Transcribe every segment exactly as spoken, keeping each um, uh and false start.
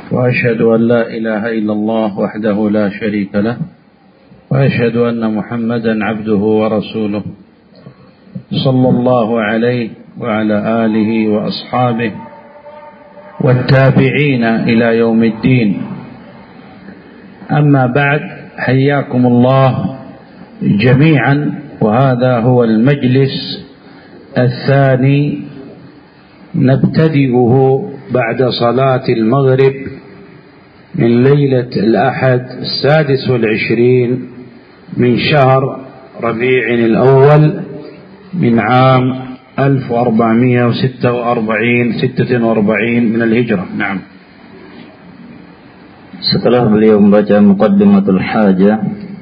وأشهد أن لا إله إلا الله وحده لا شريك له وأشهد أن محمدا عبده ورسوله صلى الله عليه وعلى آله وأصحابه والتابعين إلى يوم الدين. أما بعد، حياكم الله جميعا، وهذا هو المجلس الثاني نبتدئه بعد صلاة المغرب من ليلة الأحد السادس والعشرين من شهر ربيع الأول من عام ألف وأربعمائة وستة وأربعين ستة وأربعين من الهجرة. نعم. Setelah beliau membaca Muqaddimatul Hajah,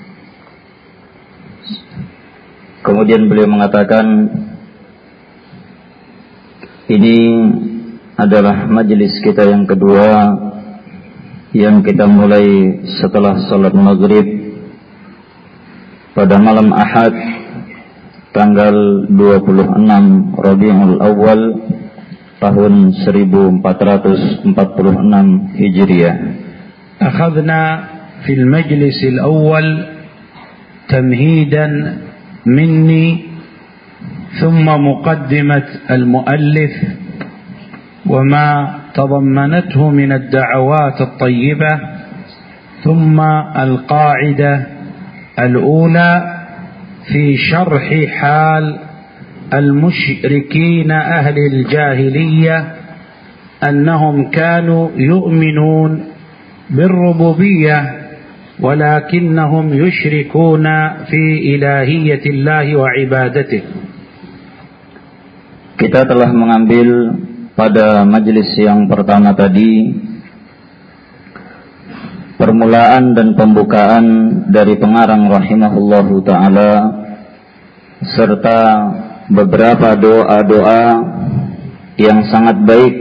kemudian beliau mengatakan, ini adalah majelis kita yang kedua yang kita mulai setelah salat maghrib pada malam Ahad tanggal dua puluh enam Rabiul Awal tahun seribu empat ratus empat puluh enam Hijriah. أخذنا في المجلس الأول تمهيدا مني ثم مقدمة المؤلف وما تضمنته من الدعوات الطيبة ثم القاعدة الأولى في شرح حال المشركين أهل الجاهلية أنهم كانوا يؤمنون بالربوبية ولكنهم يشركون في إلهية الله وعبادته. Kita telah mengambil pada majelis yang pertama tadi permulaan dan pembukaan dari pengarang rahimahullahu ta'ala serta beberapa doa-doa yang sangat baik,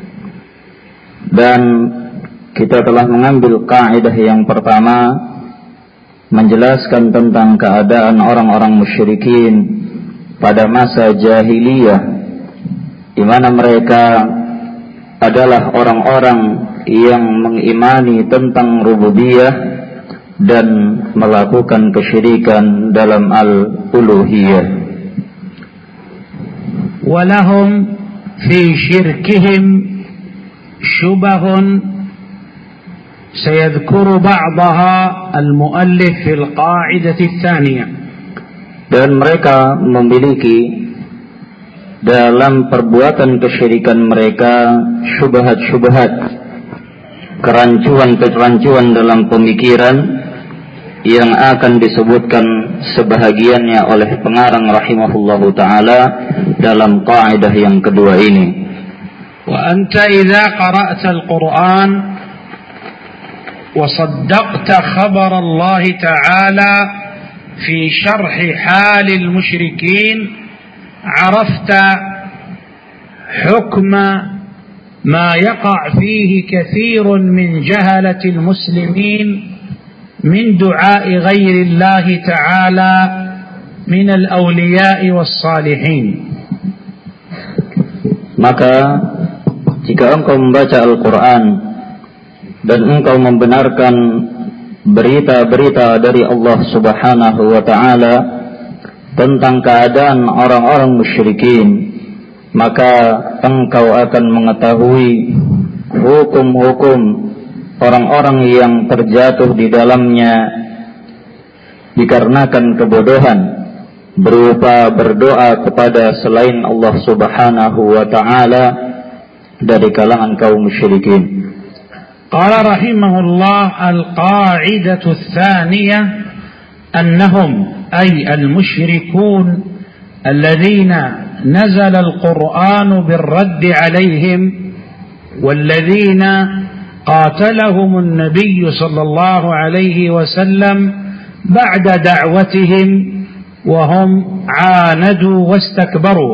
dan kita telah mengambil kaidah yang pertama menjelaskan tentang keadaan orang-orang musyrikin pada masa jahiliyah, di mana mereka adalah orang-orang yang mengimani tentang rububiyah dan melakukan kesyirikan dalam al-uluhiyah. Walahum fi syirkihim syubahun سيذكر بعضها المؤلف في القاعدة الثانية. Dan mereka memiliki dalam perbuatan kesyirikan mereka syubhat-syubhat, kerancuan-kerancuan dalam pemikiran yang akan disebutkan sebahagiannya oleh pengarang rahimahullahu ta'ala dalam kaidah yang kedua ini. Wa anta idza qara'ta al-Qur'an وصدقت خبر الله تعالى في شرح حال المشركين عرفت حكم ما يقع فيه كثير من جهلة المسلمين من دعاء غير الله تعالى من الأولياء والصالحين. Maka jika engkau membaca Al-Quran dan engkau membenarkan berita-berita dari Allah Subhanahu wa ta'ala tentang keadaan orang-orang musyrikin, maka engkau akan mengetahui hukum-hukum orang-orang yang terjatuh di dalamnya dikarenakan kebodohan berupa berdoa kepada selain Allah Subhanahu wa ta'ala dari kalangan kaum musyrikin. قال رحمه الله: القاعدة الثانية أنهم أي المشركون الذين نزل القرآن بالرد عليهم والذين قاتلهم النبي صلى الله عليه وسلم بعد دعوتهم وهم عاندوا واستكبروا.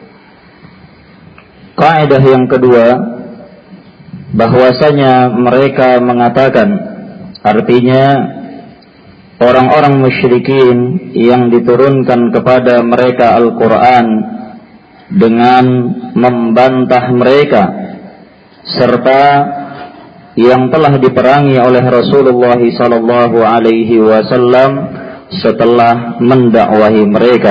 Kaidah yang kedua, bahwasanya mereka mengatakan, artinya orang-orang musyrikin yang diturunkan kepada mereka Al-Quran dengan membantah mereka serta yang telah diperangi oleh Rasulullah sallallahu alaihi wasallam setelah mendakwahi mereka.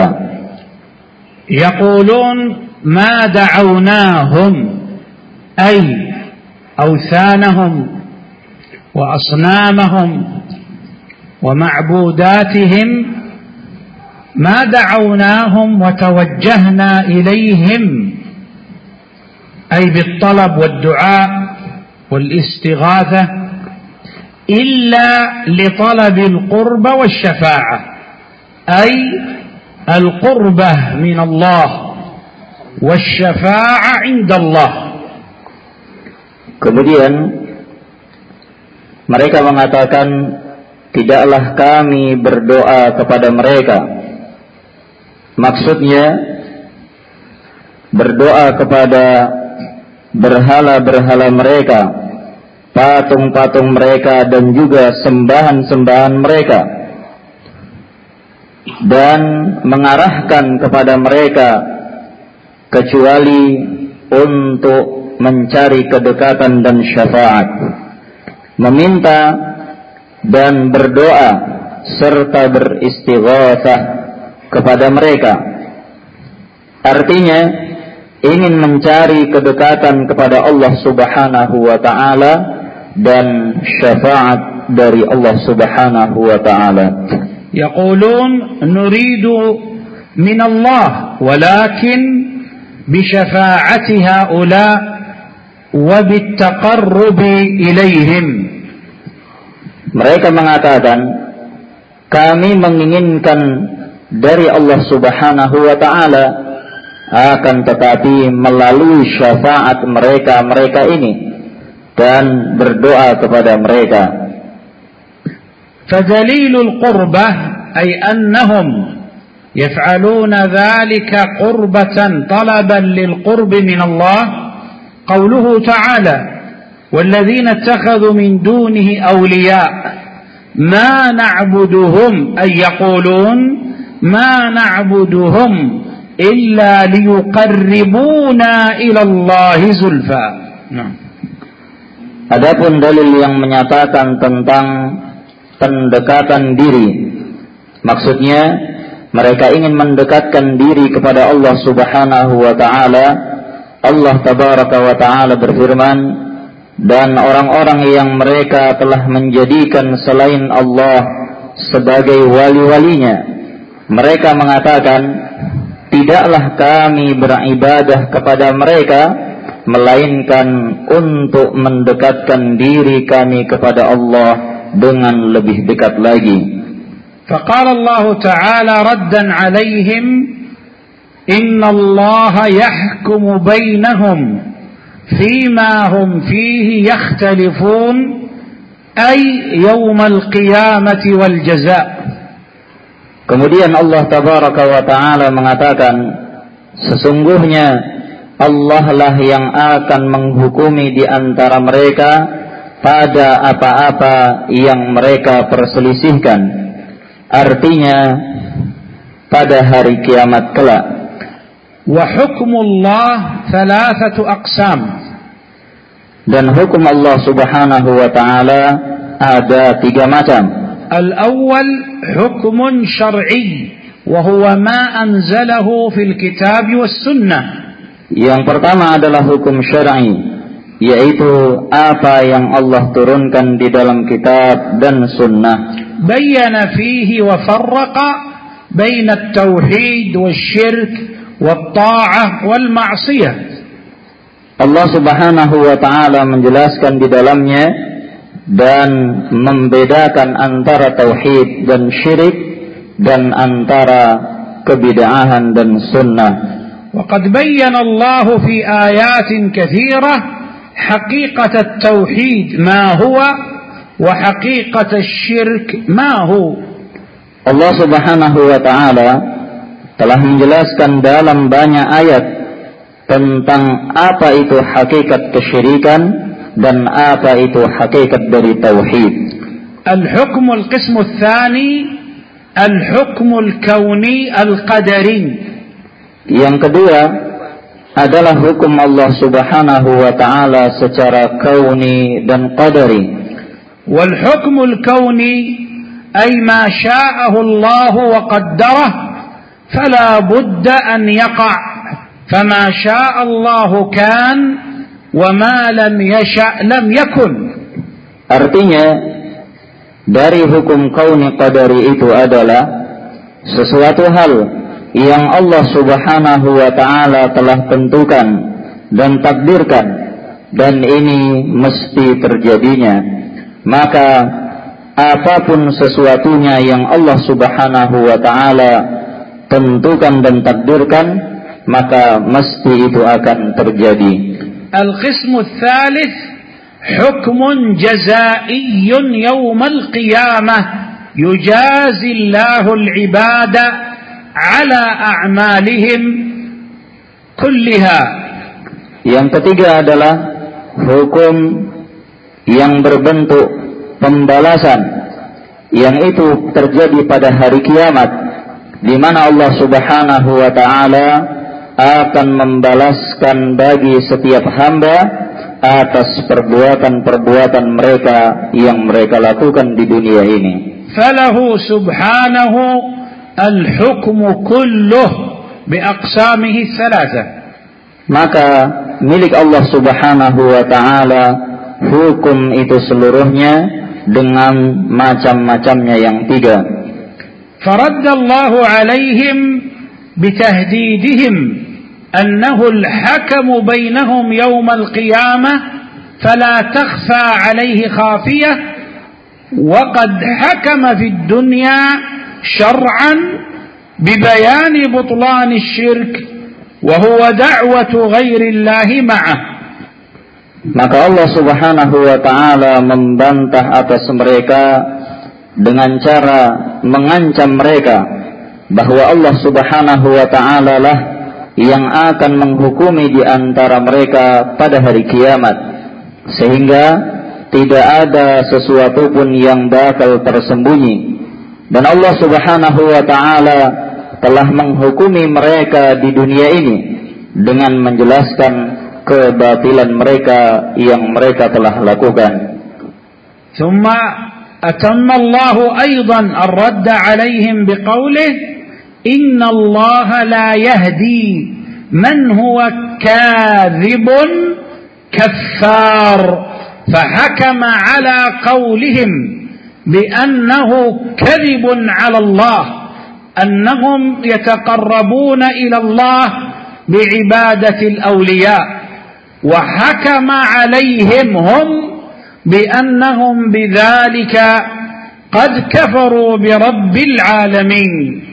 Yaqulun ma da'awnahum ay awthanahum wa asnamahum wa ma'budatihim ma da'awnahum wa tawajjahna ilayhim ay bit-talab wad-du'a والاستغاثة إلا لطلب القرب والشفاعة أي القربة من الله والشفاعة عند الله. Kemudian mereka mengatakan, tidaklah kami berdoa kepada mereka. Maksudnya berdoa kepada berhala-berhala mereka, patung-patung mereka, dan juga sembahan-sembahan mereka, dan mengarahkan kepada mereka kecuali untuk mencari kedekatan dan syafaat, meminta dan berdoa serta beristighatsah kepada mereka. Artinya ingin mencari kedekatan kepada Allah Subhanahu wa ta'ala dan syafaat dari Allah Subhanahu wa ta'ala. Yaqulun nuridu min Allah walakin bishafa'ati haula wa bittaqarrubi ilaihim. Mereka mengatakan, kami menginginkan dari Allah Subhanahu wa ta'ala, akan tetapi melalui syafaat mereka-mereka ini dan berdoa kepada mereka. Fadalilul qurbah ay annahum yaf'aluna dhalika qurbatan talaban lil qurbi min Allah qawluhu ta'ala والذين اتخذوا من دونه أولياء ما نعبدهم أي يقولون ما نعبدهم إلا ليقربونا إلى الله زلفى. Adapun dalil yang menyatakan tentang pendekatan diri, maksudnya mereka ingin mendekatkan diri kepada Allah Subhanahu wa ta'ala. Allah Tabaraka wa ta'ala berfirman, dan orang-orang yang mereka telah menjadikan selain Allah sebagai wali-walinya, mereka mengatakan, tidaklah kami beribadah kepada mereka melainkan untuk mendekatkan diri kami kepada Allah dengan lebih dekat lagi. Faqala Allah Ta'ala raddan 'alaihim inna Allah yahkumu bainahum fima hum fihi yakhtalifun ay yawmal qiyamati wal jazaa. Kemudian Allah Tabaraka wa ta'ala mengatakan, sesungguhnya Allah lah yang akan menghukumi di antara mereka pada apa-apa yang mereka perselisihkan. Artinya pada hari kiamat kelak. Wa hukmullah thalathatu aqsam. Dan hukum Allah Subhanahu wa ta'ala ada tiga macam. الأول حكم شرعي وهو ما أنزله في الكتاب والسنة. Yang pertama adalah hukum syar'i, yaitu apa yang Allah turunkan di dalam kitab dan sunnah. بين فيه وفرق بين التوحيد والشرك والطاعة والمعصية. Allah Subhanahu wa ta'ala menjelaskan di dalamnya dan membedakan antara tauhid dan syirik dan antara kebid'ahan dan sunnah. وقد بين الله في آيات كثيرة حقيقة التوحيد ما هو وحقيقة الشرك ما هو. Allah Subhanahu wa ta'ala telah menjelaskan dalam banyak ayat tentang apa itu hakikat kesyirikan dan apa itu hakikat dari tauhid. Al-hukm al-qism ats-tsani al-hukm al-kauni al-qadari. Yang kedua adalah hukum Allah Subhanahu wa taala secara kauni dan qadari. Wal hukmul kauni ay ma sya'ahu Allah wa qaddarah fala budda an yaqa'. Fama syaa Allah kan wa ma lam yasha' lam yakun. Artinya dari hukum kauni qadari itu adalah sesuatu hal yang Allah Subhanahu wa taala telah tentukan dan takdirkan, dan ini mesti terjadinya. Maka apapun sesuatunya yang Allah Subhanahu wa taala tentukan dan takdirkan, maka mesti itu akan terjadi. Al-qismu tsalits hukmun jazaiyyun yaumal qiyamah yujazi Allahul ibada ala a'malihim kulliha. Yang ketiga adalah hukum yang berbentuk pembalasan, yang itu terjadi pada hari kiamat, di mana Allah Subhanahu wa taala akan membalaskan bagi setiap hamba atas perbuatan-perbuatan mereka yang mereka lakukan di dunia ini. Falahu subhanahu al-hukmu kulluh biaqsamihi tsalatsa. Maka milik Allah Subhanahu wa taala hukum itu seluruhnya dengan macam-macamnya yang tiga. Faradda Allahu alaihim bitahdidihim annahu al-hakamu bainahum yawm al-qiyamah fala takhfa alayhi khafiyah wa qad hakama fid dunya شرعا ببيان بطلان الشرك وهو دعوة غير الله معه. Maka Allah Subhanahu wa taala membantah atas mereka dengan cara mengancam mereka bahwa Allah Subhanahu wa taala lah yang akan menghukumi di antara mereka pada hari kiamat, sehingga tidak ada sesuatu pun yang bakal tersembunyi. Dan Allah Subhanahu wa taala telah menghukumi mereka di dunia ini dengan menjelaskan kebatilan mereka yang mereka telah lakukan. Thumma atamma Allah aidan ar-radd 'alaihim biqawlihi inna Allah la yahdi man huwa kadhibun kaffar fahakama 'ala qawlihim بأنه كذب على الله أنهم يتقربون إلى الله بعبادة الأولياء وحكم عليهم هم بأنهم بذلك قد كفروا برب العالمين.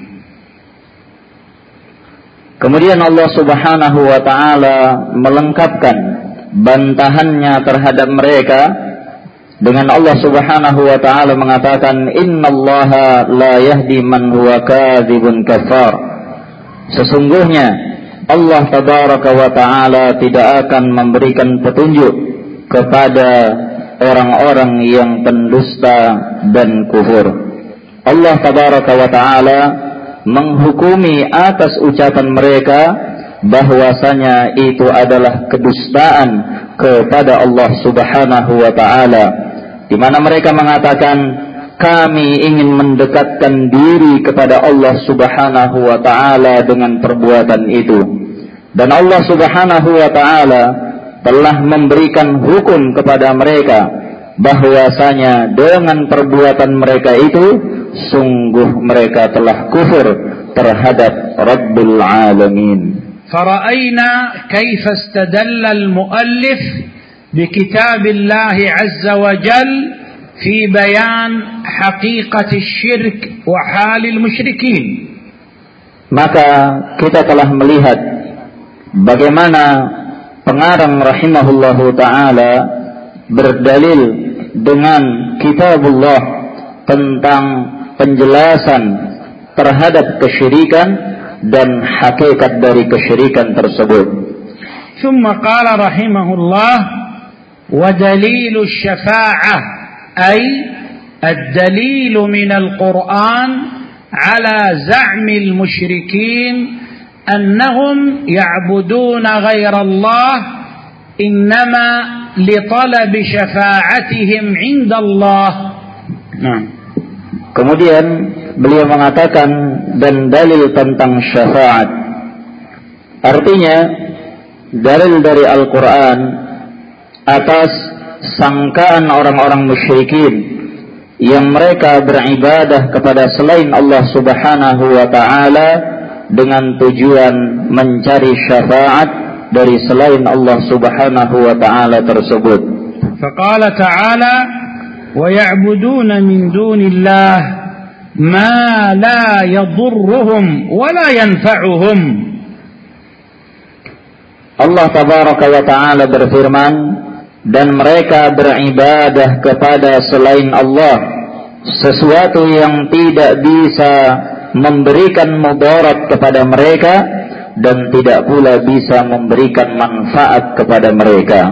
Kemudian Allah Subhanahu wa taala melengkapkan bantahannya terhadap mereka dengan Allah Subhanahu wa taala mengatakan innallaha la yahdi man huwa kadzibun kafar. Sesungguhnya Allah tabaraka wa taala tidak akan memberikan petunjuk kepada orang-orang yang pendusta dan kufur. Allah tabaraka wa taala menghukumi atas ucapan mereka bahwasanya itu adalah kedustaan kepada Allah Subhanahu wa taala, di mana mereka mengatakan kami ingin mendekatkan diri kepada Allah Subhanahu wa taala dengan perbuatan itu, dan Allah Subhanahu wa taala telah memberikan hukum kepada mereka bahwasanya dengan perbuatan mereka itu sungguh mereka telah kufur terhadap Rabbul Alamin. فرأينا كيف استدل المؤلف بكتاب الله عز وجل في بيان حقيقة الشرك وحال المشركين. Maka kita telah melihat bagaimana pengarang rahimahullahu ta'ala berdalil dengan kitabullah tentang penjelasan terhadap kesyirikan dan hakikat dari kesyirikan tersebut. ثم قال رحمه الله ودليل الشفاعة أي الدليل من القرآن على زعم المشركين أنهم يعبدون غير الله إنما لطلب شفاعتهم عند الله. Nah, kemudian beliau mengatakan dan dalil tentang syafaat. Artinya dalil dari Al-Quran atas sangkaan orang-orang musyrikin yang mereka beribadah kepada selain Allah Subhanahu wa ta'ala dengan tujuan mencari syafaat dari selain Allah Subhanahu wa ta'ala tersebut. Faqala ta'ala wa ya'buduna min dunillah ma la yadurruhum wa la yanfa'uhum. Allah tabaraka wa ta'ala berfirman, dan mereka beribadah kepada selain Allah sesuatu yang tidak bisa memberikan mudarat kepada mereka dan tidak pula bisa memberikan manfaat kepada mereka.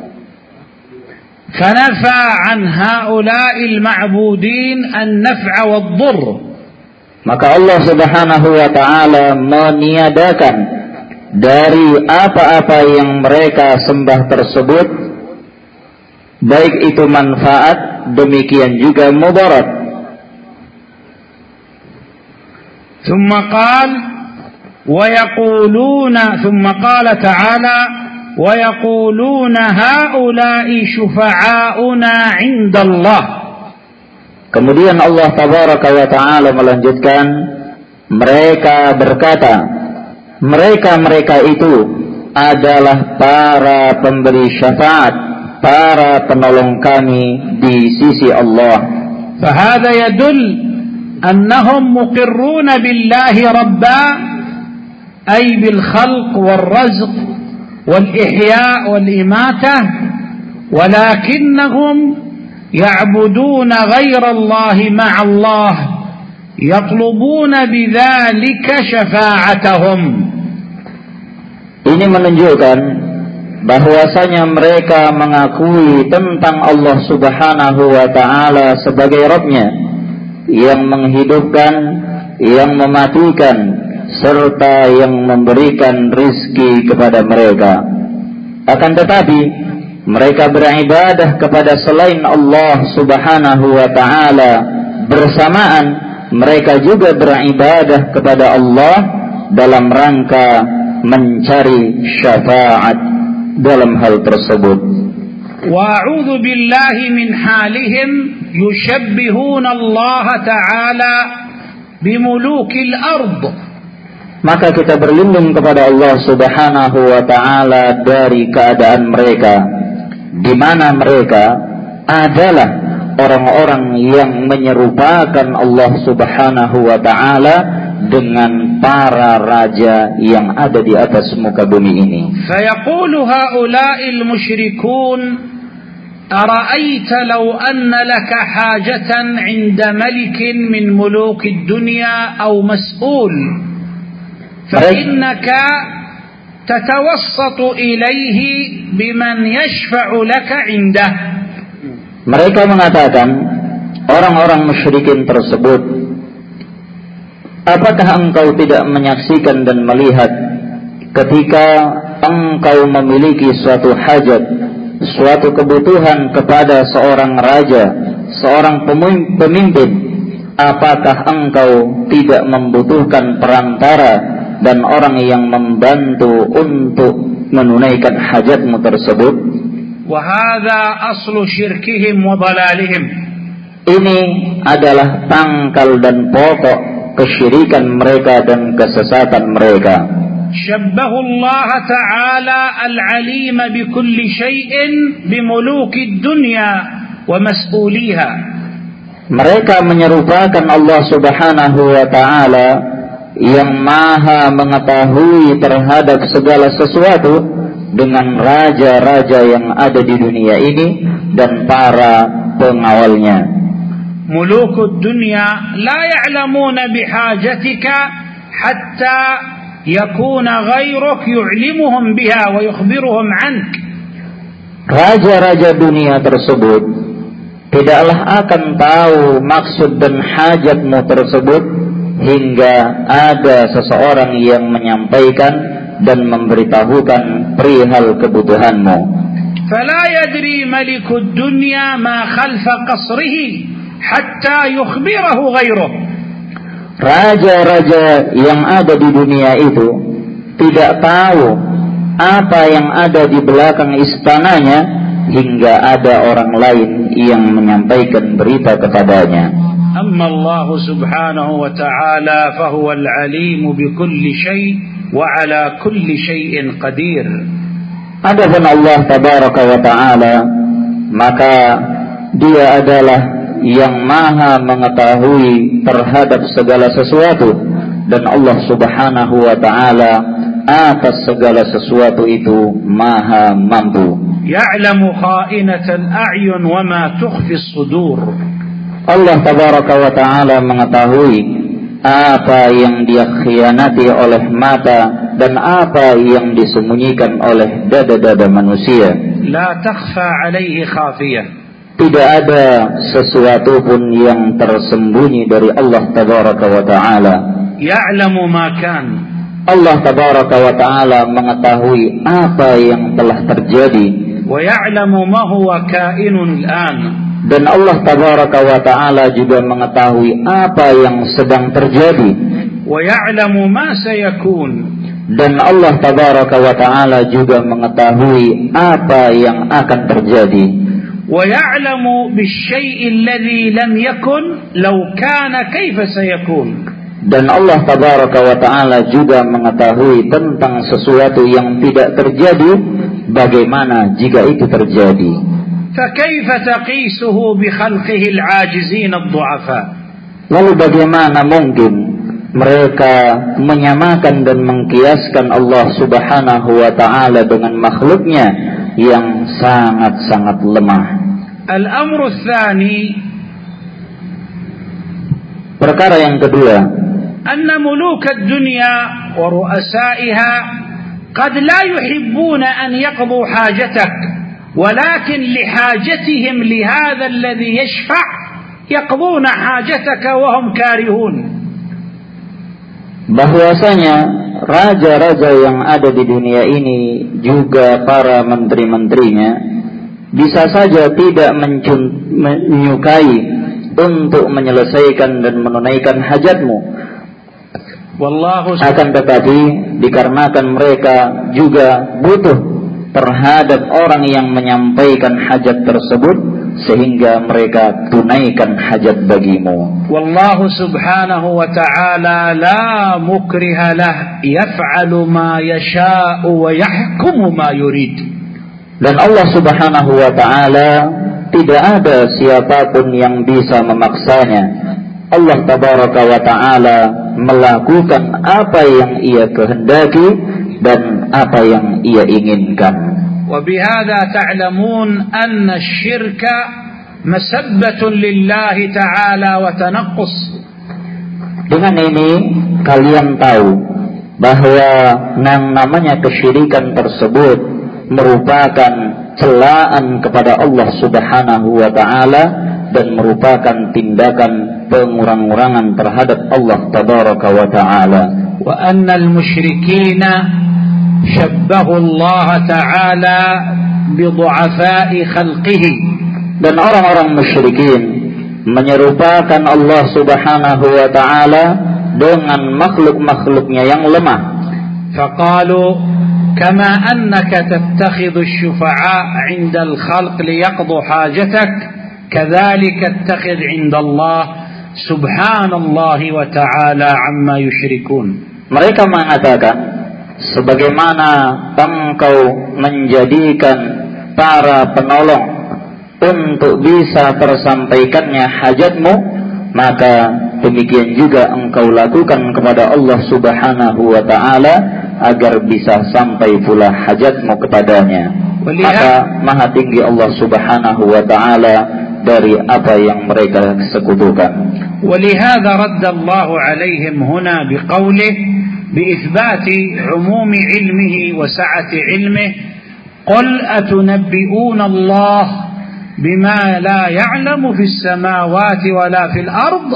فنفى عن هؤلاء المعبودين النفع والضر. Maka Allah Subhanahu wa ta'ala meniadakan dari apa-apa yang mereka sembah tersebut, baik itu manfaat, demikian juga mudarat. ثم قال ويقولون ثم قال تعالى ويقولون هؤلاء شفعاؤنا عند الله. Kemudian Allah tabaraka wa ta'ala melanjutkan, mereka berkata, mereka-mereka itu adalah para pemberi syafaat, para penolong kami di sisi Allah. فهذا يدل أنهم مقرون بالله ربا أي بالخلق والرزق والإحياء والإماتة، ولكنهم يعبدون غير الله مع الله يطلبون بذلك شفاعتهم. Ini menunjukkan bahwasanya mereka mengakui tentang Allah Subhanahu wa ta'ala sebagai Rabb-Nya yang menghidupkan, yang mematikan, serta yang memberikan rizki kepada mereka. Akan tetapi mereka beribadah kepada selain Allah Subhanahu wa ta'ala, bersamaan mereka juga beribadah kepada Allah dalam rangka mencari syafaat dalam hal tersebut. وأعوذ بالله من حالهم يشبهون الله تعالى بملوك الأرض. Maka kita berlindung kepada Allah Subhanahu wa ta'ala dari keadaan mereka, di mana mereka adalah orang-orang yang menyerupakan Allah Subhanahu wa ta'ala dengan para raja yang ada di atas muka bumi ini. فيقول هؤلاء المشركون أرأيت لو أن لك حاجة عند ملك من ملوك الدنيا أو مسؤول فإنك تتوسط إليه بمن يشفع لك عنده. Mereka mengatakan, orang-orang musyrikin tersebut, apakah engkau tidak menyaksikan dan melihat ketika engkau memiliki suatu hajat, suatu kebutuhan kepada seorang raja, seorang pemimpin, apakah engkau tidak membutuhkan perantara dan orang yang membantu untuk menunaikan hajatmu tersebut? وهذا أصل شركهم وضلالهم. Ini adalah tangkal dan pokok kesyirikan mereka dan kesesatan mereka. شبه الله تعالى العليم بكل شيء بملوك الدنيا ومسؤوليها. Mereka menyerupakan Allah Subhanahu wa ta'ala yang maha mengetahui terhadap segala sesuatu dengan raja-raja yang ada di dunia ini dan para pengawalnya. Muluk dunia la ya'lamuna bihajatika hatta yakuna ghayruk yu'limuhum biha wa yukhbiruhum ank. Raja-raja dunia tersebut tidaklah akan tahu maksud dan hajatmu tersebut hingga ada seseorang yang menyampaikan dan memberitahukan perihal kebutuhanmu. فلا يدري ملك الدنيا ما خلف قصره حتى يخبره غيره. Raja-raja yang ada di dunia itu tidak tahu apa yang ada di belakang istananya hingga ada orang lain yang menyampaikan berita kepadanya. Amma Allah subhanahu wa ta'ala fahuwa al-alim bikulli syai' wa ala kulli syai'in qadir. Adapun Allah tabaraka wa ta'ala, maka dia adalah yang maha mengetahui terhadap segala sesuatu, dan Allah subhanahu wa ta'ala atas segala sesuatu itu maha mampu. Ya'lamu kha'inatal a'yun wa ma tukhfi as-sudur. Allah tabaraka wa ta'ala mengetahui apa yang dia khianati oleh mata dan apa yang disembunyikan oleh dada-dada manusia. La takhfa alaihi khafiyah. Tidak ada sesuatu pun yang tersembunyi dari Allah tabaraka wa ta'ala. Ya'lamu ma kan. Allah tabaraka wa ta'ala mengetahui apa yang telah terjadi. Wa ya'lamu ma huwa kainun al-an. Dan Allah tabaraka wa ta'ala juga mengetahui apa yang sedang terjadi. Wa ya'lamu ma sayakun. Dan Allah tabaraka wa ta'ala juga mengetahui apa yang akan terjadi. Wa ya'lamu bisyai'i alladhi lam yakun law kana kaifa sayakun. Dan Allah tabaraka wa ta'ala juga mengetahui tentang sesuatu yang tidak terjadi, bagaimana jika itu terjadi. فكيف تقيسه بخلقه العاجزين الضعفاء. Lalu bagaimana mungkin mereka menyamakan dan mengkiaskan Allah subhanahu wa ta'ala dengan makhluknya yang sangat-sangat lemah. Al-amru tsani, perkara yang kedua, anna muluk ad-dunya wa ru'asaiha qad la yuhibbuna an yaqdu hajatak, walakin lihajatihim lihadha alladhi yashfa' yaqduna hajataka wa hum karihun. Bahwasanya raja-raja yang ada di dunia ini juga para menteri-menterinya bisa saja tidak menyukai untuk menyelesaikan dan menunaikan hajatmu. Wallahu, akan tetapi dikarenakan mereka juga butuh terhadap orang yang menyampaikan hajat tersebut, sehingga mereka tunaikan hajat bagimu. Wallahu subhanahu wa ta'ala la mukriha lah, yaf'alu ma yasha'u wa yahkumu ma yurid. Dan Allah subhanahu wa ta'ala tidak ada siapapun yang bisa memaksanya. Allah tabaraka wa ta'ala melakukan apa yang ia kehendaki dan apa yang ia inginkan. وبهذا تعلمون أن الشرك مسبة لله تعالى وتنقص. Dengan ini kalian tahu bahwa yang namanya kesyirikan tersebut merupakan celaan kepada Allah subhanahu wa ta'ala dan merupakan tindakan pengurang-urangan terhadap Allah tabaraka wa ta'ala. Wa annal musyrikina syabbahu Allah ta'ala bidu'afai khalqihi. Dan orang-orang musyrikin menyerupakan Allah subhanahu wa ta'ala dengan makhluk-makhluknya yang lemah. Faqalu kama annaka tattakhidhu asy-syufa'a 'inda al-khalq liyaqdu hajatak, kadzalika tattakhidh 'inda Allah subhanallahi wa ta'ala 'amma yusyrikun. Mereka mengatakan, sebagaimana engkau menjadikan para penolong untuk bisa tersampaikannya hajatmu, maka demikian juga engkau lakukan kepada Allah subhanahu wa ta'ala agar bisa sampai pula hajatmu kepadanya. Maka maha tinggi Allah subhanahu wa ta'ala dari apa yang mereka sekutukan. ولهذا رد الله عليهم هنا بقوله بإثبات عموم علمه وسعة علمه قل أتنبئون الله بما لا يعلم في السماوات ولا في الأرض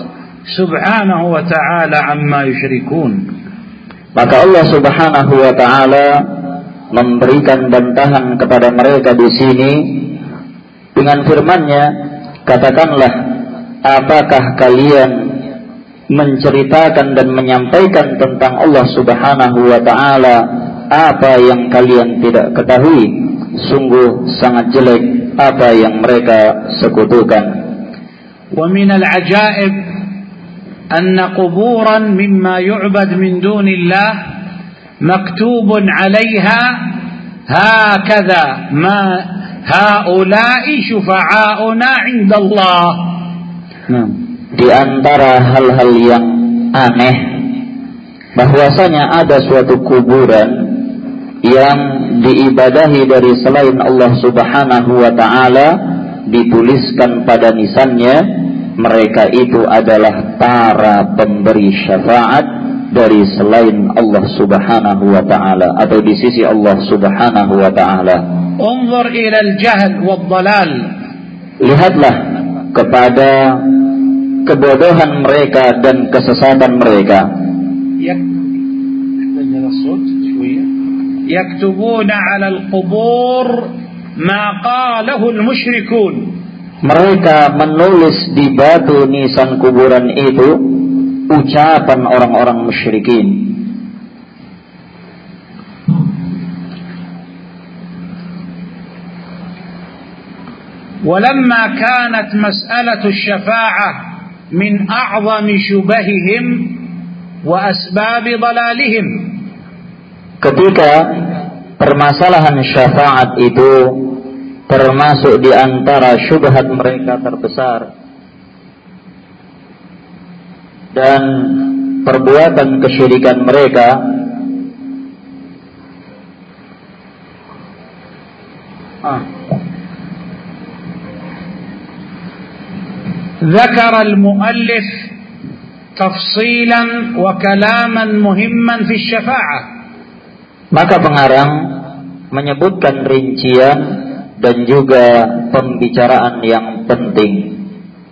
subhanahu wa ta'ala amma yushrikun. Maka Allah subhanahu wa ta'ala memberikan bantahan kepada mereka di sini dengan firman-Nya, katakanlah, apakah kalian menceritakan dan menyampaikan tentang Allah subhanahu wa ta'ala apa yang kalian tidak ketahui? Sungguh sangat jelek apa yang mereka sekutukan. Wa min al-ajaib anna quburan mimma yu'bad min dunillah maktubun 'alayha hakadha ma haula'i syufa'auna 'inda Allah. Nah, di antara hal-hal yang aneh bahwasanya ada suatu kuburan yang diibadahi dari selain Allah subhanahu wa ta'ala, dituliskan pada nisannya, mereka itu adalah para pemberi syafaat dari selain Allah subhanahu wa ta'ala, atau di sisi Allah subhanahu wa ta'ala. Unzur ila al-jahl wad-dhalal. Lihatlah kepada kebodohan mereka dan kesesatan mereka. Yaktubuna 'ala al-qubur ma qalahu al-musyrikun. Mereka menulis di batu nisan kuburan itu ucapan orang-orang musyrikin. ولما كانت مسألة الشفاعة من أعظم شبههم وأسباب ضلالهم. Ketika permasalahan syafaat itu termasuk di antara syubhat mereka terbesar dan perbuatan kesyirikan mereka, ah. ذكر المؤلف تفصيلا وكلاما مهما في الشفاعة. Maka pengarang menyebutkan rincian dan juga pembicaraan yang penting.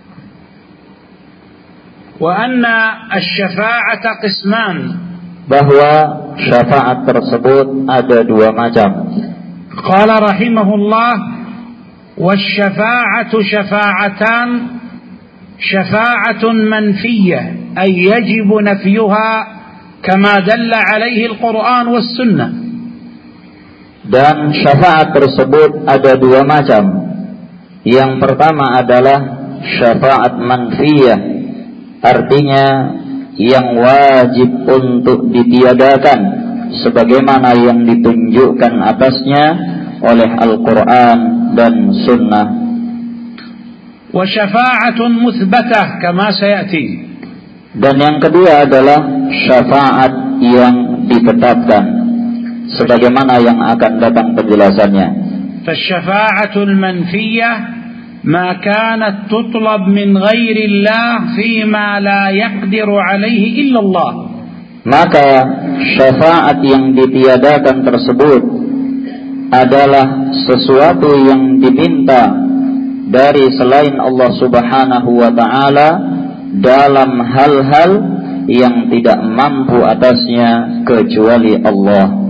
وأن الشفاعة قسمان. Bahwa syafaat tersebut ada dua macam. قال رحمه الله: والشفاعة شفاعتان شفاعة منفية أي يجب نفيها كما دل عليه القرآن والسنة. Dan syafaat tersebut ada dua macam. Yang pertama adalah syafaat manfiyah, artinya yang wajib untuk ditiadakan sebagaimana yang ditunjukkan atasnya oleh Al-Quran dan Sunnah. Wa syafa'atun muthbatah kama sayati. Dan yang kedua adalah syafaat yang ditetapkan sebagaimana yang akan datang penjelasannya. Fasyafa'atul manfiyah ma kanat tutlab min ghairi Allah fima la yaqdiru alaihi illa Allah. Maka syafaat yang ditiadakan tersebut adalah sesuatu yang diminta dari selain Allah subhanahu wa ta'ala dalam hal-hal yang tidak mampu atasnya kecuali Allah.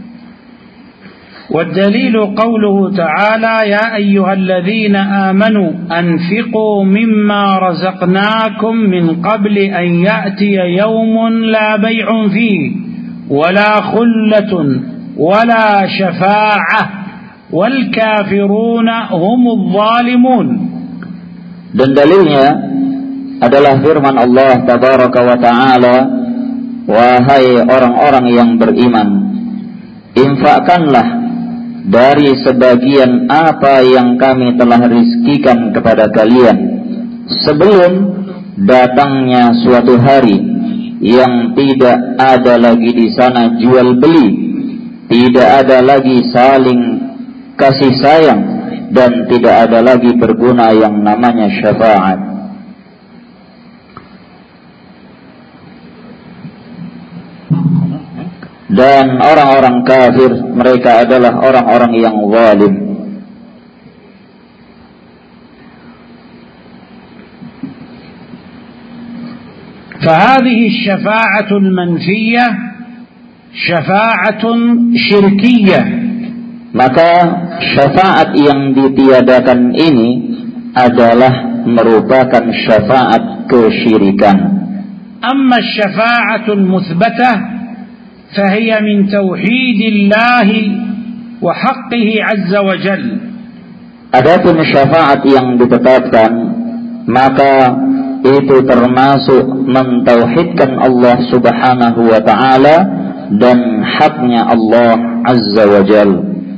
والدليل قوله تعالى يا أيها الذين آمنوا أنفقوا مما رزقناكم من قبل أن يأتي يوم لا بيع فيه ولا خلة ولا شفاعة والكافرون هم الظالمون. Dan dalilnya adalah firman Allah tabaraka wa ta'ala, wahai orang-orang yang beriman, infakkanlah dari sebagian apa yang kami telah rizkikan kepada kalian sebelum datangnya suatu hari yang tidak ada lagi di sana jual beli, tidak ada lagi saling kasih sayang, dan tidak ada lagi berguna yang namanya syafaat. Dan orang-orang kafir mereka adalah orang-orang yang zalim. فهذه الشفاعة المنفية شفاعة شركية. Maka syafaat yang ditiadakan ini adalah merupakan syafaat kesyirikan. أما الشفاعة المثبتة فهي من توحيد الله وحقه عز وجل. Adapun syafaat yang ditetapkan, maka itu termasuk mentauhidkan Allah Subhanahu wa taala dan haknya Allah Azza wa Jal.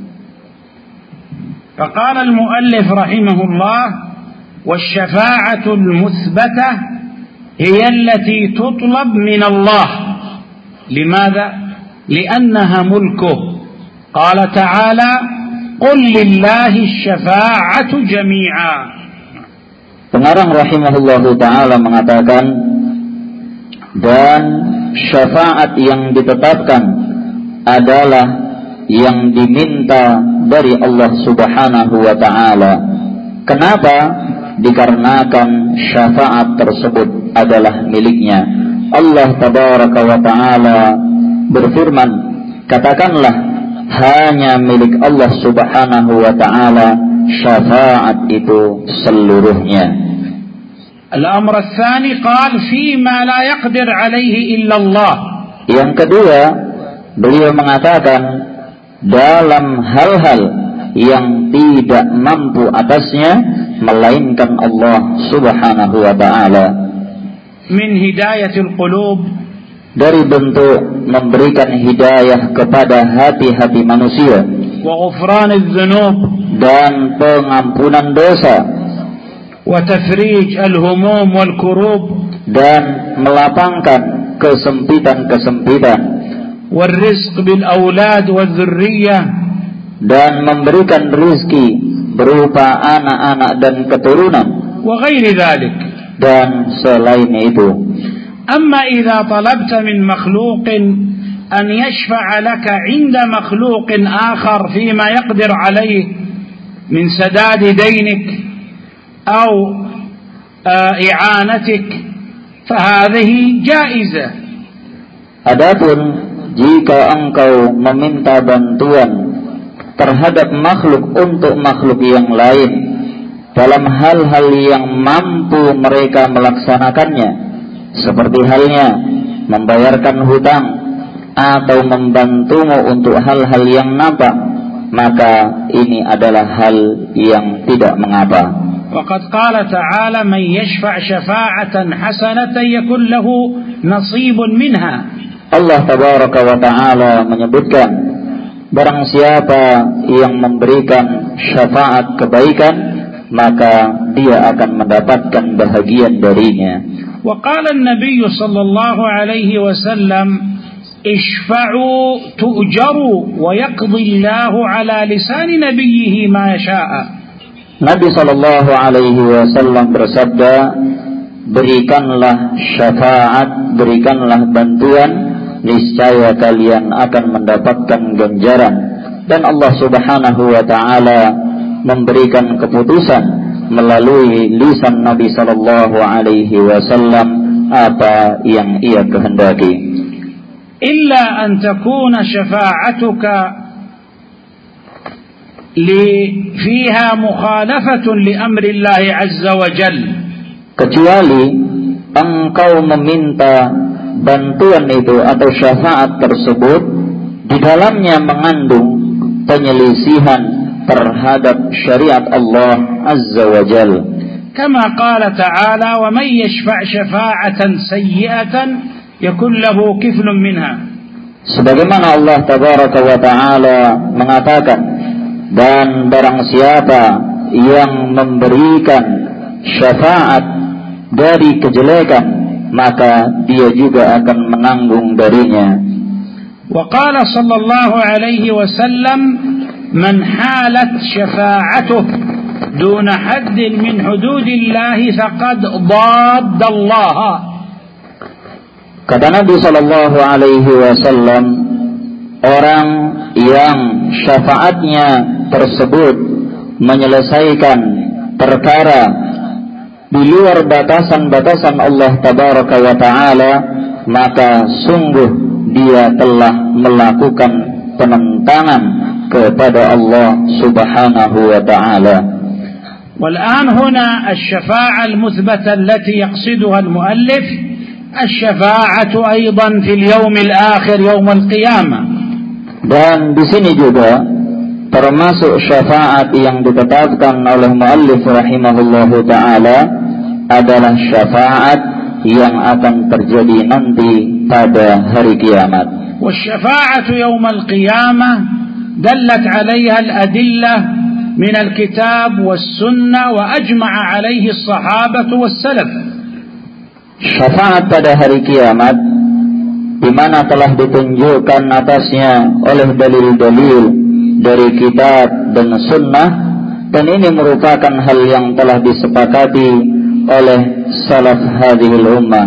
فقال المؤلف رحمه الله: والشفاعة المثبتة هي التي تطلب من الله. لماذا؟ لأنها ملكه. قال تعالى: قل لله الشفاعة جميعا. Pengarang rahimahullahu ta'ala mengatakan, dan syafaat yang ditetapkan adalah yang diminta dari Allah Subhanahu wa ta'ala. Kenapa? Dikarenakan syafaat tersebut adalah miliknya. Allah tabaraka wa ta'ala berfirman, katakanlah, hanya milik Allah Subhanahu wa ta'ala syafaat itu seluruhnya. الأمر الثاني قال فيما لا يقدر عليه إلا الله. Yang kedua, beliau mengatakan dalam hal-hal yang tidak mampu atasnya melainkan Allah Subhanahu wa ta'ala. من هداية القلوب, dari bentuk memberikan hidayah kepada hati-hati manusia, وغفران الذنوب, dan pengampunan dosa, وتفريج الهموم والكروب, dan melapangkan kesempitan-kesempitan, والرزق بالأولاد والذرية, dan memberikan rizki berupa anak-anak dan keturunan, وغير ذلك. dan selain itu. أما إذا طلبت من مخلوق أن يشفع لك عند مخلوق آخر فيما يقدر عليه من سداد دينك أو إعانتك فهذه جائزة. Adapun jika engkau meminta bantuan terhadap makhluk untuk makhluk yang lain dalam hal-hal yang mampu mereka melaksanakannya, seperti halnya membayarkan hutang atau membantumu untuk hal-hal yang nampak, maka ini adalah hal yang tidak mengapa. وقد قال تعالى: من يشفع شفاعة حسنة يكن له نصيب منها. Allah tabaraka wa ta'ala menyebutkan, barang siapa yang memberikan syafaat kebaikan, maka dia akan mendapatkan bahagian darinya. وقال النبي صلى الله عليه وسلم: اشفعوا تؤجروا ويقضي الله على لسان نبيه ما يشاء. Nabi sallallahu alaihi wasallam bersabda, berikanlah syafaat, berikanlah bantuan, niscaya kalian akan mendapatkan ganjaran, dan Allah Subhanahu wa ta'ala memberikan keputusan melalui lisan Nabi sallallahu alaihi wasallam apa yang ia kehendaki. Illa an takuna syafa'atuka li fiha mukhalafatun li amri Allah azza wa jalla. Kecuali engkau meminta bantuan itu atau syafaat tersebut di dalamnya mengandung penyelisihan terhadap syariat Allah azza wa jalla. Kama qala ta'ala: wa man yashfa' syafa'atan sayyi'atan yakun lahu kiflun minha. Sebagaimana Allah tabaraka wa ta'ala mengatakan, dan barang siapa yang memberikan syafaat dari kejelekan, maka dia juga akan menanggung darinya. Wa qala sallallahu alaihi wasallam: man halat syafa'atuh duna haddin min hududillahi faqad dadda Allah. Kata Nabi sallallahu alaihi wasallam, orang yang syafaatnya tersebut menyelesaikan perkara di luar batasan-batasan Allah Tabaraka wa Ta'ala, maka sungguh dia telah melakukan penentangan kepada Allah Subhanahu wa Ta'ala. والآن هنا الشفاعة المثبتة التي يقصدها المؤلف الشفاعة أيضا في اليوم الآخر يوم القيامة. Dan di sini juga termasuk syafaat yang ditetapkan oleh muallif rahimahullahu ta'ala adalah syafaat yang akan terjadi nanti pada hari kiamat. والشفاعة يوم القيامة دلت عليها الأدلة من الكتاب والسنة وأجمع عليه الصحابة والسلف. Syafaat pada hari kiamat di mana telah ditunjukkan atasnya oleh dalil-dalil dari kitab dan sunnah, dan ini merupakan hal yang telah disepakati oleh salaf hadhil ummah.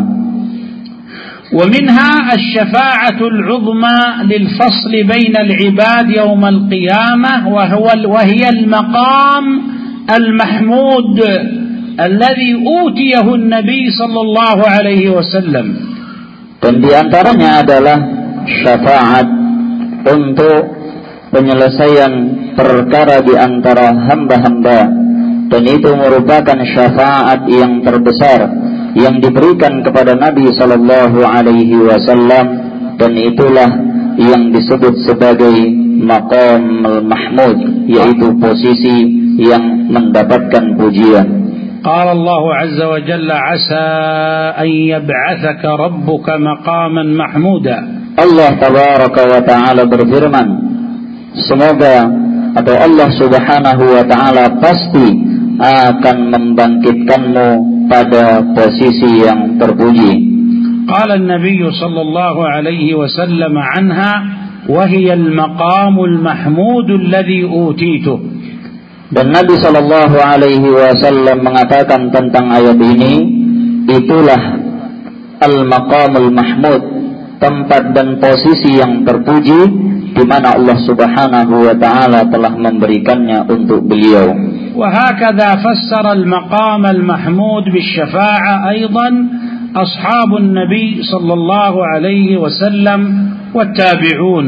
ومنها الشفاعة العظمى للفصل بين العباد يوم القيامة وهو وهي المقام المحمود الذي أوتيه النبي صلى الله عليه وسلم. Dan di antaranya adalah syafaat untuk penyelesaian perkara di antara hamba-hamba, dan itu merupakan syafaat yang terbesar yang diberikan kepada Nabi sallallahu alaihi wasallam, dan itulah yang disebut sebagai maqam al-mahmud, yaitu posisi yang mendapatkan pujian. قال الله عز وجل عسى أن يبعثك ربك مقاما محمودا. Allah tabaraka wa ta'ala berfirman, semoga atau Allah subhanahu wa ta'ala pasti akan membangkitkanmu pada posisi yang terpuji. قال النبي صلى الله عليه وسلم عنها وهي المقام المحمود الذي أوتيته. Dan Nabi sallallahu alaihi wasallam mengatakan tentang ayat ini, itulah al-maqamul mahmud, tempat dan posisi yang terpuji di mana Allah Subhanahu wa taala telah memberikannya untuk beliau. وهكذا فسر المقام المحمود بالشفاعة أيضا أصحاب النبي صلى الله عليه وسلم والتابعون.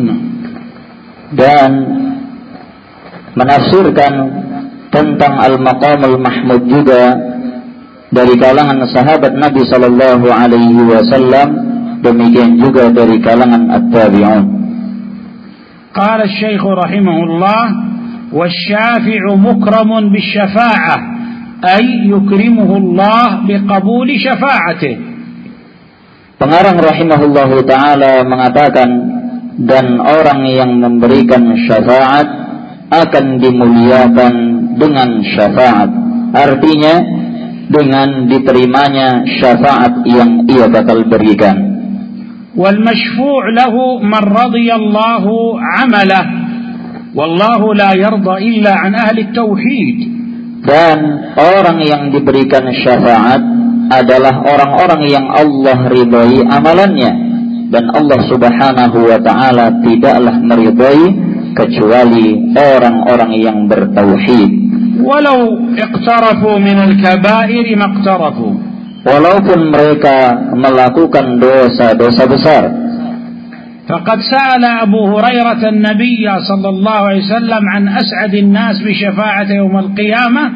Dan menafsirkan tentang al-maqamul mahmud juga dari kalangan sahabat Nabi sallallahu alaihi wasallam, demikian juga dari kalangan at-tabi'un. قال الشيخ رحمه الله والشافع مكرم بالشفاعة أي يكرمه الله بقبول شفاعته. Pengarang rahimahullahu ta'ala mengatakan, dan orang yang memberikan syafaat akan dimuliakan dengan syafaat, artinya dengan diterimanya syafaat yang ia bakal berikan. Wal mashfu' lahu man radiyallahu 'amalah wallahu la yarda illa an ahli tauhid. Dan orang yang diberikan syafaat adalah orang-orang yang Allah ridhai amalannya, dan Allah Subhanahu wa ta'ala tidaklah meridhai kecuali orang-orang yang bertauhid. Walau iqtarafu min al-kaba'ir maqtarafu, walaupun mereka melakukan dosa-dosa besar. Faqad sa'ala Abu Hurairah an-nabiy sallallahu alaihi wasallam an as'adin nas bi syafa'ati yaum al-qiyamah,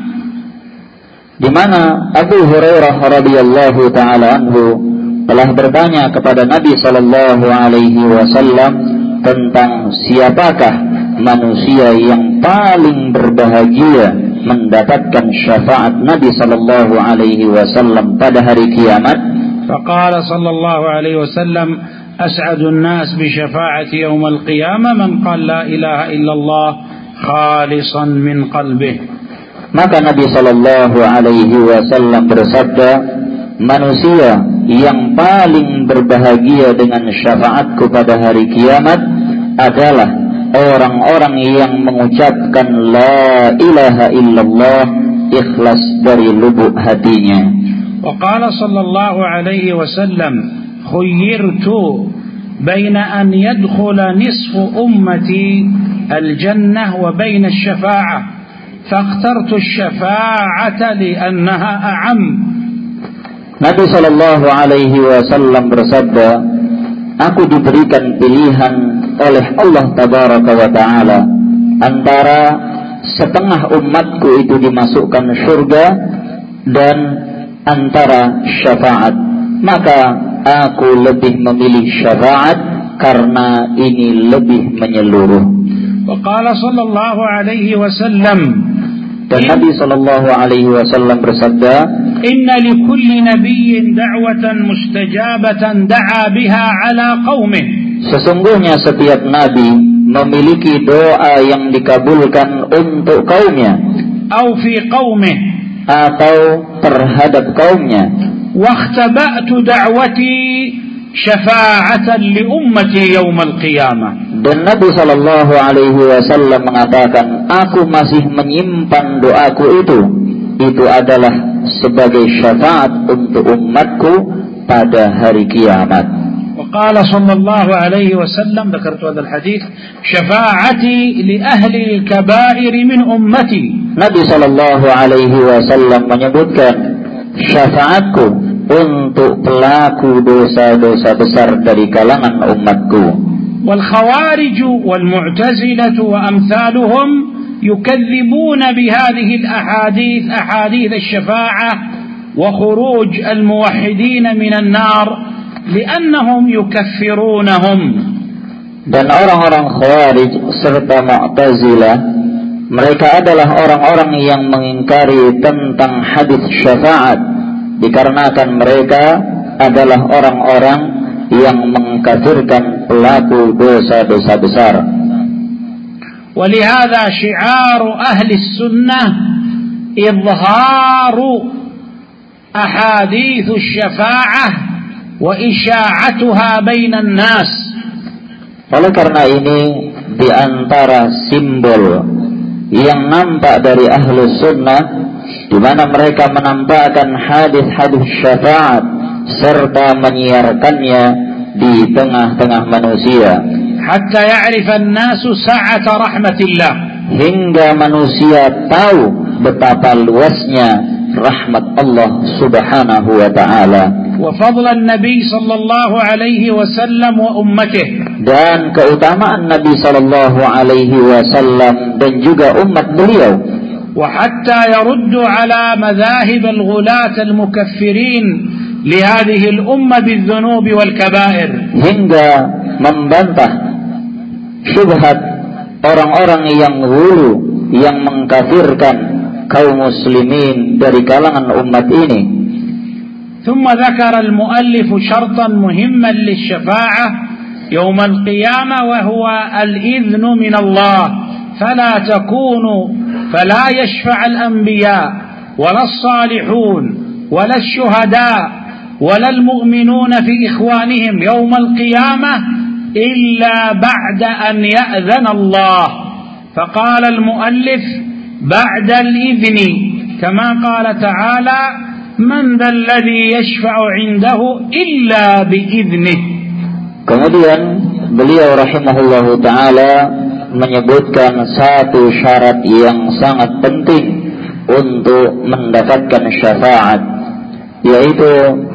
di mana Abu Hurairah radhiyallahu taala anhu telah bertanya kepada Nabi sallallahu alaihi wasallam tentang siapakah manusia yang paling berbahagia mendapatkan syafaat Nabi sallallahu alaihi wasallam pada hari kiamat. Faqala sallallahu alaihi wasallam as'adun nas bi syafa'ati yaum al-qiyamah man qala la ilaha illallah khalisan min qalbih. Maka Nabi sallallahu alaihi wasallam bersabda, manusia yang paling berbahagia dengan syafaatku pada hari kiamat adalah orang-orang yang mengucapkan la ilaha illallah ikhlas dari lubuk hatinya. Wa qala sallallahu alaihi wasallam khuyyirtu baina an yadkhula nisfu ummati al-jannah wa baina asy-syafa'ah فاخترت الشفاعة لأنها أعم. Nabi Shallallahu Alaihi Wasallam bersabda, aku diberikan pilihan oleh Allah Tabaraka wa Taala antara setengah umatku itu dimasukkan surga dan antara syafaat, maka aku lebih memilih syafaat karena ini lebih menyeluruh. Waqala sallallahu alaihi wasallam, dan Nabi Sallallahu Alaihi Wasallam bersabda, inna likulli nabiyyin da'watan mustajabatan da'a biha ala qaumih. Sesungguhnya setiap nabi memiliki doa yang dikabulkan untuk kaumnya, atau fi qaumih, atau terhadap kaumnya. Wakhtaba'tu da'wati syafa'atan li ummati yaumal qiyamah. Dan Nabi Sallallahu Alaihi Wasallam mengatakan, aku masih menyimpan doaku itu, itu adalah sebagai syafaat untuk umatku pada hari kiamat. وقال صلى الله عليه وسلم, ذكرت هذا الحديث, شفاعتي لأهل الكبائر من أمتي. Nabi Sallallahu Alaihi Wasallam menyebutkan syafaatku untuk pelaku dosa-dosa besar dari kalangan umatku. والخوارج والمعتزلة وأمثالهم يكذبون بهذه الأحاديث أحاديث الشفاعة وخروج الموحدين من النار لأنهم يكفرونهم. Dan orang-orang Khawarij serta Mu'tazilah, mereka adalah orang-orang yang mengingkari tentang hadis syafaat dikarenakan mereka adalah orang-orang yang mengkafirkan pelaku dosa-dosa besar. ولهذا شعار أهل السنة إظهار أحاديث الشفاعة وإشاعتها بين الناس. Oleh karena ini, di antara simbol yang nampak dari ahlu sunnah, di mana mereka menampakkan hadis-hadis syafaat serta menyiarkannya di tengah-tengah manusia, hatta ya'rifa an-nasu sa'ata rahmatillah, hingga manusia tahu betapa luasnya rahmat Allah Subhanahu wa taala, wa fadlan Nabi sallallahu alaihi wasallam wa ummatihi, dan keutamaan Nabi sallallahu alaihi wasallam dan juga umat beliau, wa hatta yaruddu ala madhahib al-ghulat al-mukaffirin lihadhihi al-umma bil-dhunub wal-kaba'ir, hingga membantah syubhat orang-orang yang hulu yang mengkafirkan kaum muslimin dari kalangan umat ini. ثم ذكر المؤلف شرطا مهما للشفاعة يوم القيامة وهو الإذن من الله فلا تكون فلا يشفع الأنبياء ولا الصالحون ولا الشهداء ولا المؤمنون في إخوانهم يوم القيامة إلا بعد أن يأذن الله. فقال المؤلف بعد الإذن كما قال تعالى من ذا الذي يشفع عنده إلا بإذنه. Kemudian beliau rahimahullahu ta'ala menyebutkan satu syarat yang sangat penting untuk mendapatkan syafaat, yaitu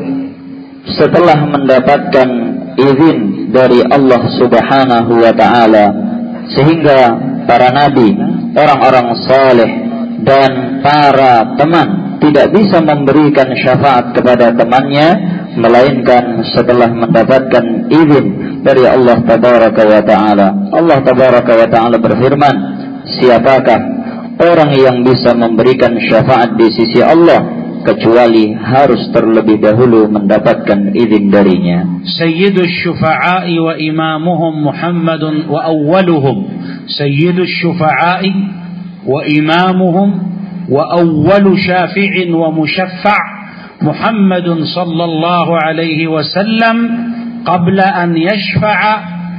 setelah mendapatkan izin dari Allah Subhanahu wa ta'ala, sehingga para nabi, orang-orang saleh dan para teman tidak bisa memberikan syafaat kepada temannya melainkan setelah mendapatkan izin dari Allah Tabaraka wa ta'ala. Allah Tabaraka wa ta'ala berfirman, siapakah orang yang bisa memberikan syafaat di sisi Allah kecuali harus terlebih dahulu mendapatkan izin darinya. Sayyidus syufa'i wa imamuhum Muhammadun wa awwaluhum. Sayyidus syufa'i wa imamuhum wa awwalu syafi'in wa musyaffa' Muhammadun sallallahu alaihi wasallam qabla an yashfa'a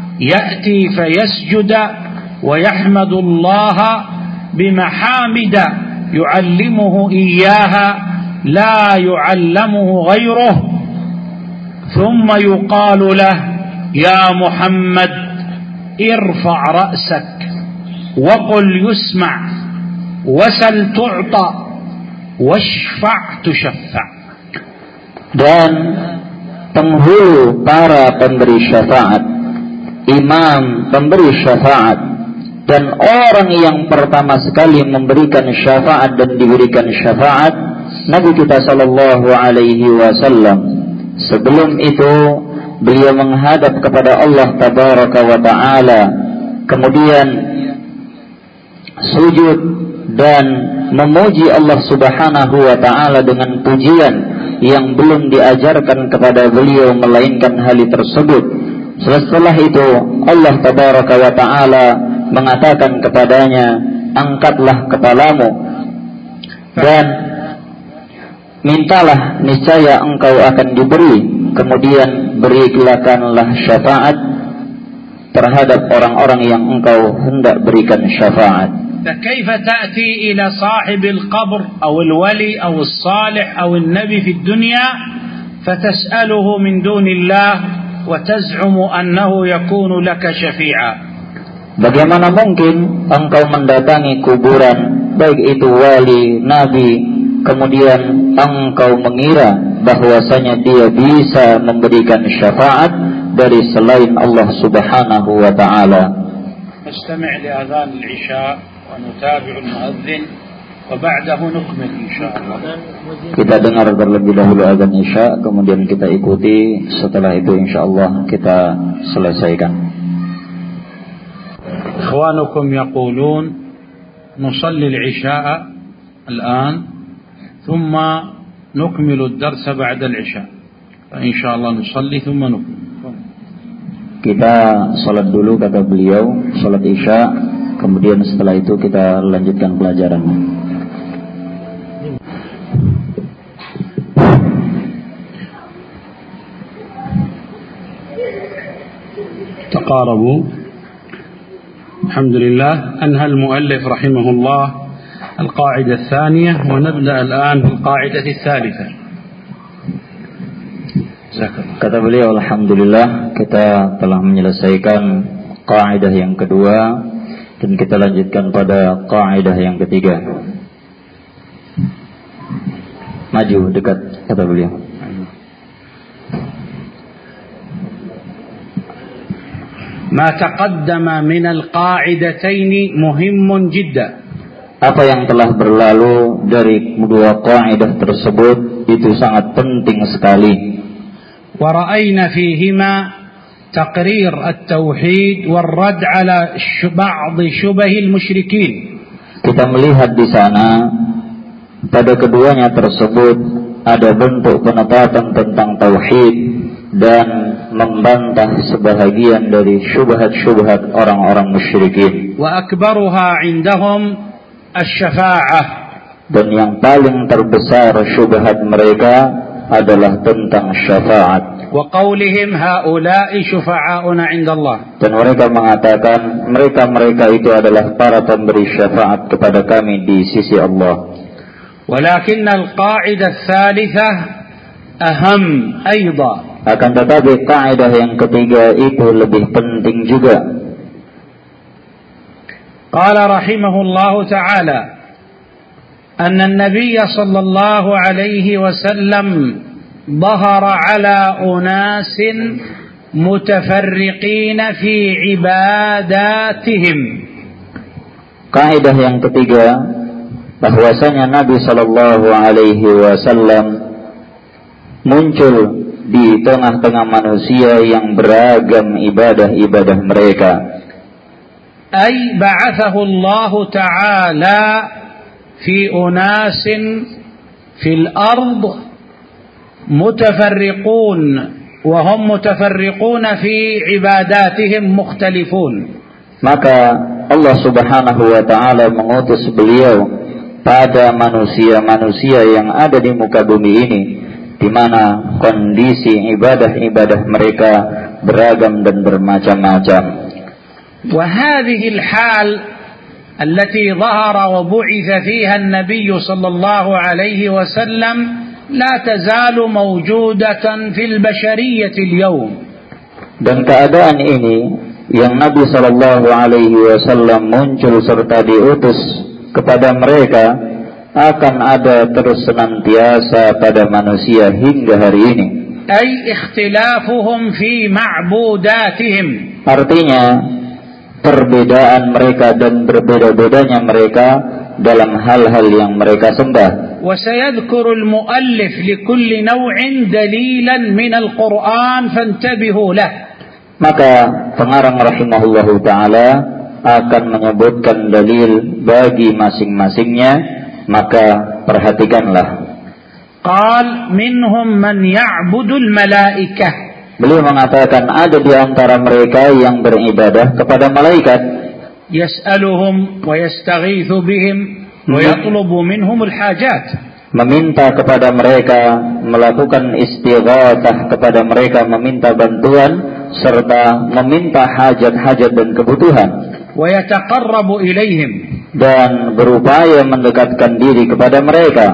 ya'ti fayasjuda wa yahmadu Allah bimahamida yu'allimuhu iyyaha لا يعلمه غيره ثم يقال له يا محمد ارفع رأسك وقل يسمع wasal tu'ta washfa' tushaffa'. Dan penghulu para pemberi syafaat, imam pemberi syafaat, dan orang yang pertama sekali memberikan syafaat dan diberikan syafaat, Nabi kita sallallahu alaihi wasallam. Sebelum itu beliau menghadap kepada Allah tabaraka wa ta'ala, kemudian sujud dan memuji Allah subhanahu wa ta'ala dengan pujian yang belum diajarkan kepada beliau melainkan hal tersebut. Setelah itu Allah tabaraka wa ta'ala mengatakan kepadanya, angkatlah kepalamu dan mintalah, niscaya engkau akan diberi. Kemudian berikanlah syafaat terhadap orang-orang yang engkau hendak berikan syafaat. فكيف تأتي إلى صاحب القبر أو الولي أو الصالح أو النبي في الدنيا فتسأله من دون الله وتزعم أنه يكون لك شفيعا. Bagaimana mungkin engkau mendatangi kuburan, baik itu wali, nabi, kemudian engkau mengira bahwasanya dia bisa memberikan syafaat dari selain Allah subhanahu wa ta'ala. نستمع لأذان العشاء ونتابع المؤذن وبعده نكمل إن شاء الله. Kita dengar terlebih dahulu azan isya, kemudian kita ikuti. Setelah itu insyaallah kita selesaikan. إخوانكم يقولون نصلي العشاء الآن ثم نكمل الدرس بعد العشاء فإن شاء الله نصلي ثم نكمل. Kita salat dulu kata beliau, salat isya, kemudian setelah itu kita lanjutkan pelajaran. تقاربوا. الحمد لله. أنهى المؤلف رحمه الله القاعدة الثانية ونبدأ الآن في القاعدة الثالثة. Kata beliau, alhamdulillah kita telah menyelesaikan kaidah yang kedua dan kita lanjutkan pada kaidah yang ketiga. Maju dekat, kata beliau. ما تقدم من القاعدتين مهم جدا. Apa yang telah berlalu dari dua kaidah tersebut itu sangat penting sekali. ورأينا فيهما تقرير التوحيد والرد على بعض شبه المشركين. Kita melihat di sana pada keduanya tersebut ada bentuk penetapan tentang tauhid dan membantah sebahagian dari syubhat-syubhat orang-orang musyrikin. وأكبرها عندهم الشفاعة. Dan yang paling terbesar syubhat mereka adalah tentang syafaat. وقولهم هؤلاء شفعاؤنا عند الله. Dan mereka mengatakan mereka-mereka itu adalah para pemberi syafaat kepada kami di sisi Allah. ولكن القاعدة الثالثة أهم أيضا. Akan tetapi kaidah yang ketiga itu lebih penting juga. قال رحمه الله تعالى أن النبي صلى الله عليه وسلم ظهر على أناس متفرقين في عباداتهم. Kaidah yang ketiga, bahwasanya Nabi sallallahu alaihi wasallam muncul di tengah-tengah manusia yang beragam ibadah-ibadah mereka. أي بعثه الله تعالى في أناس في الأرض متفرقون وهم متفرقون في عباداتهم مختلفون. Maka Allah subhanahu wa ta'ala mengutus beliau pada manusia-manusia yang ada di muka bumi ini, di mana kondisi ibadah-ibadah mereka beragam dan bermacam-macam. وهذه الحال التي ظهر وبعث فيها النبي صلى الله عليه وسلم لا تزال موجودة في البشرية اليوم. Dan keadaan ini yang Nabi sallallahu alaihi wasallam muncul serta diutus kepada mereka akan ada terus senantiasa pada manusia hingga hari ini. Ay ikhtilafuhum fi ma'budatihim. Artinya perbedaan mereka dan berbeda-bedanya mereka dalam hal-hal yang mereka sembah. Wa sayadhkuru al-muallif li kulli naw'in dalilan min al-Qur'an fantabihu lah. Maka pengarang rahimahullahu taala akan menyebutkan dalil bagi masing-masingnya, maka perhatikanlah. Qal minhum man ya'budul malaikah. Beliau mengatakan ada di antara mereka yang beribadah kepada malaikat. Yas'aluhum wa yastaghithu bihim wa yatlubu minhum al-hajat. Meminta kepada mereka, melakukan istighatsah kepada mereka, meminta bantuan serta meminta hajat-hajat dan kebutuhan. Wa yataqarrabu ilaihim. Dan berupaya mendekatkan diri kepada mereka.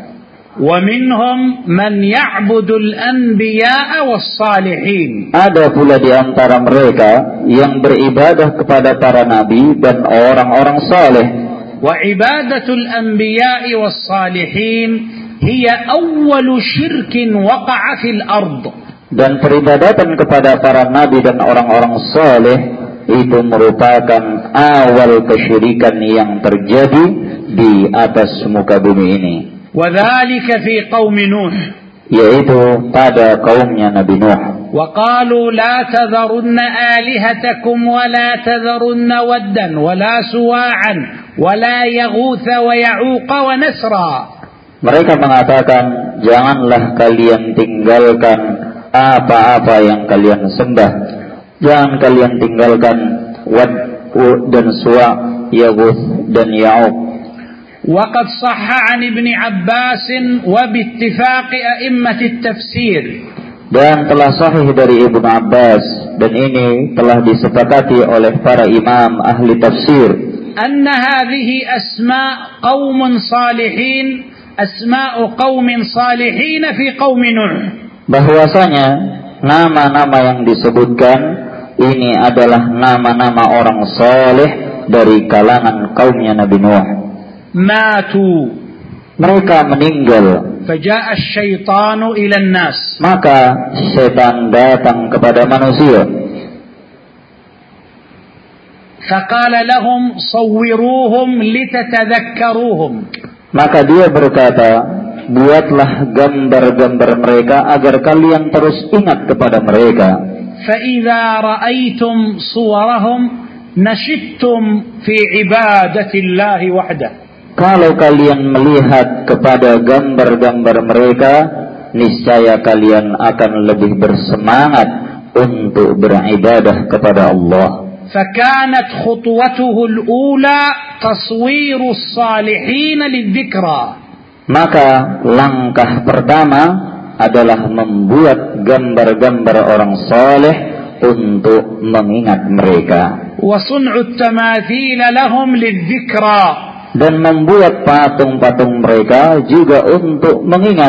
وَمِنْهُمْ مَنْ يَعْبُدُ الْأَنْبِيَاءَ وَالصَّالِحِينَ. Ada pula di antara mereka yang beribadah kepada para nabi dan orang-orang saleh. وَعِبَادَةُ الْأَنْبِيَاءِ وَالصَّالِحِينَ هِيَ أَوَّلُ شِرْكٍ وَقَعَ فِي الْأَرْضِ. Dan peribadatan kepada para nabi dan orang-orang saleh itu merupakan awal kesyirikan yang terjadi di atas muka bumi ini. وذلك في قوم نوح, yaitu pada kaumnya Nabi Nuh. وقالوا لا تذرن آلهتكم ولا تذرن ودا ولا سواعا ولا يغوث ويعوق ونسرا. Mereka mengatakan, janganlah kalian tinggalkan apa-apa yang kalian sembah. Jangan kalian tinggalkan Wad dan Suwa, Yaguth dan Ya'uq. وقد صح عن ابن عباس وباتفاق أئمة التفسير. Dan telah sahih dari Ibnu Abbas, dan ini telah disepakati oleh para imam ahli tafsir. أن هذه أسماء قوم صالحين أسماء قوم صالحين في قوم نوح. Bahwasanya nama-nama yang disebutkan ini adalah nama-nama orang saleh dari kalangan kaumnya Nabi Nuh. Matu, mereka meninggal. Faja'a asyaitanu ila an-nas, maka setan datang kepada manusia. Faqala lahum sawwiruhum litatadhakkaruhum, maka dia berkata, buatlah gambar-gambar mereka agar kalian terus ingat kepada mereka. Fa idza ra'aytum suwarahum nashittum fi ibadati Allahi wahdah. Kalau kalian melihat kepada gambar-gambar mereka, niscaya kalian akan lebih bersemangat untuk beribadah kepada Allah. فكانت خطوته الأولى تصوير الصالحين للذكرى. Maka langkah pertama adalah membuat gambar-gambar orang saleh untuk mengingat mereka. وصنع التماثيل لهم للذكرى. Dan membuat patung-patung mereka juga untuk mengingat.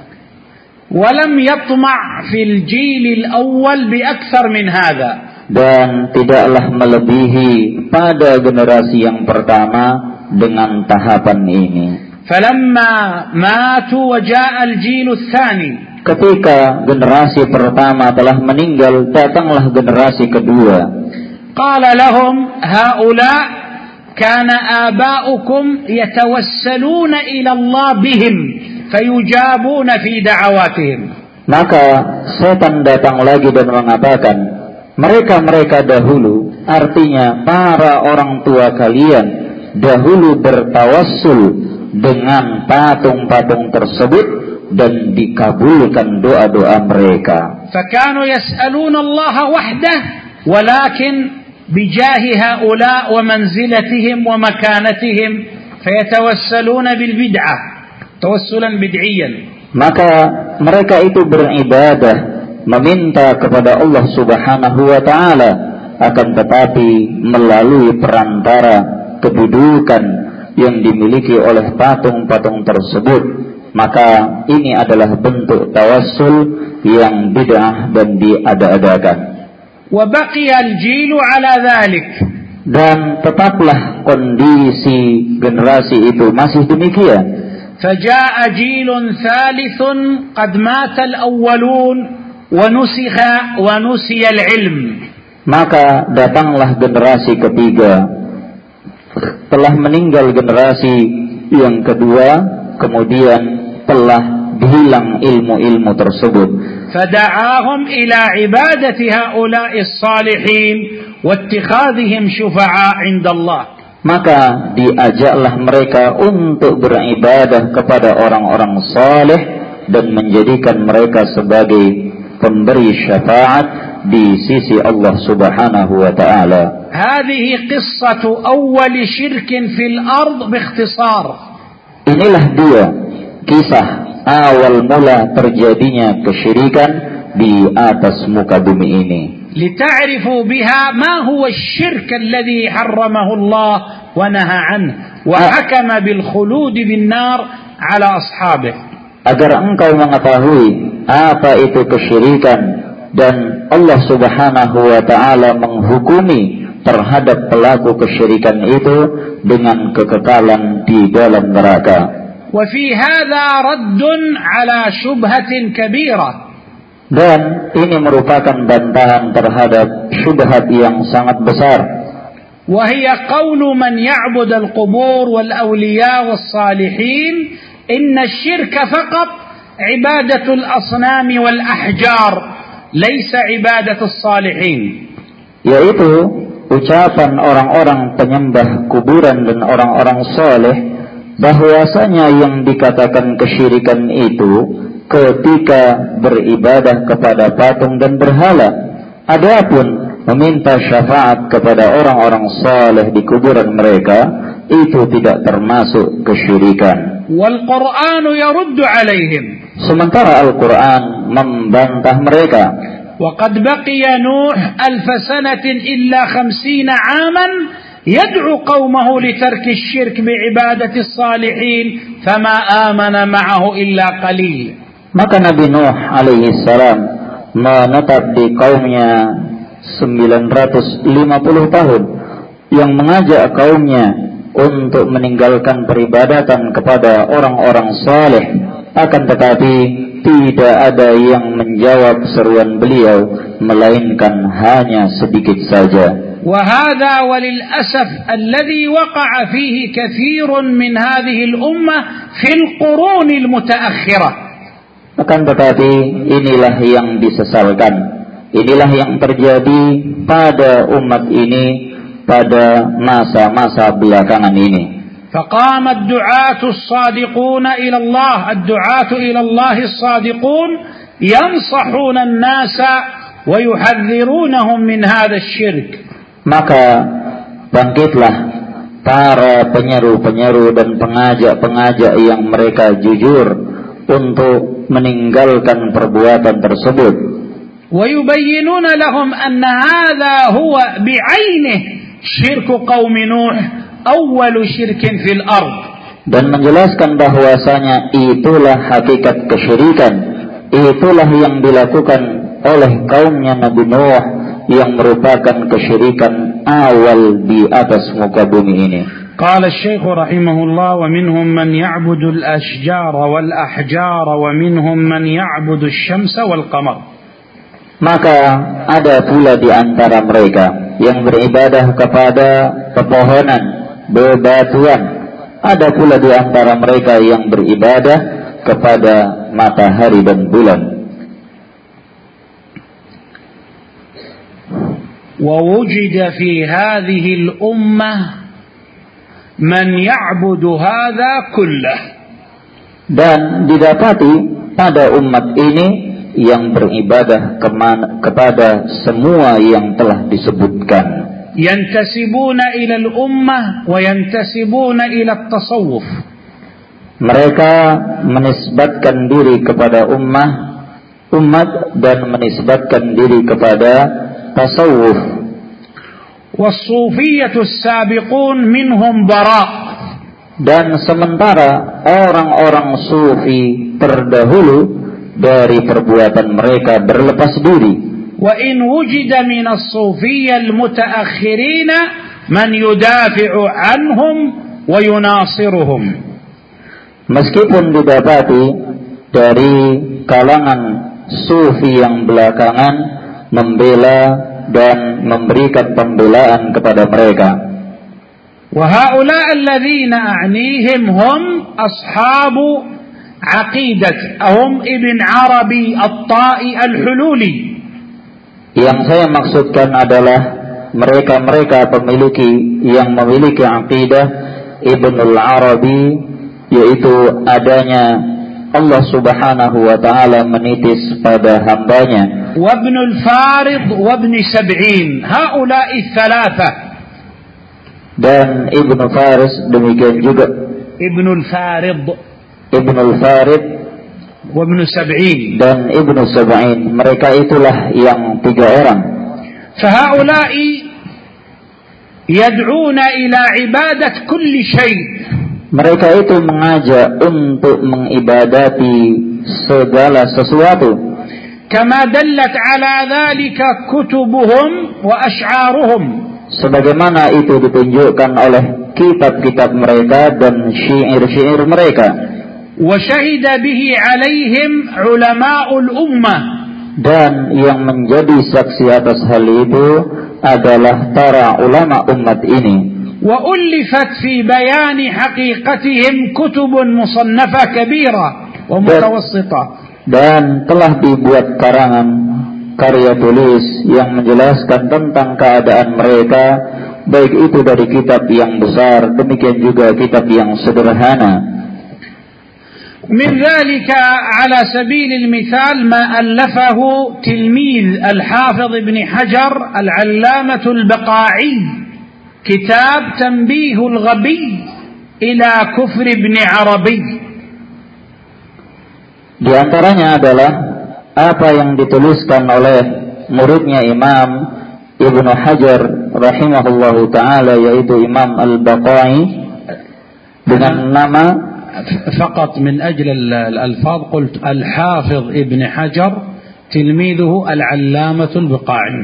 ولم يطمع في الجيل الأول بأكثر من هذا. Dan tidaklah melebihi pada generasi yang pertama dengan tahapan ini. فلما ماتوا وجاء الجيل الثاني. Ketika generasi pertama telah meninggal, datanglah generasi kedua. قال لهم هؤلاء كان آباؤكم يتوسلون إلى الله بهم فيجابون في دعواتهم. Maka setan datang lagi dan mengatakan, mereka-mereka dahulu, artinya para orang tua kalian, dahulu bertawassul dengan patung-patung tersebut dan dikabulkan doa-doa mereka. فكانوا يسألون الله وحده ولكن بجاه هؤلاء ومنزلتهم ومكانتهم فيتوسلون بالبدعة توسلا بدعيا. Maka mereka itu beribadah, meminta kepada Allah Subhanahu wa taala, akan tetapi melalui perantara kedudukan yang dimiliki oleh patung-patung tersebut. Maka ini adalah bentuk tawassul yang bid'ah dan diada-adakan. وبقي الجيل على ذلك. Dan tetaplah kondisi generasi itu masih demikian. فجاء جيل ثالث قد مات الأولون ونسخ ونسي العلم. Maka datanglah generasi ketiga, telah meninggal generasi yang kedua, kemudian telah hilang ilmu-ilmu tersebut. فدعاهم إلى عبادة هؤلاء الصالحين واتخاذهم شفعاء عند الله. Maka diajaklah mereka untuk beribadah kepada orang-orang saleh dan menjadikan mereka sebagai pemberi syafaat di sisi Allah Subhanahu wa taala. هذه قصة أول شرك في الأرض باختصار. Inilah dia kisah awal mula terjadinya kesyirikan di atas muka bumi ini. لتعرفوا بها ما هو الشرك الذي حرمه الله ونهى عنه وحكم بالخلود بالنار على أصحابه. Agar engkau mengetahui apa itu kesyirikan dan Allah Subhanahu wa taala menghukumi terhadap pelaku kesyirikan itu dengan kekekalan di dalam neraka. وفي هذا رد على شبهة كبيرة. Dan ini merupakan bantahan terhadap syubhat yang sangat besar. وهي قول من يعبد القبور والأولياء والصالحين إن الشرك فقط عبادة الأصنام والأحجار ليس عبادة الصالحين. Yaitu ucapan orang-orang penyembah kuburan dan orang-orang saleh bahwasanya yang dikatakan kesyirikan itu ketika beribadah kepada patung dan berhala. Adapun meminta syafaat kepada orang-orang saleh di kuburan mereka itu tidak termasuk kesyirikan. Wal Qur'an yaruddu alaihim. Sementara Al-Qur'an membantah mereka. وقد بقي نوح ألف سنة إلا خمسين عاما يدعو قومه لترك الشرك بعبادة الصالحين فما آمن معه إلا قليل. Maka Nabi Nuh alaihi salam menetap di kaumnya sembilan ratus lima puluh tahun yang mengajak kaumnya untuk meninggalkan peribadatan kepada orang-orang saleh, akan tetapi tidak ada yang menjawab seruan beliau melainkan hanya sedikit saja. وهذا وللأسف الذي وقع فيه كثير من هذه الأمة في القرون المتأخرة. Akan tetapi inilah yang disesalkan, inilah yang terjadi pada umat ini pada masa-masa belakangan ini. فقام الدعاة الصادقون إلى الله الدعاة إلى الله الصادقون ينصحون الناس ويحذرونهم من هذا الشرك. Maka bangkitlah para penyeru-penyeru dan pengajak-pengajak yang mereka jujur untuk meninggalkan perbuatan tersebut. ويبينون لهم أن هذا هو بعينه شرك قوم نوح أول شرك في الأرض. Dan menjelaskan bahwasanya itulah hakikat kesyirikan, itulah yang dilakukan oleh kaumnya Nabi Nuh yang merupakan kesyirikan awal di atas muka bumi ini. قال الشيخ رحمه الله ومنهم من يعبد الأشجار والأحجار ومنهم من يعبد الشمس والقمر. Maka ada pula di antara mereka yang beribadah kepada pepohonan, bebatuan. Ada pula di antara mereka yang beribadah kepada matahari dan bulan. ووجد في هذه الأمة من يعبد هذا كله. Dan didapati pada umat ini yang beribadah kemana, kepada semua yang telah disebutkan. ينتسبون إلى الأمة وينتسبون إلى التصوف. Mereka menisbatkan diri kepada ummah, umat dan menisbatkan diri kepada tasawuf. والصوفية السابقون منهم براء. Dan sementara orang-orang sufi terdahulu dari perbuatan mereka berlepas diri. وإن وجد من الصوفية المتأخرين man yudafi'u anhum wa yunasiruhum. Meskipun didapati dari kalangan sufi yang belakangan membela dan memberikan pembelaan kepada mereka. Wa haula alladziina a'nihim hum ashabu aqidat hum Ibn Arabi At-Ta'i Al-Hululi. Yang saya maksudkan adalah mereka-mereka pemiliki yang memiliki aqidah Ibnul Arabi, yaitu adanya Allah Subhanahu wa taala menitis pada hambanya. Wa Ibnul Farid wa Ibn Sab'in, haula'i thalatha. Dan Ibnu Faris demikian juga. Ibnul Farid, Ibnul Farid wa Ibn Sab'in, dan Ibnu Sab'in. Mereka itulah yang tiga orang. Fahaula'i yad'una ila ibadat kulli syai'. Mereka itu mengajak untuk mengibadati segala sesuatu. Kama dallat ala dhalika kutubuhum wa ash'aruhum. Sebagaimana itu ditunjukkan oleh kitab-kitab mereka dan syair-syair mereka. Wa syahida bihi alaihim ulama'ul ummah. Dan yang menjadi saksi atas hal itu adalah para ulama umat ini. وألفت في بيان حقيقتهم كتب مصنفة كبيرة ومتوسطة. Dan telah dibuat karangan karya tulis yang menjelaskan tentang keadaan mereka, baik itu dari kitab yang besar, demikian juga kitab yang sederhana. من ذلك على سبيل المثال ما ألفه تلميذ الحافظ ابن حجر العلامة البقاعي كتاب تنبيه الغبي إلى كفر ابن عربي. Di antaranya adalah apa yang dituliskan oleh muridnya Imam Ibnu Hajar rahimahullahu taala, yaitu Imam Al-Baqai, dengan nama فقط من أجل الألفاظ قلت الحافظ ابن حجر تلميذه العلامة البقاعي.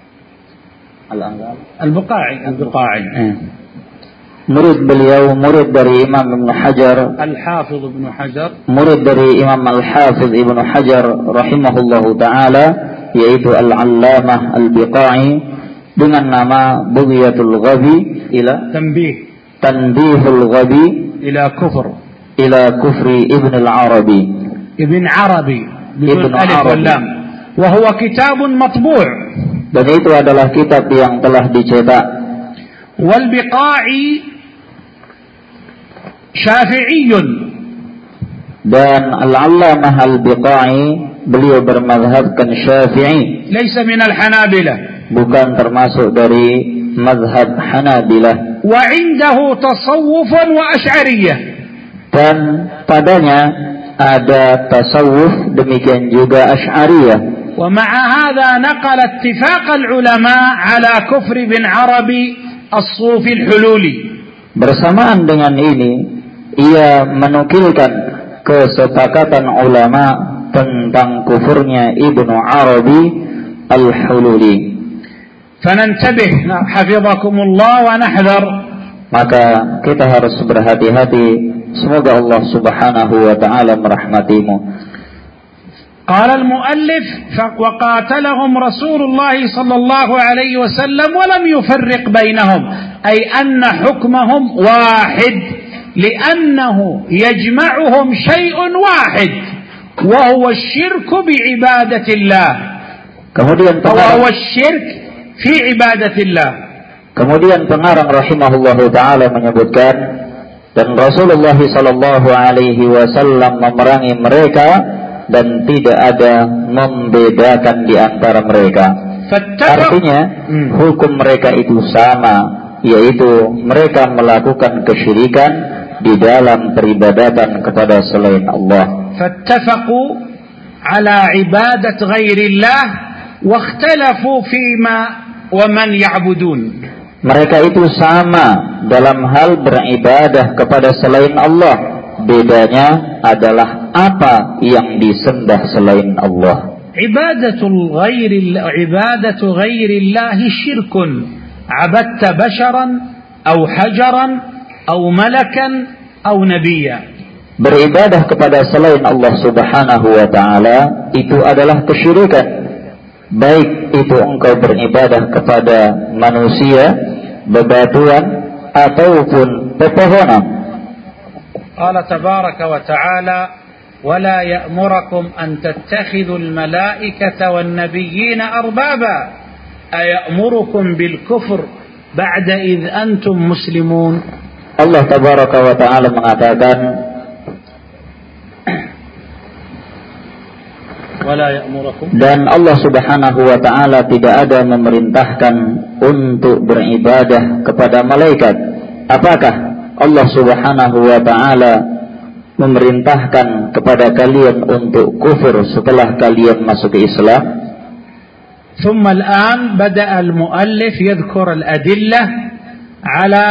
البقاعي البقاعي murid beliau, murid dari Imam Ibn Hajar, Al-Hafiz Ibn Hajar, murid dari Imam Al-Hafiz Ibn Hajar rahimahullahu ta'ala, yaitu Al-Allamah Al-Biqai, dengan nama Bughyatul Ghabi ila Tanbih Tanbihul Ghabi ila Kufr ila Kufri Ibn Al-Arabi. Ibn Arabi Ibn Arabi. Wa huwa kitabun matbu'. Dan itu adalah kitab yang telah dicetak. Wal Biqai Syafi'iyun. Dan Al-Allamah Al-Biqai beliau bermazhabkan Syafi'i. Laisa min al-Hanabilah. Bukan termasuk dari mazhab Hanabilah. Wa indahu tasawwufun wa asy'ariyah. Dan padanya ada tasawuf, demikian juga asy'ariyah. ومع هذا نقل اتفاق العلماء على كفر بن عربي الصوفي الحلولي. Bersamaan dengan ini, ia menukilkan kesepakatan ulama tentang kufurnya Ibnu Arabi Al-Hululi. فننتبه حفظكم الله ونحذر. Maka kita harus berhati-hati. Semoga Allah Subhanahu wa taala merahmatimu. قال المؤلف وقاتلهم رسول الله صلى الله عليه وسلم ولم يفرق بينهم أي أن حكمهم واحد لأنه يجمعهم شيء واحد وهو الشرك بعبادة الله. Kemudian وهو الشرك في عبادة الله. Kemudian pengarang rahimahullahu taala menyebutkan, dan Rasulullah sallallahu alaihi wasallam memerangi mereka dan tidak ada membedakan di antara mereka. Artinya hukum mereka itu sama, yaitu mereka melakukan kesyirikan di dalam peribadatan kepada selain Allah. Fattafaqu ala ibadat ghairillah wa ikhtalafu fima wa man ya'budun. Mereka itu sama dalam hal beribadah kepada selain Allah. Bedanya adalah apa yang disembah selain Allah. Ibadatul ghairi ibadatu ghairillah syirkun 'abadta basharan aw hajaran aw malakan aw nabiyya. Beribadah kepada selain Allah Subhanahu wa ta'ala itu adalah kesyirikan, baik itu engkau beribadah kepada manusia, bebatuan ataupun pepohonan. Qala tabaraka wa ta'ala ولا يأمركم أن تتخذوا الملائكة والنبيين أربابا أيأمركم بالكفر بعد إذ أنتم مسلمون. Allah tabaraka wa ta'ala mengatakan dan Allah subhanahu wa ta'ala tidak ada memerintahkan untuk beribadah kepada malaikat. Apakah Allah subhanahu wa ta'ala memerintahkan kepada kalian untuk kufur setelah kalian masuk ke Islam? ثم الآن بدأ المؤلف يذكر الأدلة على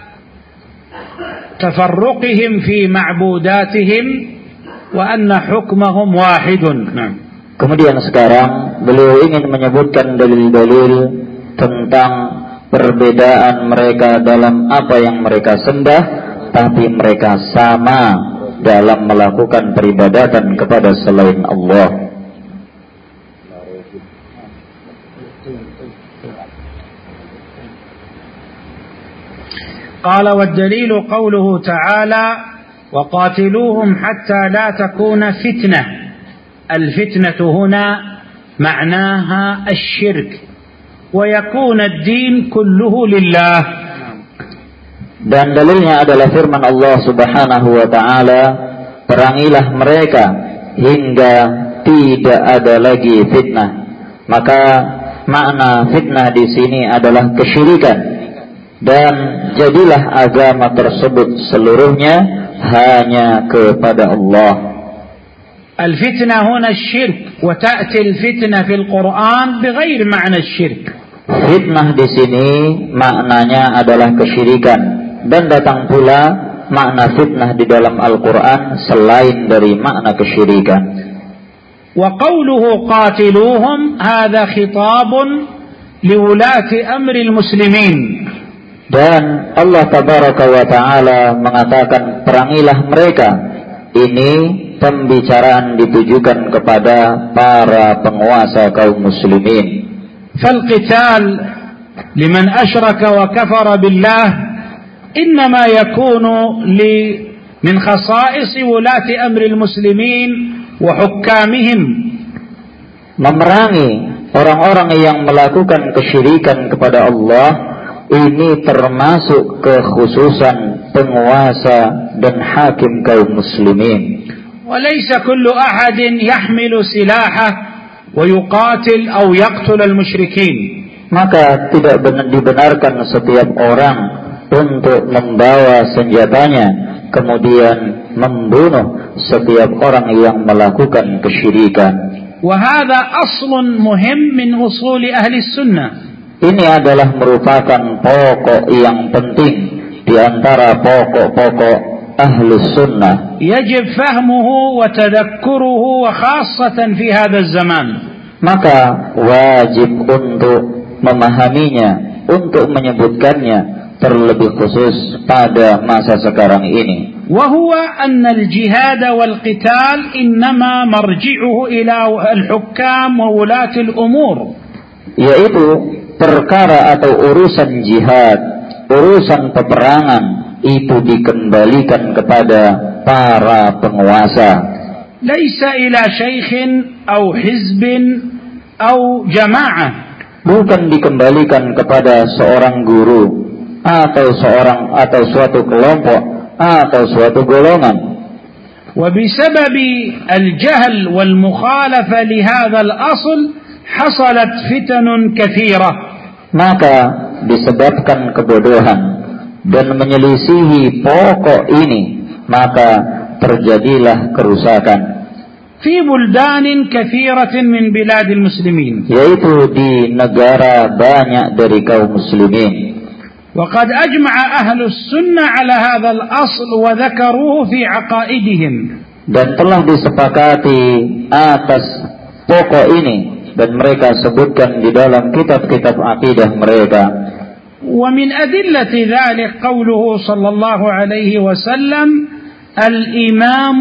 تفرقهم في معبوداتهم وأن حكمهم واحد. Kemudian sekarang beliau ingin menyebutkan dalil-dalil tentang perbedaan mereka dalam apa yang mereka sembah, tapi mereka sama dalam melakukan peribadatan kepada selain Allah. قال والدليل قوله تعالى وقاتلوهم حتى لا تكون فتنة. الفتنة هنا معناها الشرك ويكون الدين كله لله. Dan dalilnya adalah firman Allah Subhanahu wa ta'ala, perangilah mereka hingga tidak ada lagi fitnah. Maka makna fitnah di sini adalah kesyirikan, dan jadilah agama tersebut seluruhnya hanya kepada Allah. Al-fitnah huna asy-syirk wa ta'ti al-fitnah fil Qur'an bighairi ma'na asy-syirk. Fitnah di sini maknanya adalah kesyirikan, dan datang pula makna fitnah di dalam Al-Qur'an selain dari makna kesyirikan. Wa qawluhu qatiluhum hadha khitabun liwulati amri al-muslimin. Dan Allah tabaraka wa ta'ala mengatakan perangilah mereka. Ini pembicaraan ditujukan kepada para penguasa kaum muslimin. فالقتال لمن أشرك وكفر بالله إنما يكون من خصائص ولاة أمر المسلمين وحكامهم. Memerangi orang-orang yang melakukan kesyirikan kepada Allah ini termasuk kekhususan penguasa dan hakim kaum muslimin. وليس كل أحد يحمل سلاحه ويقاتل أو يقتل المشركين. Maka tidak dibenarkan setiap orang untuk membawa senjatanya kemudian membunuh setiap orang yang melakukan kesyirikan. وهذا أصل مهم من أصول أهل السنة. Ini adalah merupakan pokok yang penting di antara pokok-pokok Ahlus Sunnah. يجب فهمه وتذكره وخاصة في هذا الزمان. Maka wajib untuk memahaminya, untuk menyebutkannya terlebih khusus pada masa sekarang ini. وهو أن الجهاد والقتال إنما مرجعه إلى الحكام وولاة الأمور. Yaitu perkara atau urusan jihad, urusan peperangan itu dikembalikan kepada para penguasa. Laisa ila syaikhin atau hizbin atau jamaah. Bukan dikembalikan kepada seorang guru atau seorang atau suatu kelompok atau suatu golongan. وبسبب الجهل والمخالفة لهذا الأصل حصلت فتن كثيرة. Maka disebabkan kebodohan dan menyelisihi pokok ini, maka terjadilah kerusakan. Fi buldanin katsiratin min biladil muslimin. Yaitu di negara banyak dari kaum muslimin. وقد أجمع أهل السنة على هذا الأصل وذكروه في عقائدهم. Dan telah disepakati atas pokok ini dan mereka sebutkan di dalam kitab-kitab akidah mereka. ومن أدلة ذلك قوله صلى الله عليه وسلم الإمام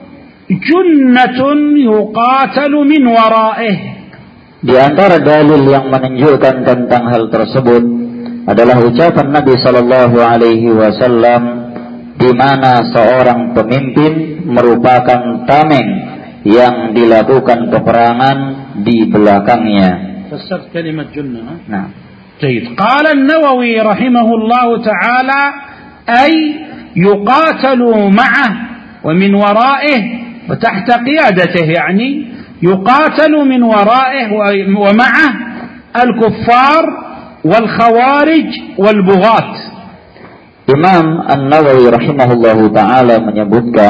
جنة يقاتل من ورائه. Di antara dalil yang menunjukkan tentang hal tersebut adalah ucapan Nabi Sallallahu Alaihi Wasallam, di mana seorang pemimpin merupakan tameng yang dilakukan peperangan di belakangnya. Fassar kalimat junnah. Nah. Baik. Qala An-Nawawi rahimahullah taala ay yuqatalu ma'ah wa min wara'ih wa tahta qiyadatihi, yani يقاتل من ورائه ومعه الكفار والخوارج والبغاة. Imam An-Nawawi rahimahullahu ta'ala menyebutkan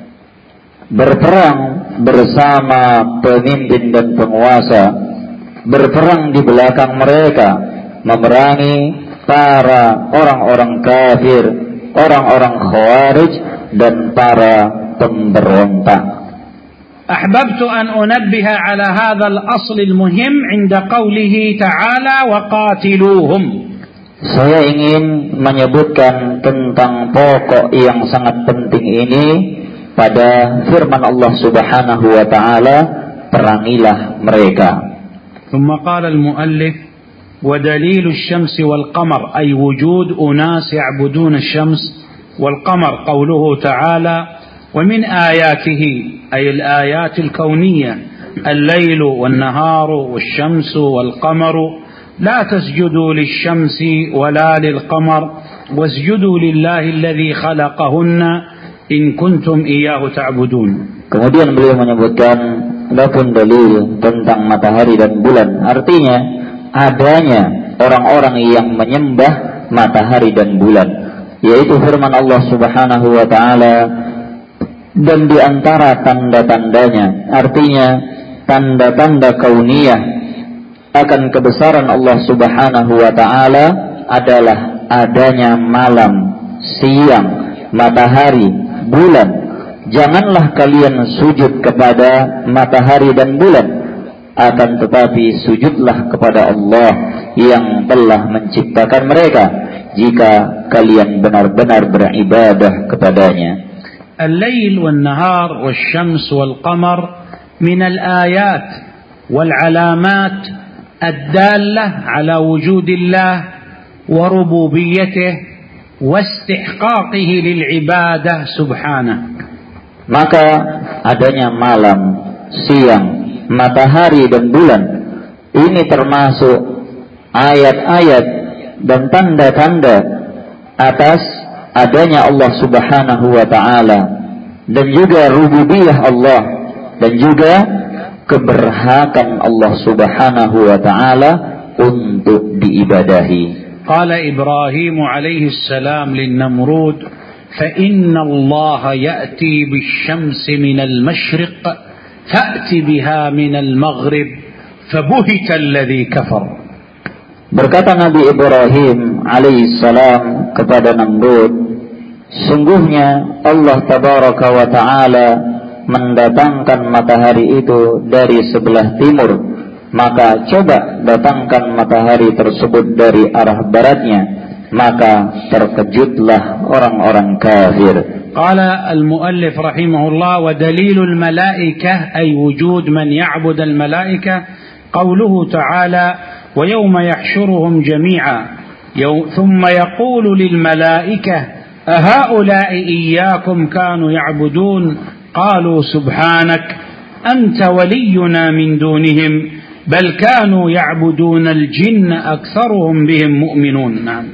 berperang bersama pemimpin dan penguasa, berperang di belakang mereka, memerangi para orang-orang kafir, orang-orang khawarij dan para pemberontak. أحببت أن أنبه على هذا الأصل المهم عند قوله تعالى وقاتلوهم. Saya ingin menyebutkan tentang pokok yang sangat penting ini pada firman Allah Subhanahu wa taala, perangilah mereka. ثم قال المؤلف ودليل الشمس والقمر أي وجود أناس يعبدون الشمس والقمر قوله تعالى ومن آياته أي الآيات الكونية الليل والنهار والشمس والقمر لا تسجدوا للشمس ولا للقمر واسجدوا لله الذي خلقهن إن كنتم إياه تعبدون. Kemudian beliau menyebutkan adapun dalil tentang matahari dan bulan, artinya adanya orang-orang yang menyembah matahari dan bulan, yaitu firman Allah Subhanahu wa taala, dan di antara tanda-tandanya, artinya tanda-tanda kauniyah akan kebesaran Allah Subhanahu wa taala adalah adanya malam, siang, matahari, bulan. Janganlah kalian sujud kepada matahari dan bulan, akan tetapi sujudlah kepada Allah yang telah menciptakan mereka, jika kalian benar-benar beribadah kepadanya. الليل والنهار والشمس والقمر من الآيات والعلامات الدالة على وجود الله وربوبيته واستحقاقه للعبادة سبحانه. Maka adanya malam, siang, matahari dan bulan ini termasuk ayat-ayat dan tanda-tanda atas adanya Allah Subhanahu wa ta'ala, dan juga rububiyah Allah, dan juga keberhakan Allah Subhanahu wa ta'ala untuk diibadahi. Qala Ibrahim alaihi salam lin-Namrud fa inna Allah ya'ti bisyamsi minal masyriq fa'ti biha minal maghrib fabuhita alladhi kafar. Berkata Nabi Ibrahim alaihi salam kepada Namrud, sungguhnya Allah tabaraka wa ta'ala mendatangkan matahari itu dari sebelah timur, maka coba datangkan matahari tersebut dari arah baratnya, maka terkejutlah orang-orang kafir. Qala al-muallif rahimahullah wa dalilul malaikah ay wujud man ya'bud al-malaikah qawluhu ta'ala ويوم يحشرهم جميعا ثم يقول للملائكة أهؤلاء إياكم كانوا يعبدون قالوا سبحانك أنت ولينا من دونهم بل كانوا يعبدون الجن أكثرهم بهم مؤمنون.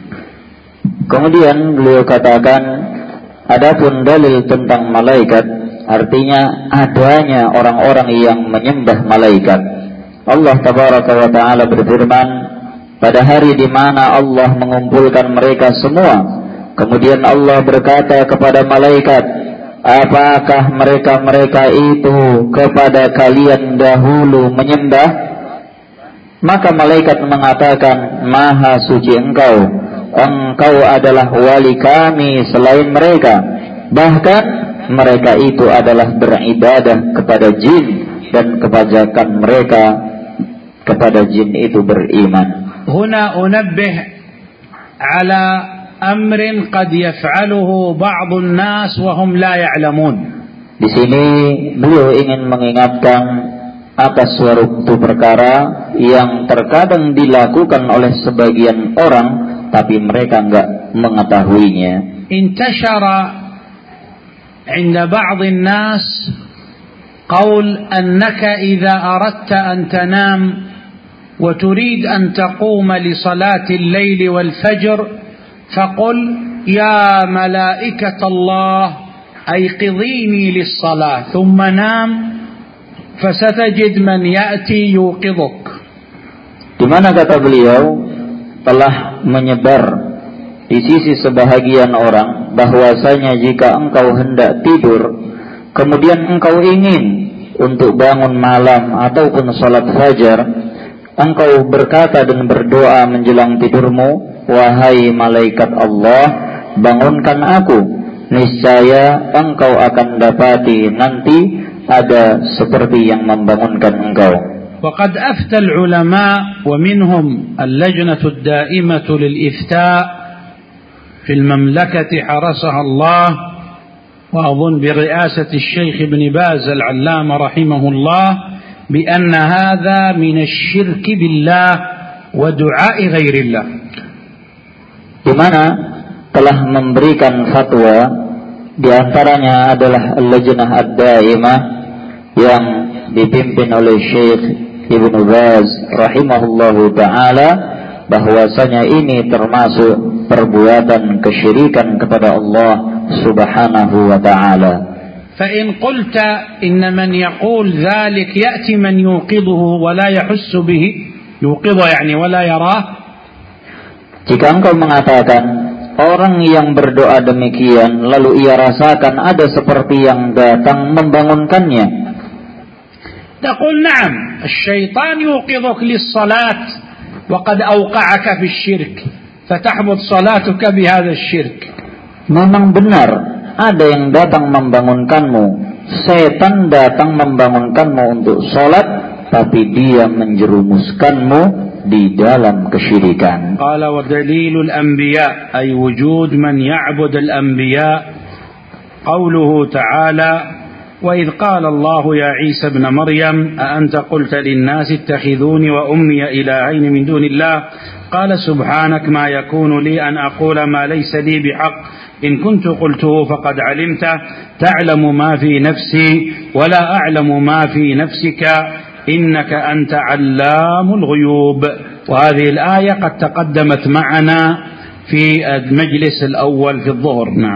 Kemudian beliau katakan, adapun dalil tentang malaikat, artinya adanya orang-orang yang menyembah malaikat. Allah tabaraka wa ta'ala berfirman, pada hari di mana Allah mengumpulkan mereka semua, kemudian Allah berkata kepada malaikat, apakah mereka-mereka itu kepada kalian dahulu menyembah? Maka malaikat mengatakan, maha suci engkau, engkau adalah wali kami selain mereka. Bahkan mereka itu adalah beribadah kepada jin, dan kebajakan mereka kepada jin itu beriman. Huna unabbih على أمر قد يفعله بعض الناس وهم لا يعلمون. Di sini beliau ingin mengingatkan atas suatu perkara yang terkadang dilakukan oleh sebagian orang tapi mereka enggak mengetahuinya. Intashara 'inda ba'd an-nas qaul annaka idza aradta an tanam wa turid an taquma li salati al-lail wal-fajr faqul ya malaikat Allah أيقظيني للصلاة ثم نام فستجد من يأتي يوقظك. Di mana kata beliau telah menyebar di sisi sebahagian orang bahwasanya jika engkau hendak tidur kemudian engkau ingin untuk bangun malam ataupun salat fajar, engkau berkata dan berdoa menjelang tidurmu, wahai malaikat Allah, bangunkan aku. Niscaya engkau akan dapati nanti ada seperti yang membangunkan engkau. وقد أفتى العلماء ومنهم اللجنة الدائمة للإفتاء في المملكة حرسها الله وأظن برئاسة الشيخ ابن باز العلامة رحمه الله بأن هذا من الشرك بالله ودعاء غير الله. Di mana telah memberikan fatwa, di antaranya adalah Al-Lajnah Ad-Daimah yang dipimpin oleh Syekh Ibnu Baz rahimahullahu taala, bahwasanya ini termasuk perbuatan kesyirikan kepada Allah Subhanahu wa taala. فإن قلت إن من يقول ذلك يأتي من يوقظه ولا يحس به يوقظه يعني ولا يراه. Jika engkau mengatakan orang yang berdoa demikian lalu ia rasakan ada seperti yang datang membangunkannya. تقول نعم الشيطان يوقظك للصلاة وقد أوقعك في الشرك فتحبط صلاتك بهذا الشرك. Memang benar ada yang datang membangunkanmu, setan datang membangunkanmu untuk salat, tapi dia menjerumuskanmu di dalam kesyirikan. Qala wa dalilul anbiya ay wujud man ya'bud al-anbiya qawluhu ta'ala wa idh qala Allah ya Isa ibn Maryam a anta qulta lin-nas ittakhidhuni wa ummi ilahayn min dunillah qala subhanak ma yakunu li an aqula ma laysa li bihaqq in kuntu qultuhu faqad 'alimta ta'lamu ma fi nafsi wa la a'lamu ma fi nafsika إنك أنت علام الغيوب. وهذه الآية قد تقدمت معنا في المجلس الأول في الظهر. نعم.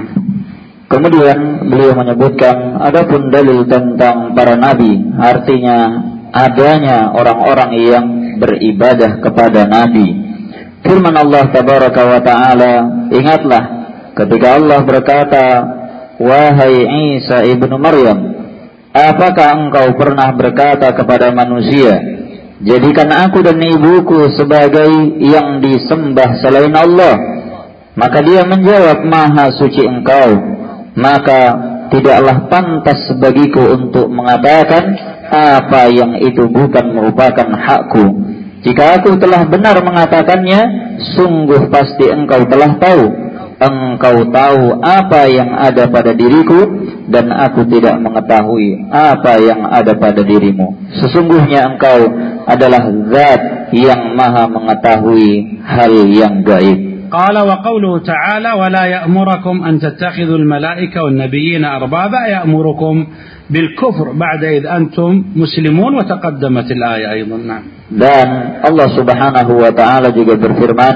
Kemudian beliau menyebutkan adapun dalil tentang para nabi, artinya adanya orang-orang yang beribadah kepada nabi. Firman Allah tabaraka wa taala, ingatlah ketika Allah berkata, wahai Isa ibnu Maryam, apakah engkau pernah berkata kepada manusia, jadikan aku dan ibuku sebagai yang disembah selain Allah? Maka dia menjawab, maha suci engkau, maka tidaklah pantas bagiku untuk mengatakan apa yang itu bukan merupakan hakku. Jika aku telah benar mengatakannya, sungguh pasti engkau telah tahu. Engkau tahu apa yang ada pada diriku dan aku tidak mengetahui apa yang ada pada dirimu. Sesungguhnya engkau adalah zat yang maha mengetahui hal yang gaib. Qala wa qawluhu ta'ala wa la ya'murukum an tattakhidhu al-malaika wan nabiyyina arbaba ya'murukum bil kufr ba'da id antum muslimun wa taqaddamat al-ayah aidan. Dan Allah Subhanahu wa taala juga berfirman,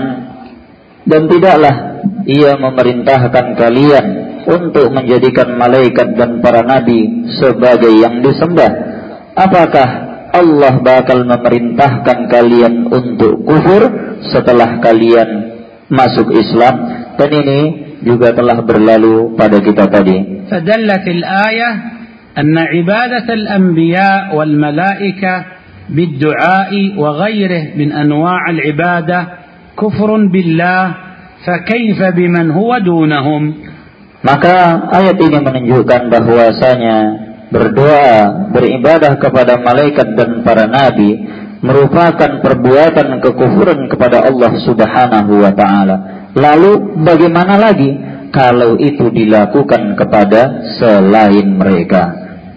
dan tidaklah ia memerintahkan kalian untuk menjadikan malaikat dan para nabi sebagai yang disembah. Apakah Allah bakal memerintahkan kalian untuk kufur setelah kalian masuk Islam? Dan ini juga telah berlalu pada kita tadi. Fadallat al-ayah anna ibadat al-anbiya wal malaika bid-du'a'i wa ghairihi min anwa' al-ibadah kufrun billah. فَكَيْفَ بِمَنْ هُوَ دُونَهُمْ. Maka ayat ini menunjukkan bahwasanya berdoa, beribadah kepada malaikat dan para nabi merupakan perbuatan kekufuran kepada Allah Subhanahu wa taala. Lalu bagaimana lagi kalau itu dilakukan kepada selain mereka?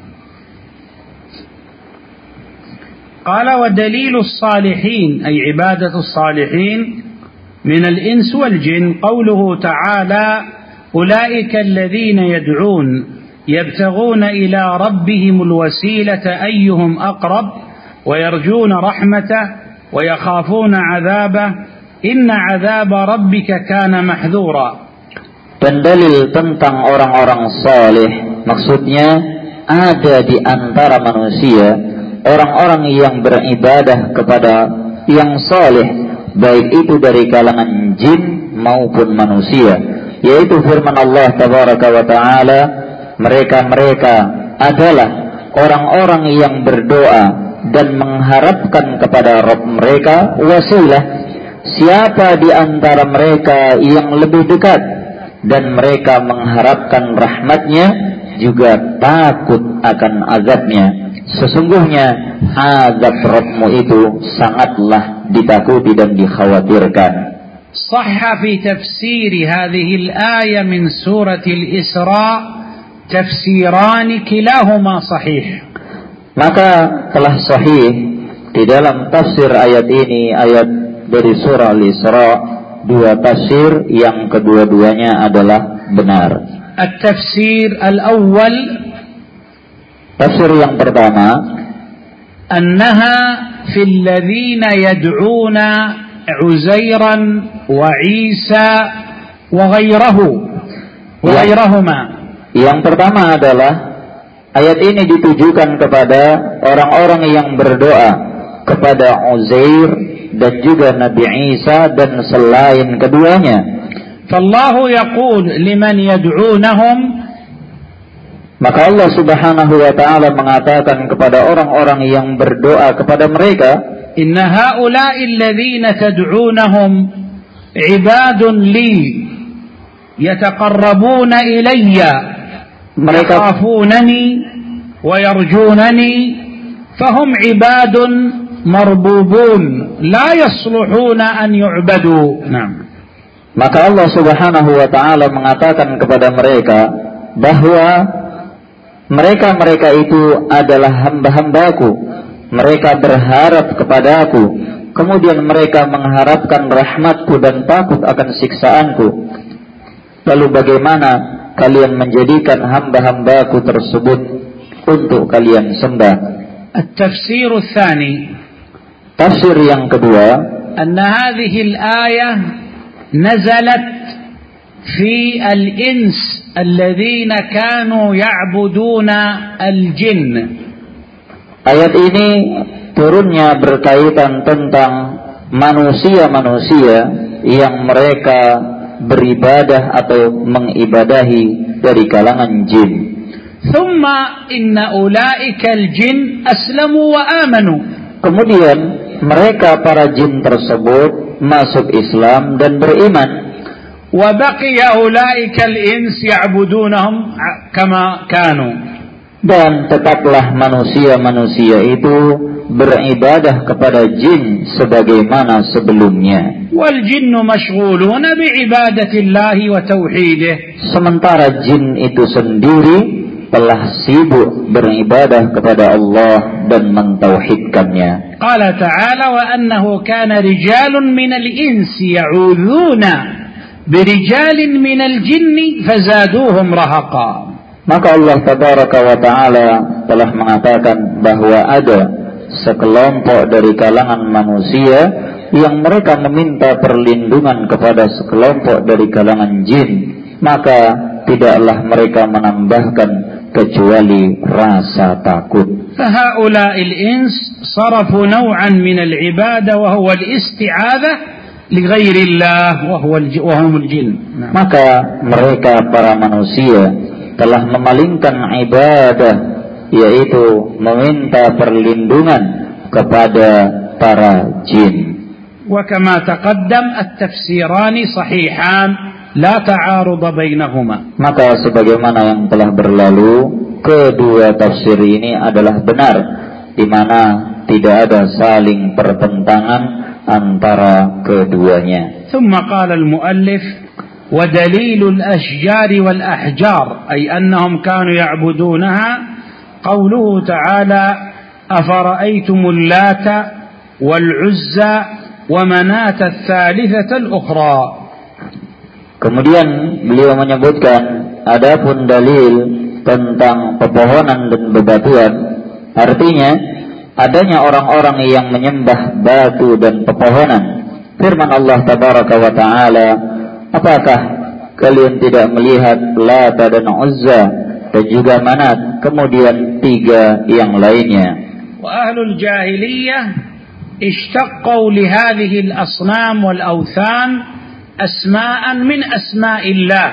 Qala wa dalilus salihin ay ibadatus salihin min al-ins wal jin qawluhu ta'ala ulaika alladhina yad'un yabtaghuna ila rabbihimul wasilata ayyuhum aqrab wa yarjuna rahmatah وَيَخَافُونَ عَذَابَهُ إِنَّ عَذَابَ رَبِّكَ كَانَ مَحْذُورًا. Dan dalil tentang orang-orang saleh, maksudnya ada di antara manusia orang-orang yang beribadah kepada yang saleh, baik itu dari kalangan jin maupun manusia, yaitu firman Allah tabaraka wa taala, mereka-mereka adalah orang-orang yang berdoa dan mengharapkan kepada Rabb mereka wasilah, siapa di antara mereka yang lebih dekat, dan mereka mengharapkan rahmatnya, juga takut akan azabnya. Sesungguhnya azab Rabbmu itu sangatlah ditakuti dan dikhawatirkan. Sahha fi tafsir hadhihi al-ayah min surah al-Isra tafsiran kilahuma sahih. Maka telah sahih di dalam tafsir ayat ini, ayat dari surah Al-Isra, dua tafsir yang kedua-duanya adalah benar. At-tafsir al-awwal, tafsir yang pertama, annaha fil ladzina yad'una Uzairan wa Isa wa ghairahu wa ghairahuma. Yang pertama adalah ayat ini ditujukan kepada orang-orang yang berdoa kepada Uzair dan juga Nabi Isa dan selain keduanya. Fallahu yaqul liman yad'unahum, maka Allah Subhanahu wa taala mengatakan kepada orang-orang yang berdoa kepada mereka, inna haula'i alladhina tad'unahum ibadun li yataqarrabuna ilayya mereka yakhafunani wa yarjunani fahum ibadun marbubun la yasluhuna an yu'badu. Naam. Maka Allah Subhanahu wa taala mengatakan kepada mereka bahwa mereka-mereka itu adalah hamba-hambaku, mereka berharap kepadaku, kemudian mereka mengharapkan rahmatku dan takut akan siksaanku. Lalu bagaimana kalian menjadikan hamba-hambaku tersebut untuk kalian sembah? At-tafsir ats-tsani, tafsir yang kedua, anna hadhihi al-ayah nazalat fi al-ins alladhina kanu ya'buduna al-jinn. Ayat ini turunnya berkaitan tentang manusia-manusia yang mereka beribadah atau mengibadahi dari kalangan jin. Thumma inna ulaika al-jin aslamu wa amanu. Kemudian mereka para jin tersebut masuk Islam dan beriman. Wa baqiya ulaika al-ins ya'budunahum kama kanu. Dan tetaplah manusia-manusia itu beribadah kepada jin sebagaimana sebelumnya. Wal jinnu mashghuluna bi'ibadati Allah wa tauhidih. Sementara jin itu sendiri telah sibuk beribadah kepada Allah dan mentauhidkannya. Qala ta'ala wa annahu kana rijalun minal insi ya'udhuna birijalin minal jinni fazaduhum rahaqa. Maka Allah Tabaraka wa Ta'ala telah mengatakan bahwa ada sekelompok dari kalangan manusia yang mereka meminta perlindungan kepada sekelompok dari kalangan jin, maka tidaklah mereka menambahkan kecuali rasa takut. Fahaula'il ins sarafu naw'an min al-ibadah wa huwa al-isti'adzah li ghairillah wa huwa al jin. Maka mereka para manusia telah memalingkan ibadah, yaitu meminta perlindungan kepada para jin. Wa kama taqaddam at-tafsirani sahihan la ta'arud bainahuma. Maka sebagaimana yang telah berlalu, kedua tafsir ini adalah benar, di mana tidak ada saling pertentangan antara keduanya. ثم قال المؤلف ودليل الأشجار والأحجار أي أنهم كانوا يعبدونها قوله تعالى أفرأيتم اللات والعزى ومناة الثالثة الأخرى. Kemudian beliau menyebutkan adapun dalil tentang pepohonan dan bebatuan, artinya adanya orang-orang yang menyembah batu dan pepohonan. Firman Allah tabaraka wa ta'ala, apakah kalian tidak melihat Lata dan Uzza dan juga Manat, kemudian tiga yang lainnya. Wa ahlul jahiliyah ishtaqau li hadhihi al-asnam wal-awthan asma'an min asma'illah.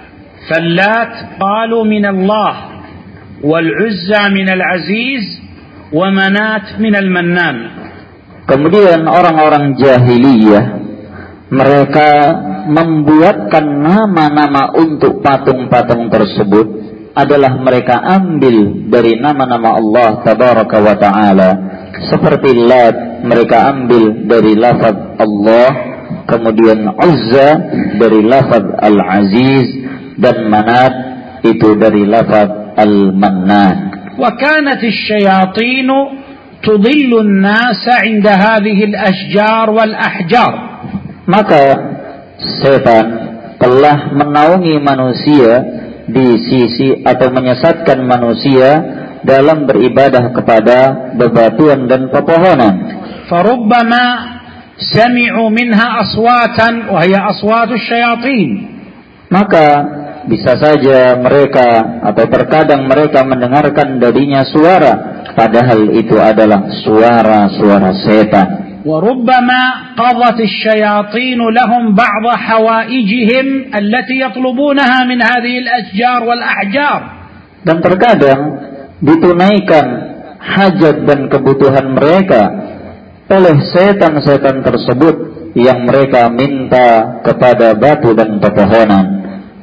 Fallat qalu min Allah wal-Uzza min al-Aziz wa Manat min al-Mannan. Kemudian orang-orang jahiliyah mereka membuatkan nama-nama untuk patung-patung tersebut adalah mereka ambil dari nama-nama Allah tabaraka wa ta'ala. Seperti Lat mereka ambil dari lafaz Allah, kemudian Uzza dari lafaz Al-Aziz, dan Manat itu dari lafaz Al-Mannan. وكانت الشياطين تضل الناس عند هذه الأشجار والأحجار. Maka setan telah menaungi manusia di sisi atau menyesatkan manusia dalam beribadah kepada bebatuan dan pepohonan. فربما سمعوا منها أصواتا وهي أصوات الشياطين. Maka bisa saja mereka atau terkadang mereka mendengarkan darinya suara, padahal itu adalah suara-suara setan. وربما قضت الشياطين لهم بعض حوائجهم التي يطلبونها من هذه الأشجار والأحجار. Dan terkadang ditunaikan hajat dan kebutuhan mereka oleh setan-setan tersebut yang mereka minta kepada batu dan pepohonan.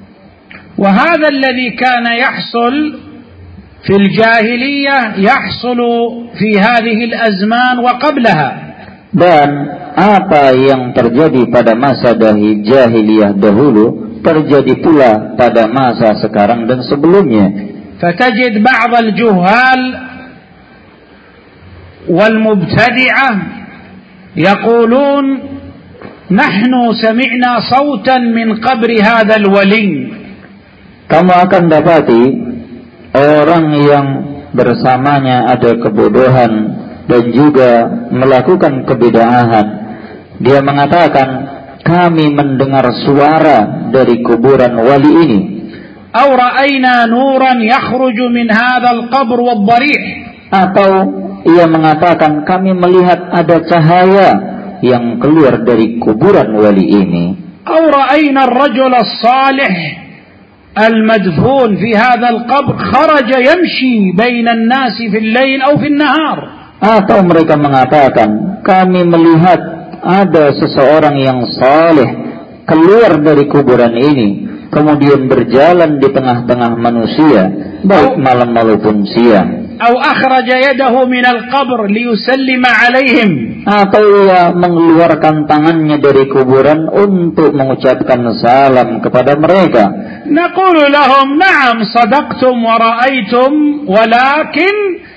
وهذا الذي كان يحصل في الجاهلية يحصل في هذه الأزمان وقبلها. Dan apa yang terjadi pada masa dari jahiliyah dahulu terjadi pula pada masa sekarang dan sebelumnya. فتجد بعض الجهال والمبتدعة يقولون نحن سمعنا صوتا من قبر هذا الولي. Kamu akan dapati orang yang bersamanya ada kebodohan dan juga melakukan kebid'ahan. Dia mengatakan, kami mendengar suara dari kuburan wali ini. أو رأينا نورا يخرج من هذا القبر والضريح. Atau ia mengatakan, kami melihat ada cahaya yang keluar dari kuburan wali ini. أو رأينا الرجل الصالح المدفون في هذا القبر خرج يمشي بين الناس في الليل أو في النهار. Atau mereka mengatakan, kami melihat ada seseorang yang saleh keluar dari kuburan ini, kemudian berjalan di tengah-tengah manusia, baik malam maupun siang. أو أخرج يده من القبر ليسلم عليهم. Atau ia mengeluarkan tangannya dari kuburan untuk mengucapkan salam kepada mereka. نقول لهم نعم صدقتم ورأيتم ولكن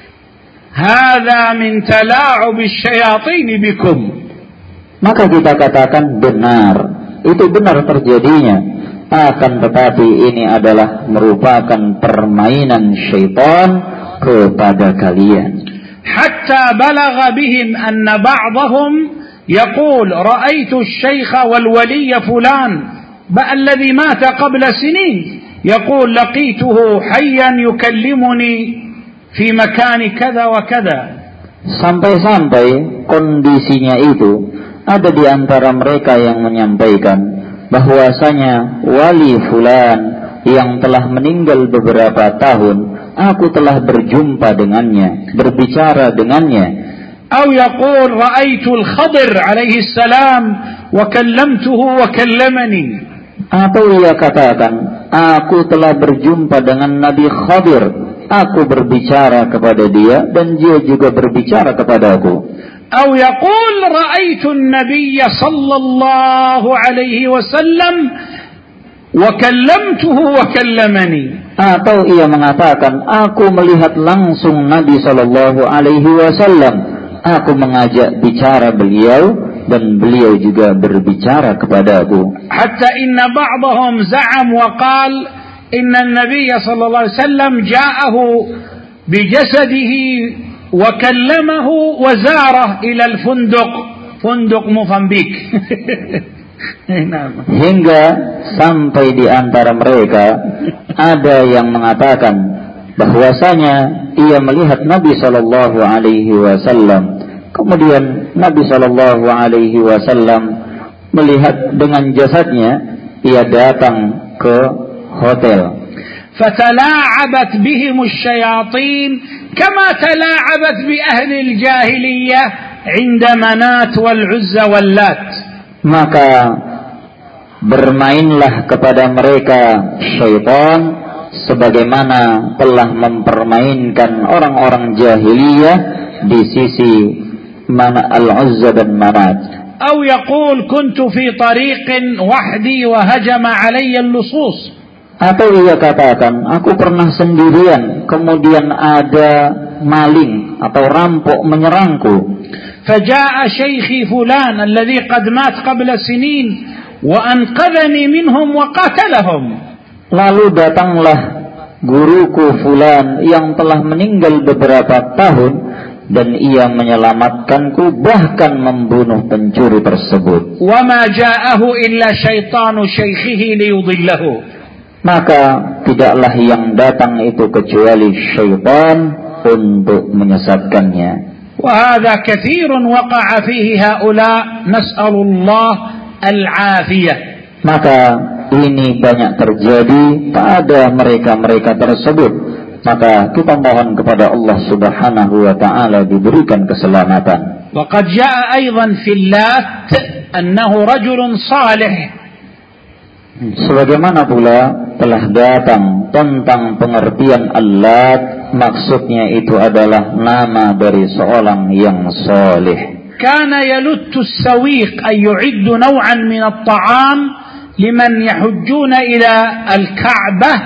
هذا من تلاعب الشياطين بكم. Maka kita katakan benar, itu benar terjadinya. Akan tetapi ini adalah merupakan permainan syaitan kepada kalian. حتى بلغ بهم أن بعضهم يقول رأيت الشيخ والولي فلان الذي مات قبل سنين يقول لقيته حيا يكلمني في مكان كذا وكذا. Sampai-sampai kondisinya itu ada di antara mereka yang menyampaikan bahwasanya wali fulan yang telah meninggal beberapa tahun, aku telah berjumpa dengannya, berbicara dengannya. أو يقول رأيت الخضر عليه السلام وكلمته وكلمني. Atau ia katakan, aku telah berjumpa dengan Nabi Khadir, aku berbicara kepada dia dan dia juga berbicara kepada aku. أو يقول رأيت النبي صلى الله عليه وسلم وكلمته وكلمني. Atau ia mengatakan, aku melihat langsung Nabi Shallallahu Alaihi Wasallam, aku mengajak bicara beliau dan beliau juga berbicara kepadaku. Hatta inna ba'dahum za'am wa qal inna an-nabiy sallallahu alaihi wasallam ja'ahu bijasadihi wa kallamahu wa zarah ila al-funduq funduq Mozambik. Hingga sampai di antara mereka ada yang mengatakan bahwasanya ia melihat Nabi Shallallahu Alaihi Wasallam, kemudian Nabi Shallallahu Alaihi Wasallam melihat dengan jasadnya, ia datang ke hotel. فتلاعبت بهم الشياطين كما تلاعبت بأهل الجاهلية عند منات والعزى واللات. Maka bermainlah kepada mereka syaitan sebagaimana telah mempermainkan orang-orang jahiliyah di sisi mana Al-Uzza dan Manat. أو يقول كنت في طريق وحدي وهجم علي اللصوص. Atau ia katakan, aku pernah sendirian, kemudian ada maling atau rampok menyerangku. فجاء شيخي فلان الذي قد مات قبل سنين وأنقذني منهم وقاتلهم. Lalu datanglah guruku fulan yang telah meninggal beberapa tahun dan ia menyelamatkanku, bahkan membunuh pencuri tersebut. وما جاءه إلا شيطان شيخه ليضله. Maka tidaklah yang datang itu kecuali syaitan untuk menyesatkannya. وهذا كثير وقع فيه هؤلاء نسأل الله العافية. Maka ini banyak terjadi pada mereka-mereka tersebut. Maka kita mohon kepada Allah Subhanahu wa taala diberikan keselamatan. وقد جاء أيضا في اللات أنه رجل صالح. Sebagaimana pula telah datang tentang pengertian Allat, maksudnya itu adalah nama dari seorang yang saleh. Kana yaluttu as-sawiq ay yu'iddu naw'an min at-ta'am liman yahujjuna ila al-Ka'bah,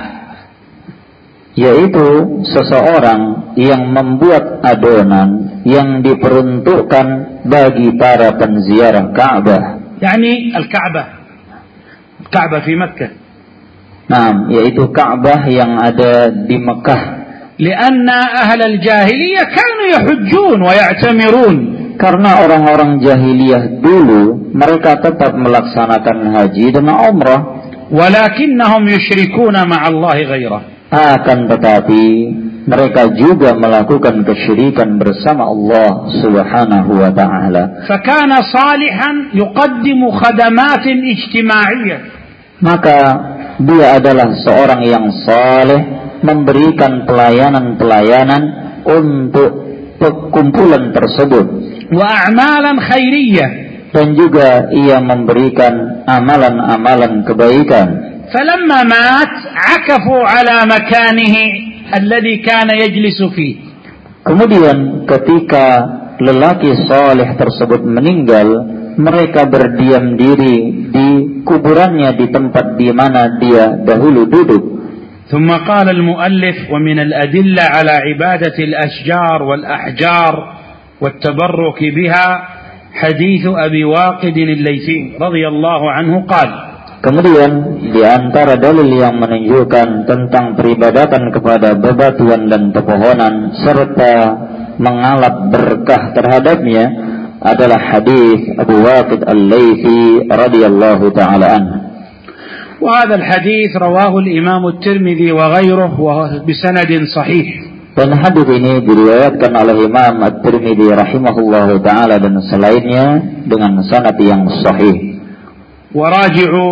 yaitu seseorang yang membuat adonan yang diperuntukkan bagi para penziarah Ka'bah. Yani al-Ka'bah Ka'bah di Makkah. Nah, yaitu Ka'bah yang ada di Mekah. Lianna ahli al-jahiliyah kanu yahujjun wa ya'tamirun. Karena orang-orang jahiliyah dulu mereka tetap melaksanakan haji dan umrah. Walakinnahum yusyrikuna ma'allahi ghairah. Akan tetapi mereka juga melakukan kesyirikan bersama Allah Subhanahu wa ta'ala. Fakana salihan yuqaddimu khadamatin ijtima'iyyah. Maka dia adalah seorang yang saleh, memberikan pelayanan-pelayanan untuk perkumpulan tersebut. Wa a'malan khairiyyah. Dan juga ia memberikan amalan-amalan kebaikan. Falamma mat 'akafu 'ala makanihi alladhi kana yajlisu fi. Kemudian ketika lelaki saleh tersebut meninggal, mereka berdiam diri di kuburannya, di tempat di mana dia dahulu duduk. ثم قال المؤلف ومن الأدلة على عبادة الأشجار والأحجار والتبرك بها حديث أبي واقد الليثي رضي الله عنه قال. Kemudian di antara dalil yang menunjukkan tentang peribadatan kepada bebatuan dan pepohonan serta mengalap berkah terhadapnya adalah hadis Abu Waqid Al-Laythi radhiyallahu taala anhu. وهذا الحديث رواه الإمام الترمذي وغيره بسند صحيح. Dan hadis ini diriwayatkan oleh Imam At-Tirmidzi rahimahullahu taala dan selainnya dengan sanad yang sahih. وراجعوا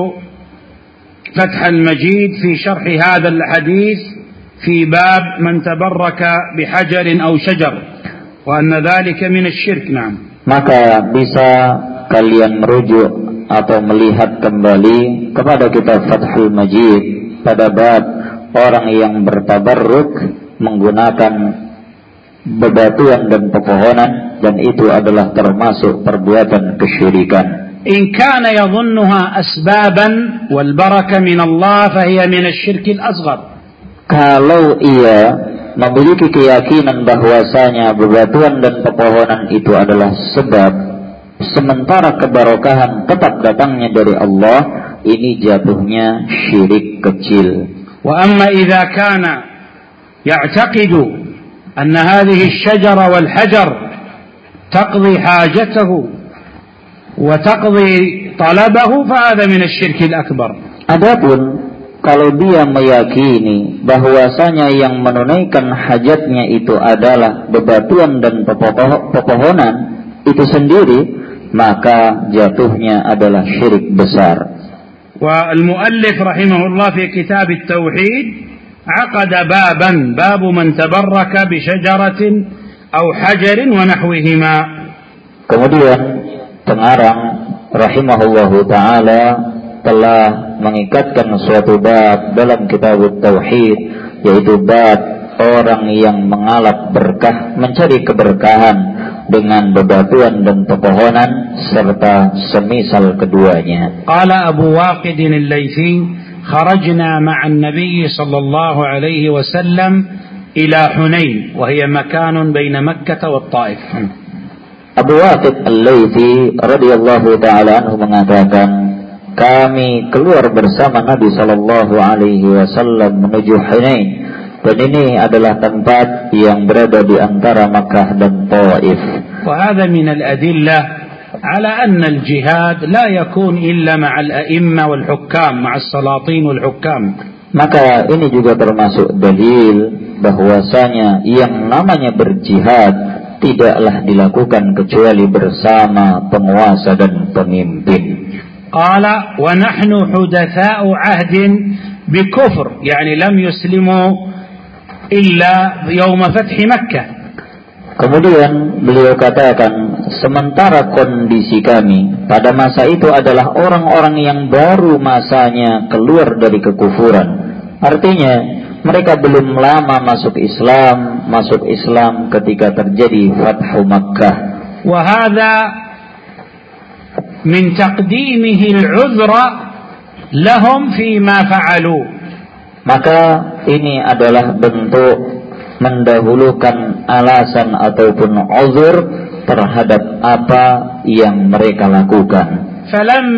فتح المجيد في شرح هذا الحديث في باب من تبرك بحجر أو شجر وأن ذلك من الشرك. نعم. Maka bisa kalian merujuk atau melihat kembali kepada kitab Fathul Majid pada bab orang yang bertabarruk menggunakan bebatuan dan pepohonan, dan itu adalah termasuk perbuatan kesyirikan. إن كان يظنها أسبابا والبركة من الله فهي من الشرك الأصغر. Kalau ia memiliki keyakinan bahwasanya bebatuan dan pepohonan itu adalah sebab, sementara keberkahan tetap datangnya dari Allah, ini jatuhnya syirik kecil. وأما إذا كان يعتقد أن هذه الشجرة والحجر تقضي حاجته وتقضي طلبه فهذا من الشرك الأكبر. Adapun kalau dia meyakini bahwasanya yang menunaikan hajatnya itu adalah bebatuan dan pepohonan itu sendiri, maka jatuhnya adalah syirik besar. والمؤلف رحمه الله في كتاب التوحيد عقد بابا باب من تبرك بشجرة أو حجر ونحوهما. Kemudian pengarang rahimahullahu ta'ala telah mengikatkan suatu bab dalam kitab Tauhid, yaitu bab orang yang mengalap berkah, mencari keberkahan dengan bebatuan dan pepohonan serta semisal keduanya. Qala Abu Waqid al-Laythi kharajna ma'a an-nabiy sallallahu alaihi wasallam ila Hunain wa hiya makanun baina Makkah wa Taif. Abu Waqid al-Laythi radhiyallahu ta'ala anhu mengatakan, kami keluar bersama Nabi sallallahu alaihi wasallam menuju Hunain, dan ini adalah tempat yang berada di antara Makkah dan Taif. Wa hadha min al-adillah ala anna al-jihad la yakun illa ma'a al-a'imma wal hukam, ma'a as-salatin wal hukam. Maka ini juga termasuk dalil bahwasanya yang namanya berjihad tidaklah dilakukan kecuali bersama penguasa dan pemimpin. Qala wa nahnu hudatha'u 'ahdin bi kufr, yani lam yuslimu illa yawm fath Makkah. Kemudian beliau katakan, sementara kondisi kami pada masa itu adalah orang-orang yang baru masanya keluar dari kekufuran. Artinya mereka belum lama masuk Islam, masuk Islam ketika terjadi Fathu Makkah. Wa hadha min taqdimihi al-'udhra lahum fi ma fa'alu. Maka ini adalah bentuk mendahulukan alasan ataupun uzur terhadap apa yang mereka lakukan. Falam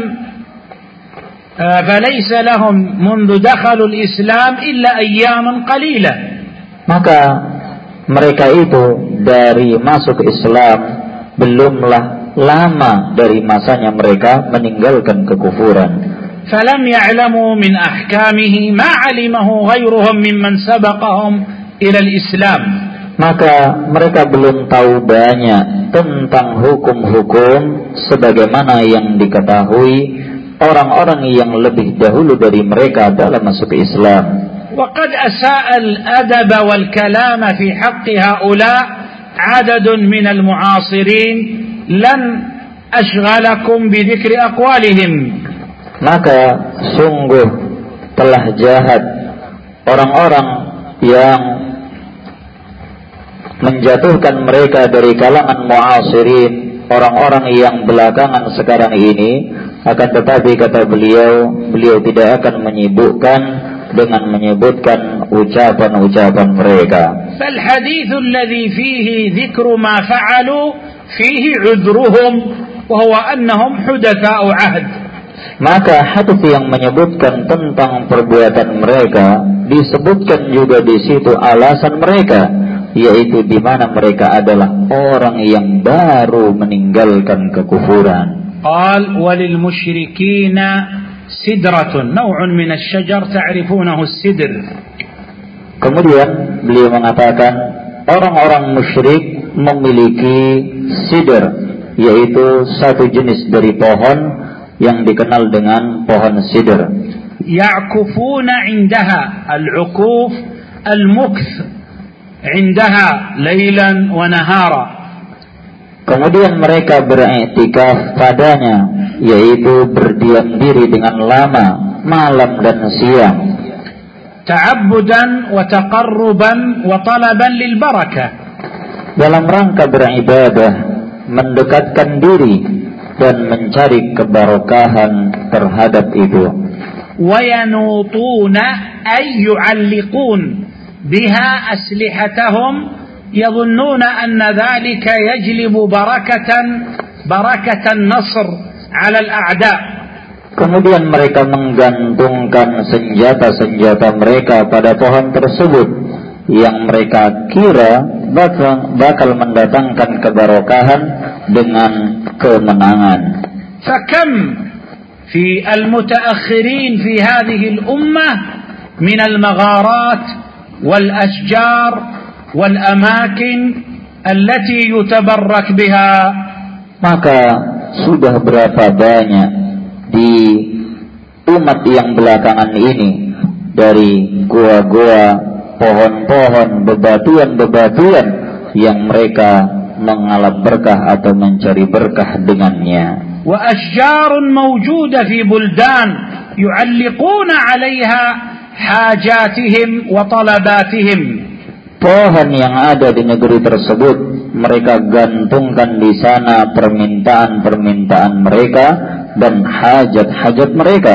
فليس لهم منذ دخلوا الإسلام إلا أيام قليلة. Maka mereka itu dari masuk Islam belumlah lama dari masanya mereka meninggalkan kekufuran. فلم يعلموا من أحكامه ما علمه غيرهم ممن سبقهم إلى الإسلام. Maka mereka belum tahu banyak tentang hukum-hukum sebagaimana yang diketahui orang-orang yang lebih dahulu dari mereka dalam masuk Islam. وقد أساء الأدب والكلام في حق هؤلاء عدد من المعاصرين لن أشغلكم بذكر أقوالهم. Maka sungguh telah jahat orang-orang yang menjatuhkan mereka dari kalangan mu'asirin, orang-orang yang belakangan sekarang ini. Akan tetapi kata beliau, beliau tidak akan menyibukkan dengan menyebutkan ucapan-ucapan mereka. Fal haditsul ladzi fihi dzikru ma fa'alu fihi 'udhruhum wa huwa annahum hudatsa'u 'ahd. Maka hadits yang menyebutkan tentang perbuatan mereka disebutkan juga di situ alasan mereka, yaitu di mana mereka adalah orang yang baru meninggalkan kekufuran. قال وللمشركين سدرة نوع من الشجر تعرفونه السدر. Kemudian beliau mengatakan orang-orang musyrik memiliki sidr, yaitu satu jenis dari pohon yang dikenal dengan pohon sidr. يعكفون عندها العكوف المكث عندها ليلا ونهارا. Kemudian mereka beriktikaf padanya, yaitu berdiam diri dengan lama, malam dan siang. Ta'abbudan wa taqarruban wa talaban lil barakah. dalam rangka beribadah, mendekatkan diri dan mencari keberkahan terhadap itu. وينوطون أي يعلقون بها أسلحتهم يظنون أن ذلك يجلب بركة بركة النصر على الأعداء. Kemudian mereka menggantungkan senjata-senjata mereka pada pohon tersebut yang mereka kira bakal, bakal mendatangkan keberkahan dengan kemenangan. فكم في المتأخرين في هذه الأمة من المغارات والأشجار والأماكن التي يتبرك بها. Maka sudah berapa banyak di umat yang belakangan ini dari gua-gua, pohon-pohon, bebatuan-bebatuan yang mereka mengalap berkah atau mencari berkah dengannya. وأشجار موجودة في بلدان يعلقون عليها حاجاتهم وطلباتهم. Pohon yang ada di negeri tersebut mereka gantungkan di sana permintaan-permintaan mereka dan hajat-hajat mereka.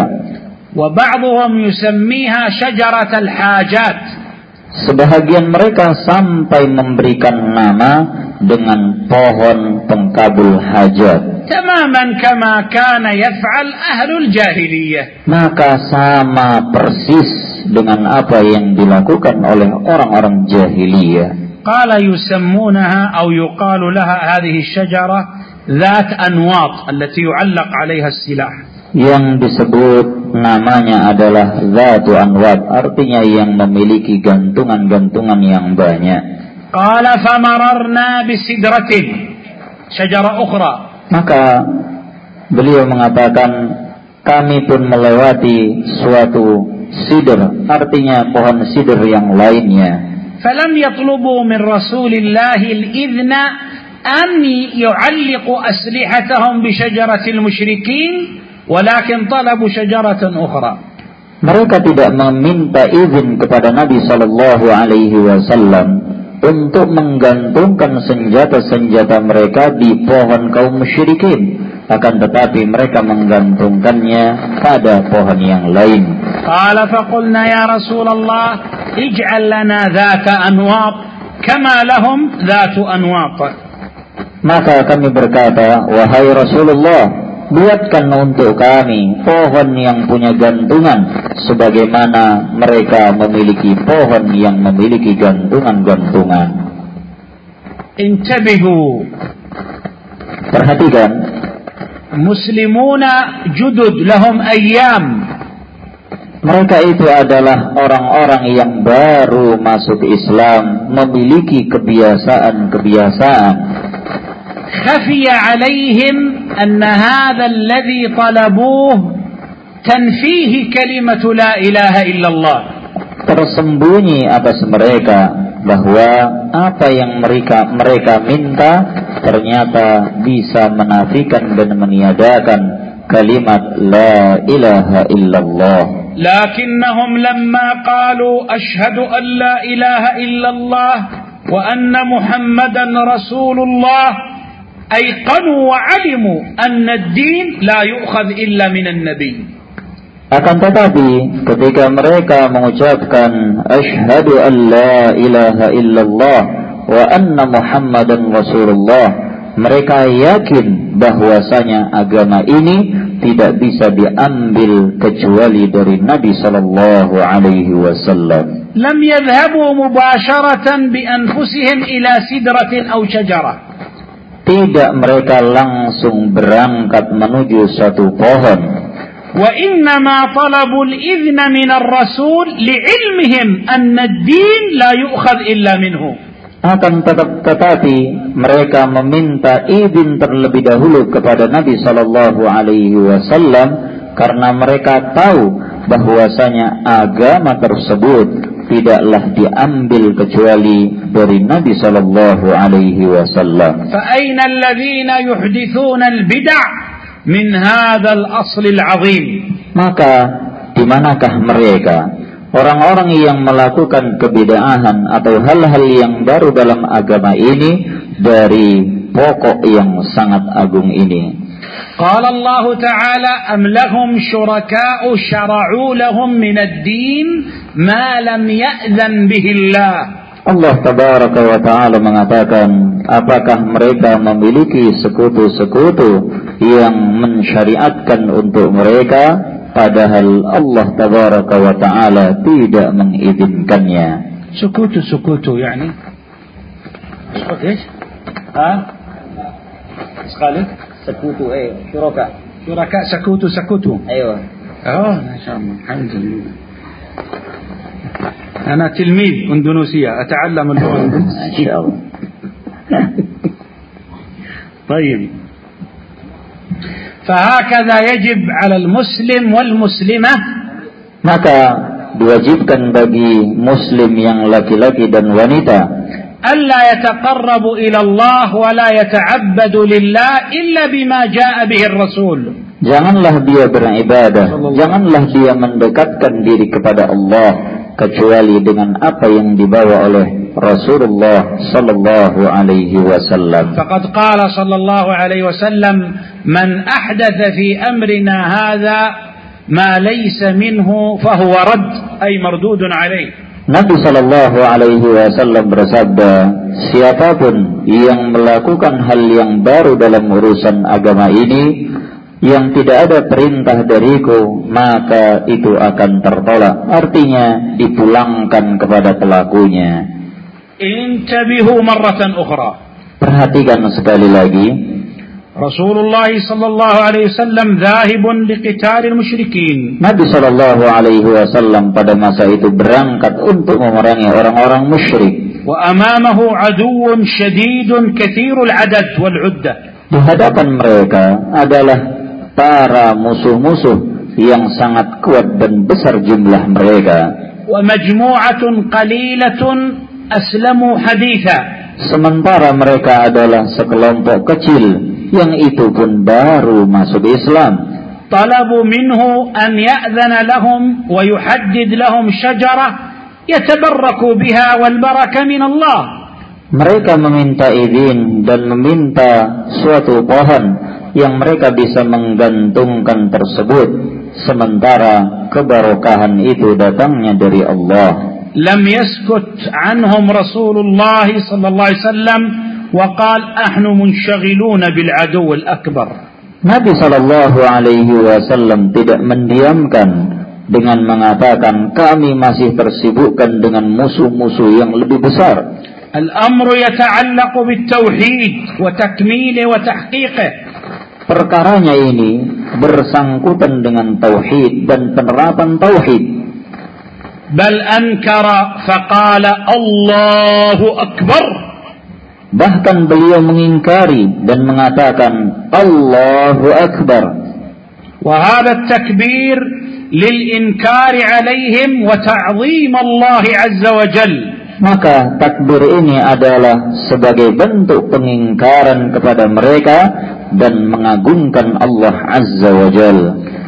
وبعضهم يسميها شجرة الحاجات. Sebahagian mereka sampai memberikan nama dengan pohon pengkabul hajat. Tamaman kama kana yaf'al ahlul jahiliyah. Maka sama persis dengan apa yang dilakukan oleh orang-orang jahiliyah. Qala yusammunaha aw yuqalu laha hadhihi ash-shajara dhat anwat allati yu'allaq 'alayha as-silah. Yang disebut namanya adalah Zatu Anwat, artinya yang memiliki gantungan-gantungan yang banyak. Qala famararna bisidratin syajara ukhra. Maka beliau mengatakan kami pun melewati suatu sidr, artinya pohon sidr yang lainnya. Falam yatlubu min Rasulillahi al-idhna an yu'alliqu aslihatahum bi syajaratil musyrikin. Walakin talabu syajaratan ukhra. Mereka tidak meminta izin kepada Nabi sallallahu alaihi wasallam untuk menggantungkan senjata-senjata mereka di pohon kaum musyrikin, akan tetapi mereka menggantungkannya pada pohon yang lain. Qala faqulna ya Rasulullah ij'al lana dhata anwat kama lahum dhatu anwat. Maka kami berkata, wahai Rasulullah, buatkan untuk kami pohon yang punya gantungan sebagaimana mereka memiliki pohon yang memiliki gantungan-gantungan. Intabihu. Perhatikan. Muslimuna judud lahum ayyam. Mereka itu adalah orang-orang yang baru masuk Islam, memiliki kebiasaan-kebiasaan. خفي عليهم أن هذا الذي طلبوه تنفيه كلمة لا إله إلا الله. Tersembunyi atas mereka bahwa apa yang mereka mereka minta ternyata bisa menafikan dan meniadakan kalimat la ilaha illallah. Lakinnahum lamma qalu ashhadu an la ilaha illallah wa anna Muhammadan Rasulullah أيقنوا وعلموا أن الدين لا يؤخذ إلا من النبي. Akan tetapi ketika mereka mengucapkan asyhadu an la ilaha illallah wa anna Muhammadan Rasulullah, mereka yakin bahwasanya agama ini tidak bisa diambil kecuali dari Nabi sallallahu alaihi wasallam. Lam yadhhabu mubasharatan bi anfusihim ila sidratin aw shajarah. Tidak mereka langsung berangkat menuju satu pohon. Wa innama talabul idhna min ar-rasul li'ilmihim anna ad-din la yu'khadh illa minhu. Akan tetap, tetapi mereka meminta izin terlebih dahulu kepada Nabi sallallahu alaihi wasallam karena mereka tahu bahwasanya agama tersebut tidaklah diambil kecuali dari Nabi sallallahu alaihi wasallam. Fa aina alladhina yuhdithuna al-bid'ah min hadzal asl al-'azim? Maka di manakah mereka orang-orang yang melakukan kebid'ahan atau hal-hal yang baru dalam agama ini dari pokok yang sangat agung ini. قال الله تعالى أم لهم شركاء شرعوا لهم من الدين ما لم يأذن به الله. Allah tabaraka wa ta'ala mengatakan, apakah mereka memiliki sekutu-sekutu yang mensyariatkan untuk mereka padahal Allah tabaraka wa ta'ala tidak mengizinkannya. Sekutu-sekutu yani sekutu ايش ها sekali Sekutu eh syuraka. Syuraka sekutu sekutu. Ayo. Oh, masyaallah. Alhamdulillah. أنا تلميذ أندونيسية أتعلم اللغة ما شاء الله. طيب. فهكذا يجب على المسلم والمسلمة. Maka diwajibkan bagi muslim yang laki-laki dan wanita ألا يتقرب إلى الله ولا يتعبد لله إلا بما جاء به الرسول. Janganlah dia beribadah, janganlah dia mendekatkan diri kepada Allah kecuali dengan apa yang dibawa oleh Rasulullah sallallahu alaihi wasallam. Faqad qala sallallahu alaihi wasallam, "Man ahdatha fi amrina hadha ma laysa minhu fahuwa rad," ay mardudun alaih. Nabi sallallahu alaihi wasallam bersabda, siapapun yang melakukan hal yang baru dalam urusan agama ini yang tidak ada perintah dariku, maka itu akan tertolak. Artinya dipulangkan kepada pelakunya. Intabihu marratan ukhra. Perhatikan sekali lagi. Rasulullah sallallahu alaihi wasallam dhahibun liqitalil musyrikin. Nabi sallallahu alaihi wasallam pada masa itu berangkat untuk memerangi orang-orang musyrik. Wa amamahu aduwwun syadidun katsirul adad wal uddah. Di hadapan mereka adalah para musuh-musuh yang sangat kuat dan besar jumlah mereka. Wa majmu'atun qalilatun aslamu haditha. Sementara mereka adalah sekelompok kecil yang itu pun baru masuk Islam. Talabu minhu an ya'dhana lahum wa yuhaddid lahum syajara yatabarraku biha wal baraka min Allah. Mereka meminta izin dan meminta suatu pohon yang mereka bisa menggantungkan tersebut, sementara keberkahan itu datangnya dari Allah. Lam yaskut anhum Rasulullah sallallahu alaihi wasallam wa qala ahnu munshghilun bil adu al akbar. Nabi sallallahu alaihi wasallam tidak mendiamkan dengan mengatakan kami masih tersibukkan dengan musuh-musuh yang lebih besar. Al-amru yata'allaqu bit tauhid wa takmilihi wa tahqiqihi. Perkaranya ini bersangkutan dengan tauhid dan penerapan tauhid. Bal ankara faqala Allahu akbar. Bahkan beliau mengingkari dan mengatakan Allahu akbar. Wa hadha at-takbir lil inkari alaihim wa ta'zim Allah azza wa jalla. Maka takbir ini adalah sebagai bentuk pengingkaran kepada mereka dan mengagungkan Allah Azza wa Jalla.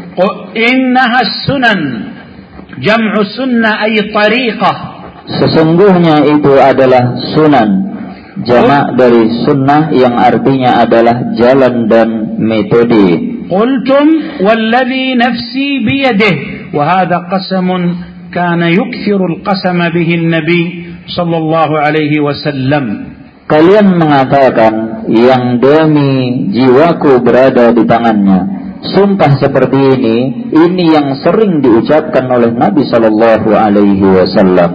Innaha sunan jam'u sunnah ay tariqah. Sesungguhnya itu adalah sunan, jamak dari sunnah yang artinya adalah jalan dan metode. Qultum walladhi nafsi biyadihi wa hadha qasamun kana yukthiru al-qasama bihi an-nabi sallallahu alaihi wasallam. Kalian mengatakan yang demi jiwaku berada di tangannya. Sumpah seperti ini, ini yang sering diucapkan oleh Nabi sallallahu alaihi wasallam.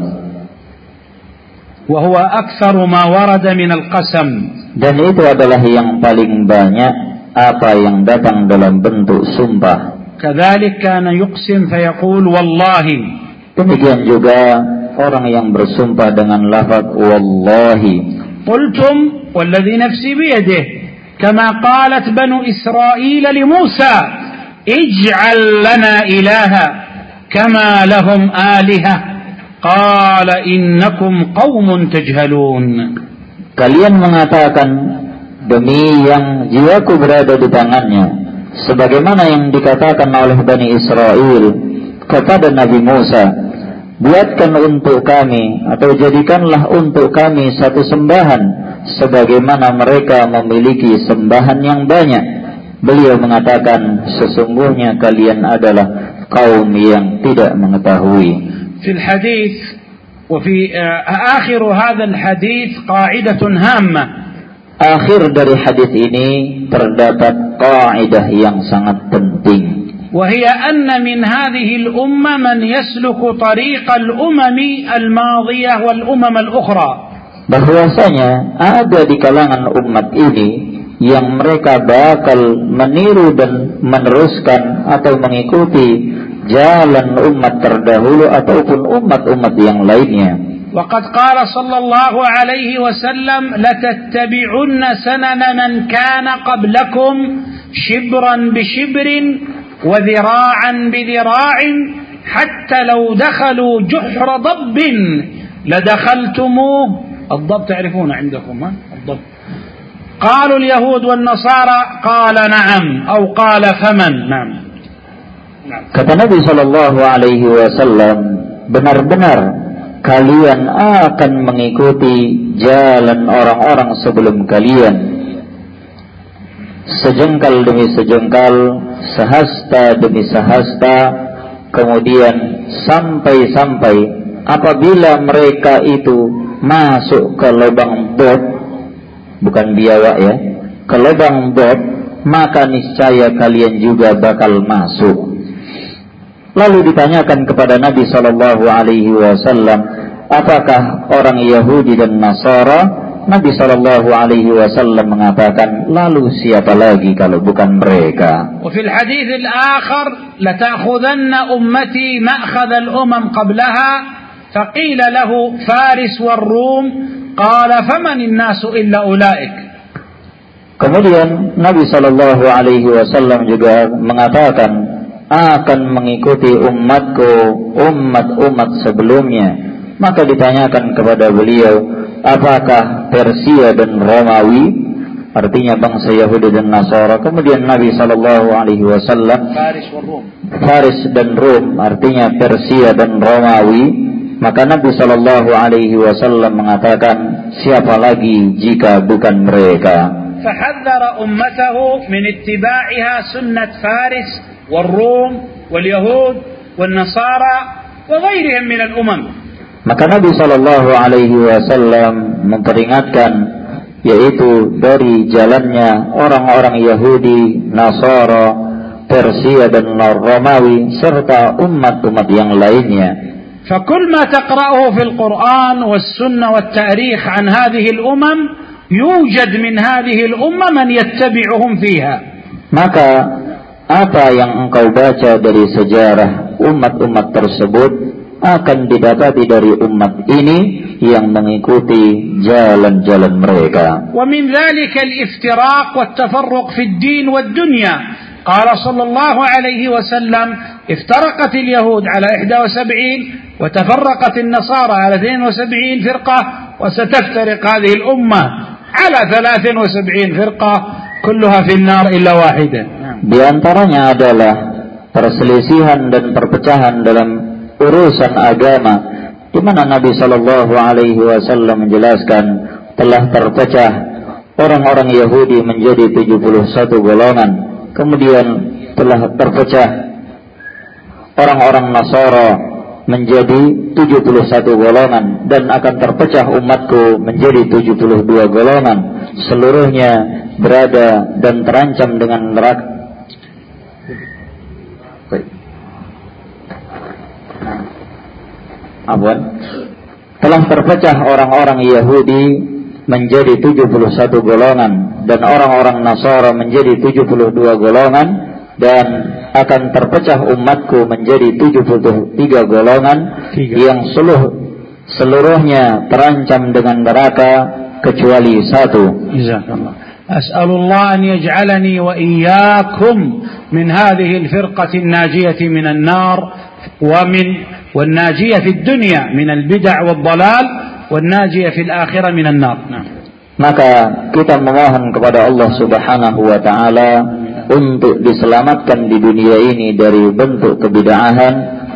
Wa huwa aktsaru ma warada min al-qasam. Dan itu adalah yang paling banyak apa yang datang dalam bentuk sumpah. Kadzalik kana yuqsim fa yaqul wallahi. Demikian juga orang yang bersumpah dengan lafaz wallahi. Qultum walladhi nafsi biyadihi kama qalat banu Israil li Musa ij'al lana ilaha kama lahum aliha qala innakum qaumun tajhalun. Kalian mengatakan demi yang jiwaku berada di tangannya, sebagaimana yang dikatakan oleh Bani Israel kepada Nabi Musa, buatkan untuk kami atau jadikanlah untuk kami satu sembahan sebagaimana mereka memiliki sembahan yang banyak. Beliau mengatakan, sesungguhnya kalian adalah kaum yang tidak mengetahui. Fil hadits wa fi akhir hadzal hadits qa'idatun hamma. Akhir dari hadis ini terdapat kaidah yang sangat penting. وهي أن من هذه الأمة من يسلك طريق الأمم الماضية والأمم الأخرى. Bahwasanya ada di kalangan umat ini yang mereka bakal meniru dan meneruskan atau mengikuti jalan umat terdahulu ataupun umat-umat yang lainnya. وقد قال صلى الله عليه وسلم لتتبعن سنن من كان قبلكم شبرا بشبر وذراعا بذراع حتى لو دخلوا جحر ضب لدخلتموه. الضب تعرفون عندكم ها الضب. قالوا اليهود والنصارى قال نعم أو قال فمن. نعم. Kata Nabi Shallallahu Alaihi Wasallam, benar-benar kalian akan mengikuti jalan orang-orang sebelum kalian, sejengkal demi sejengkal, sehasta demi sehasta, kemudian sampai-sampai apabila mereka itu masuk ke lubang bot, bukan biawak ya, ke lubang bot, maka niscaya kalian juga bakal masuk. Lalu ditanyakan kepada Nabi Shallallahu Alaihi Wasallam, apakah orang Yahudi dan Nasara? Nabi Shallallahu Alaihi Wasallam mengatakan, lalu siapa lagi kalau bukan mereka? وفي الحديث الآخر لتأخذن أمتي مأخذ الأمم قبلها فقيل له فارس والروم قال فمن الناس إلا أولئك. Kemudian Nabi Shallallahu Alaihi Wasallam juga mengatakan, akan mengikuti umatku umat-umat sebelumnya. Maka ditanyakan kepada beliau, apakah Persia dan Romawi, artinya bangsa Yahudi dan Nasara? Kemudian Nabi Shallallahu Alaihi Wasallam, Faris dan Rum, Faris dan Rum, artinya Persia dan Romawi. Maka Nabi Shallallahu Alaihi Wasallam mengatakan, siapa lagi jika bukan mereka? فحذر أمته من اتباعها سنة فارس والروم واليهود والنصارى وغيرهم من الأمم. Maka Nabi Shallallahu Alaihi Wasallam memperingatkan, yaitu dari jalannya orang-orang Yahudi, Nasara, Persia dan Romawi serta umat-umat yang lainnya. فكل ما تقرأه في القرآن والسنة والتاريخ عن هذه الأمم يوجد من هذه الأمة من يتبعهم فيها. Maka apa yang engkau baca dari sejarah umat-umat tersebut akan didapati dari umat ini yang mengikuti jalan-jalan mereka. ومن ذلك الافتراق والتفرق في الدين والدنيا. قال صلى الله عليه وسلم افترقت اليهود على إحدى وسبعين وتفرقت النصارى على اثنين وسبعين فرقة وستفترق هذه الأمة على ثلاث وسبعين فرقة كلها في النار إلا واحدة. Di antaranya adalah perselisihan dan perpecahan dalam urusan agama, di mana Nabi Shallallahu Alaihi Wasallam menjelaskan telah terpecah orang-orang Yahudi menjadi tujuh puluh satu golongan, kemudian telah terpecah orang-orang Nasara menjadi tujuh puluh satu golongan, dan akan terpecah umatku menjadi tujuh puluh dua golongan, seluruhnya berada dan terancam dengan neraka. Abun, telah terpecah orang-orang Yahudi menjadi tujuh puluh satu golongan dan orang-orang Nasara menjadi tujuh puluh dua golongan, dan akan terpecah umatku menjadi tujuh puluh tiga golongan yang seluruh seluruhnya terancam dengan neraka kecuali satu. Jazakallah. As'alullah an yaj'alani wa iyyakum min hadhihi al-firqati an-najiyati min an-nar wa min wan-najiyah fi ad-dunya min al-bid'ah wad-dhalal wan-najiyah fi al-akhirah min an-nar. Maka kita memohon kepada Allah Subhanahu wa taala untuk diselamatkan di dunia ini dari bentuk kebid'ahan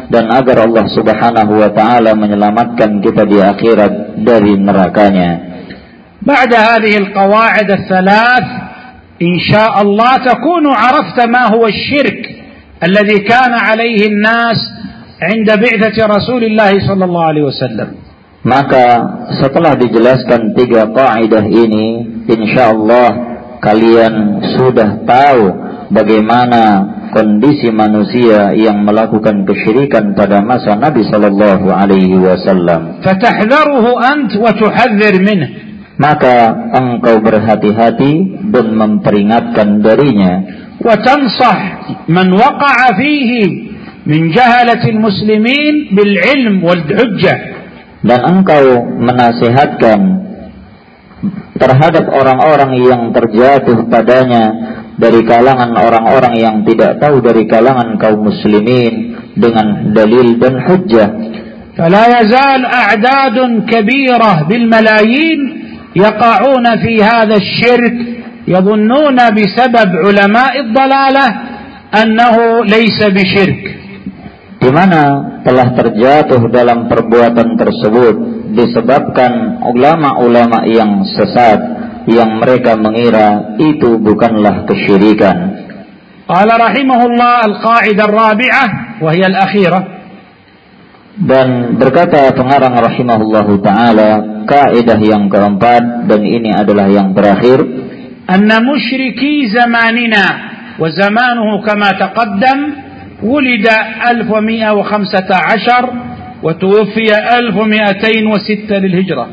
dan agar Allah Subhanahu wa taala menyelamatkan kita di akhirat dari nerakanya. بعد هذه القواعد الثلاث إن شاء الله تكون عرفت ما هو الشرك الذي كان عليه الناس عند بعثة رسول الله صلى الله عليه وسلم. Maka setelah dijelaskan tiga kaidah ini, insyaallah kalian sudah tahu bagaimana kondisi manusia yang melakukan kesyirikan pada masa Nabi sallallahu alaihi wasallam. فتحذره أنت وتحذر منه. Maka engkau berhati-hati dan memperingatkan darinya. وتنصح من وقع فيه من جهلة المسلمين بالعلم والحجة. Dan engkau menasihatkan terhadap orang-orang yang terjatuh padanya dari kalangan orang-orang yang tidak tahu dari kalangan kaum muslimin dengan dalil dan hujjah. فلا يزال أعداد كبيرة بالملايين يقعون في هذا الشرك يظنون بسبب علماء الضلالة أنه ليس بشرك. Di mana telah terjatuh dalam perbuatan tersebut disebabkan ulama-ulama yang sesat yang mereka mengira itu bukanlah kesyirikan. Qala rahimahullah al-qa'idah ar-rabi'ah wa hiya al-akhirah. Dan berkata pengarang rahimahullahu taala kaidah yang keempat dan ini adalah yang terakhir, anna musyriki zamanina wa zamanuhu kama taqaddam ولد ألف ومئة وخمسة عشر وتوفي ألف ومئتين وستة للهجرة.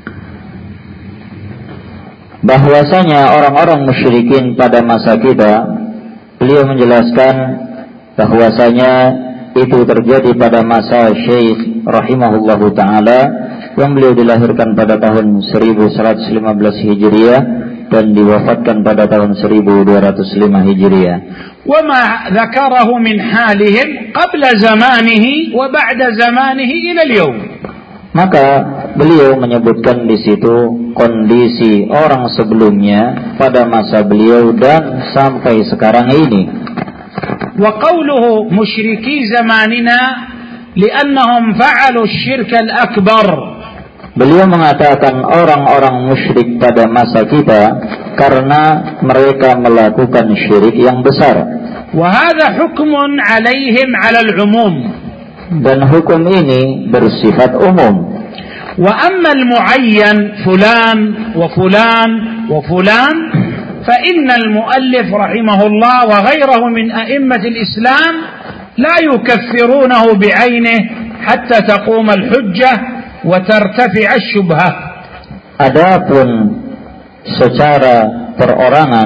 Bahwasanya orang-orang musyrikin pada masa kita, beliau menjelaskan bahwasanya itu terjadi pada masa Syekh rahimahullahu taala yang beliau dilahirkan pada tahun seribu seratus lima belas Hijriah dan diwafatkan pada tahun seribu dua ratus lima Hijriah. وما ذكره من حالهم قبل زمانه وبعد زمانه إلى اليوم. Maka beliau menyebutkan di situ kondisi orang sebelumnya pada masa beliau dan sampai sekarang ini. وقوله مشركي زماننا لأنهم فعلوا الشرك الأكبر. Beliau mengatakan orang-orang musyrik pada masa kita karena mereka melakukan syirik yang besar. وهذا حكم عليهم على العموم. Dan hukum ini bersifat umum. وأما المعين فلان وفلان وفلان فإن المؤلف رحمه الله وغيره من أئمة الإسلام لا يكفرونه بعينه حتى تقوم الحجة وترتفع الشبهة. Adapun secara perorangan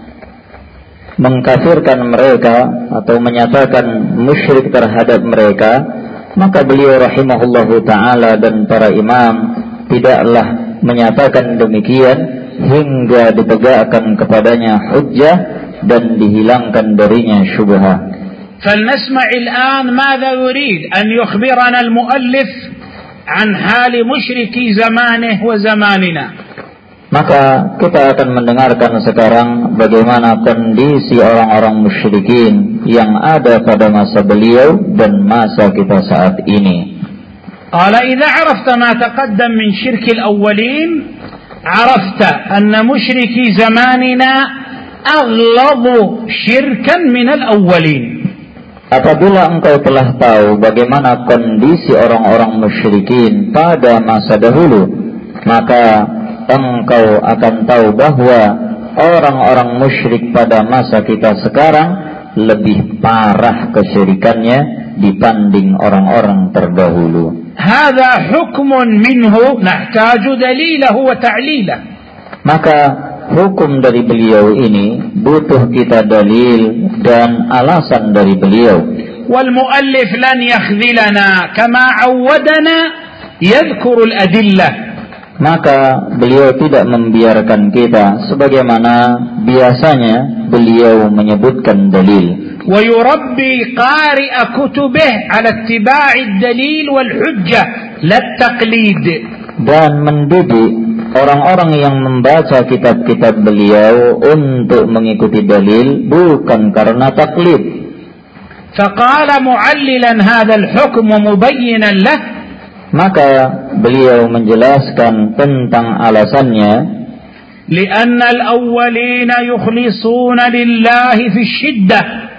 mengkafirkan mereka atau menyatakan musyrik terhadap mereka, maka beliau rahimahullahu taala dan para imam tidaklah menyatakan demikian hingga ditegakkan kepadanya hujjah dan dihilangkan darinya syubhah. فلنسمع الآن ماذا يريد أن يخبرنا المؤلف عن حال مشركي زمانه وزماننا. Maka kita akan mendengarkan sekarang bagaimana kondisi orang-orang musyrikin yang ada pada masa beliau dan masa kita saat ini. قال إذا عرفت ما تقدم من شرك الأولين عرفت أن مشركي زماننا أغلظ شركا من الأولين. Apabila engkau telah tahu bagaimana kondisi orang-orang musyrikin pada masa dahulu, maka engkau akan tahu bahwa orang-orang musyrik pada masa kita sekarang lebih parah kesyirikannya dibanding orang-orang terdahulu. Hadza hukmun minhu nahtaju dalilahu wa ta'lilah. Maka hukum dari beliau ini butuh kita dalil dan alasan dari beliau. Wal muallif lan yakhdhilana kama awwadana yadhkuru al-adillah. Maka beliau tidak membiarkan kita sebagaimana biasanya beliau menyebutkan dalil. Wa yurabbi qari'a kutubih 'ala ittiba'i ad-dalil wal hujjah la at-taqlid. Dan mendidik orang-orang yang membaca kitab-kitab beliau untuk mengikuti dalil bukan karena taklid. فقال معللا هذا الحكم ومبينا له. Maka beliau menjelaskan tentang alasannya. لأن الأولين يخلصون لله في الشدة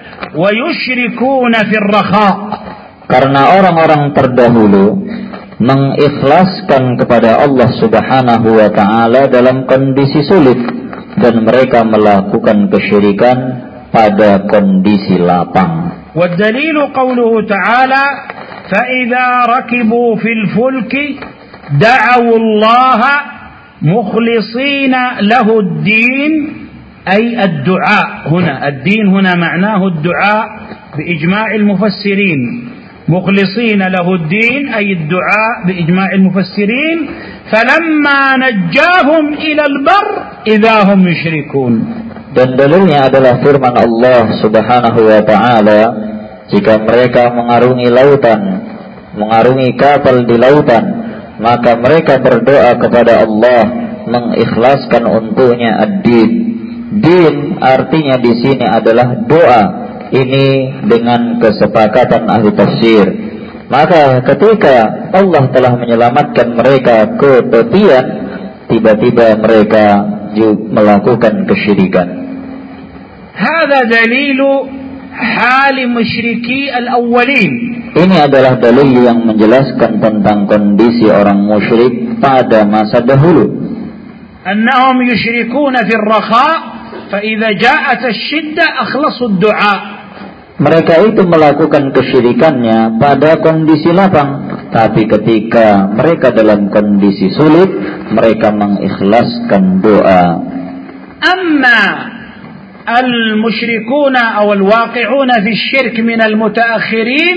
ويشركون في الرخاء. Karena orang-orang terdahulu mengikhlaskan kepada Allah Subhanahu wa taala dalam kondisi sulit dan mereka melakukan kesyirikan pada kondisi lapang. والدليل قوله تعالى فإذا ركبوا في الفلك دعوا الله مخلصين له الدين أي الدعاء. هنا الدين هنا معناه الدعاء بإجماع المفسرين. مخلصين له الدين أي الدعاء بإجماع المفسرين. فلما نجاهم إلى البر إذا هم يشركون. Dan dalilnya adalah firman Allah Subhanahu wa taala, jika mereka mengarungi lautan, mengarungi kapal di lautan, maka mereka berdoa kepada Allah mengikhlaskan untuknya ad-din. Din artinya di sini adalah doa. Ini dengan kesepakatan ahli tafsir. Maka ketika Allah telah menyelamatkan mereka ke tepian, tiba-tiba mereka juga melakukan kesyirikan. هذا دليل حال مشركي الأولين. Ini adalah dalil yang menjelaskan tentang kondisi orang musyrik pada masa dahulu. أنهم يشركون في الرخاء فإذا جاءت الشدة أخلصوا الدعاء. Mereka itu melakukan kesyirikannya pada kondisi lapang, tapi ketika mereka dalam kondisi sulit, mereka mengikhlaskan doa. أما المشركون أو الواقعون في الشرك من المتأخرين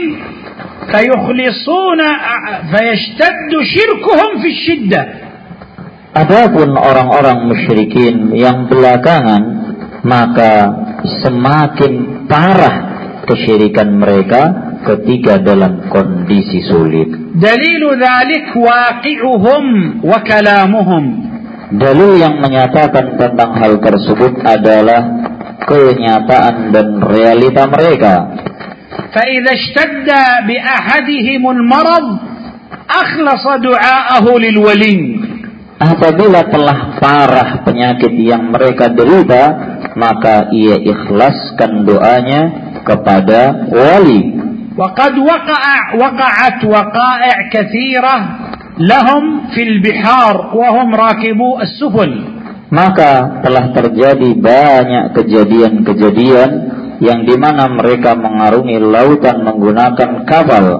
فيخلصون فيشتد شركهم في الشدة. Adapun orang-orang musyrikin yang belakangan, maka semakin parah kesyirikan mereka ketika dalam kondisi sulit. دليل ذلك واقعهم وكلامهم. Dalil yang menyatakan tentang hal tersebut adalah kenyataan dan realita mereka. فإذا اشتد بأحدهم المرض أخلص دعاءه للولي. Apabila telah parah penyakit yang mereka derita, maka ia ikhlaskan doanya kepada wali. وقد وقع وقعت وقائع كثيرة لهم في البحار وهم راكبو السفن. Maka telah terjadi banyak kejadian-kejadian yang dimana mereka mengarungi lautan menggunakan kapal.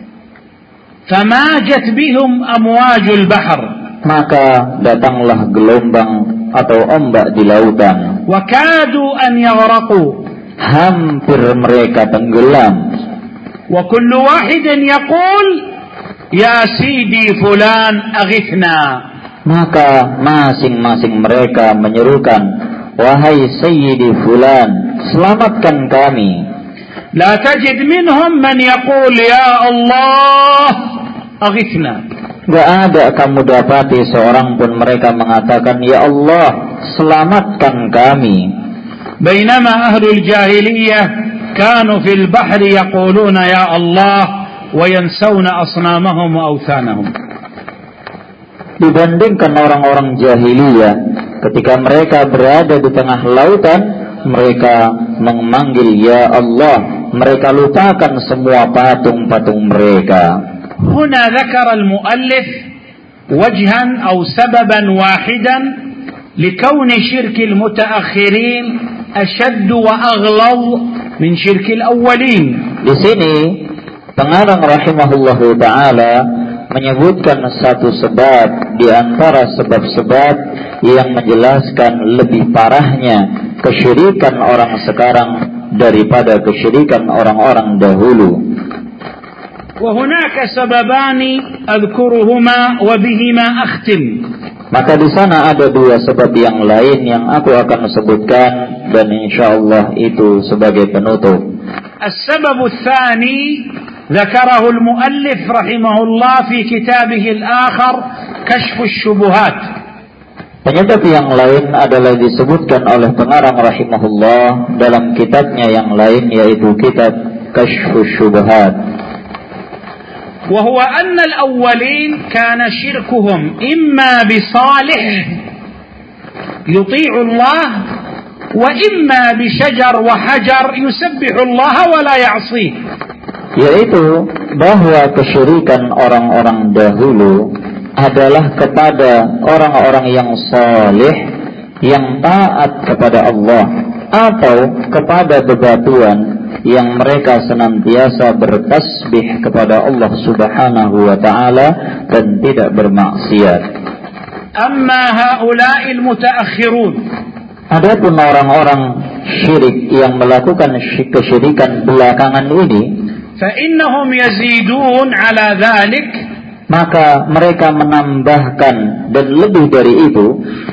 فماجت بهم أمواج البحر. Maka datanglah gelombang atau ombak di lautan. وكادوا أن يغرقوا. Hampir mereka tenggelam. وكل واحد يقول يا سيدي فلان أغثنا. Maka masing-masing mereka menyerukan, wahai Sayyidi Fulan, selamatkan kami. La tajid minhum man yaqul ya Allah aghithna. Gak ada kamu dapati seorang pun mereka mengatakan, ya Allah, selamatkan kami. Bainama ahlul jahiliyah kanu fil bahri yaquluna ya Allah wa yansawna asnamahum wa awthanahum. Dibandingkan orang-orang jahiliyah, ketika mereka berada di tengah lautan, mereka memanggil ya Allah, mereka lupakan semua patung-patung mereka. Huna dzakara al-muallif wajhan aw sababan wahidan likaun syirk al-mutaakhirin ashadd wa aghlaz min syirk al-awwalin. Di sini pengarang rahimahullahu taala menyebutkan satu sebab di antara sebab-sebab yang menjelaskan lebih parahnya kesyirikan orang sekarang daripada kesyirikan orang-orang dahulu. وهناك سببان أذكرهما وبهما أختم. Maka di sana ada dua sebab yang lain yang aku akan sebutkan dan insyaallah itu sebagai penutup. السبب الثاني ذكره المؤلف رحمه الله في كتابه الآخر كشف الشبهات. Penyebab yang lain adalah disebutkan oleh pengarang rahimahullah dalam kitabnya yang lain, yaitu kitab kashfus syubhat. وهو أن الأولين كان شركهم إما بصالح يطيع الله وإما بشجر وحجر يسبح الله ولا يعصيه. Yaitu bahwa kesyirikan orang-orang dahulu adalah kepada orang-orang yang saleh yang taat kepada Allah, atau kepada bebatuan yang mereka senantiasa bertasbih kepada Allah Subhanahu wa taala dan tidak bermaksiat. Amma haula'il mutaakhirun, adapun orang-orang syirik yang melakukan kesyirikan belakangan ini, فإنهم يزيدون على ذلك, maka mereka menambahkan dan lebih dari itu,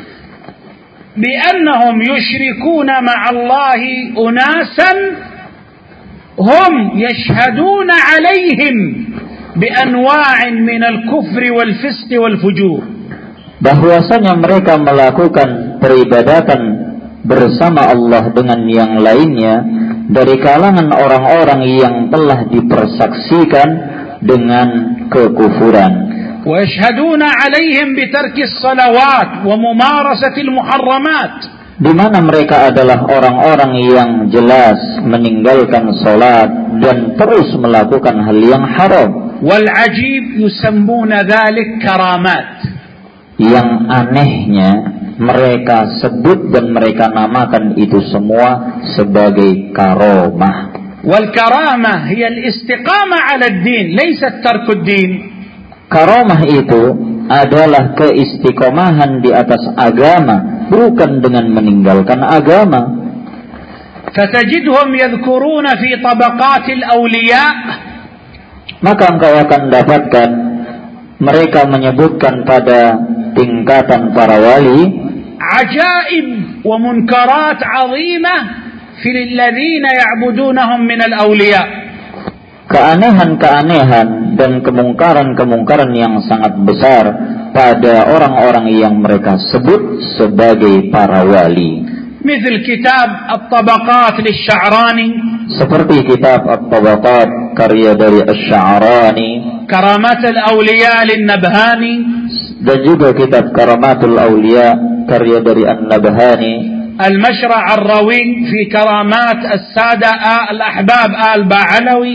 بأنهم يشركون مع الله أناسا هم يشهدون عليهم بأنواع من الكفر والفسق والفجور. Bahwasanya mereka melakukan peribadatan bersama Allah dengan yang lainnya dari kalangan orang-orang yang telah dipersaksikan dengan kekufuran. ويشهدون عليهم بترك الصلوات وممارسة المحرمات, di mana mereka adalah orang-orang yang jelas meninggalkan salat dan terus melakukan hal yang haram. والعجيب يسمون ذلك كرامات. Yang anehnya mereka sebut dan mereka namakan itu semua sebagai karomah. والكرامة هي الاستقامة على الدين ليست ترك الدين. Karomah itu adalah keistiqomahan di atas agama, bukan dengan meninggalkan agama. فتجدهم يذكرون في طبقات الأولياء, maka engkau akan dapatkan mereka menyebutkan pada tingkatan para wali عجائب ومنكرات عظيمة في الذين يعبدونهم من الأولياء. Keanehan-keanehan dan kemungkaran-kemungkaran yang sangat besar pada orang-orang yang mereka sebut sebagai para wali. مثل كتاب الطبقات للشعراني, seperti kitab At-Tabaqat karya dari Asy-Sya'rani, كرامات الأولياء للنبهاني, dan juga kitab Karamatul Auliya karya dari An-Nabhani, المشرع الروي في كرامات السادة الأحباب آل باعلوي,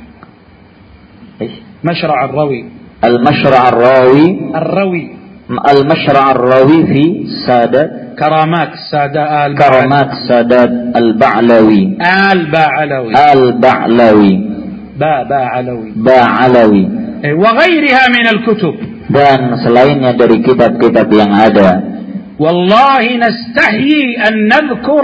مشرع الروي المشرع الراوي الروي المشرع الراوي في سادات كرامات السادة آل كرامات سادات البعلوي آل باعلوي البعلوي با باعلوي باعلوي وغيرها من الكتب, dan selainnya dari kitab-kitab yang ada. والله نستحيي أن نذكر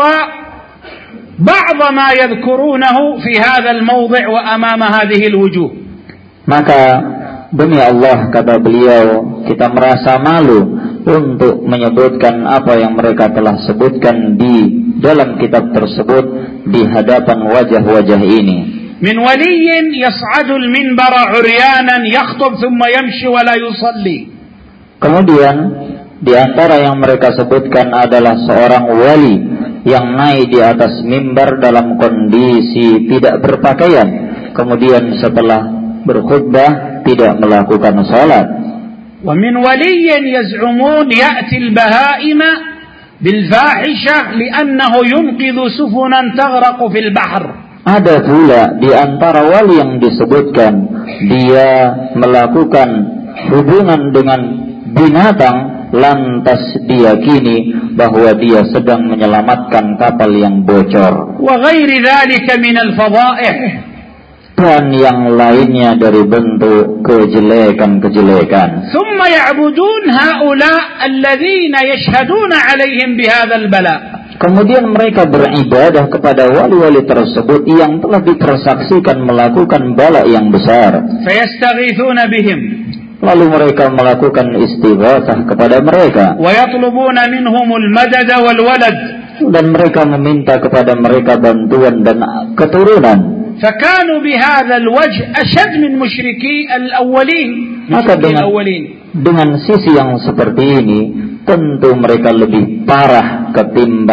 بعض ما يذكرونه في هذا الموضع وأمام هذه الوجوه. Maka demi Allah, kata beliau, kita merasa malu untuk menyebutkan apa yang mereka telah sebutkan di dalam kitab tersebut di hadapan wajah-wajah ini. من ولي يصعد المنبر عريانا يخطب ثم يمشي ولا يصلي. Kemudian di antara yang mereka sebutkan adalah seorang wali yang naik di atas mimbar dalam kondisi tidak berpakaian, kemudian setelah berkhutbah tidak melakukan salat. ومن ولي يزعمون يأتي البهائم بالفاحشة لأنه ينقذ سفنا تغرق في البحر. Ada pula di antara wali yang disebutkan dia melakukan hubungan dengan binatang, lantas diyakini bahwa dia sedang menyelamatkan kapal yang bocor. وغير ذلك من الفضائح, dan yang lainnya dari bentuk kejelekan-kejelekan. ثم يعبدون هؤلاء الذين يشهدون عليهم بهذا البلاء. Kemudian mereka beribadah kepada wali-wali tersebut yang telah dipersaksikan melakukan bala yang besar. فيستغيثون بهم, lalu mereka melakukan istighatsah kepada mereka. ويطلبون منهم المدد والولد, dan mereka meminta kepada mereka bantuan dan keturunan. فكانوا بهذا الوجه أشد من مشركي الأولين. Maka dengan, dengan sisi yang seperti ini tentu mereka lebih parah ketimbang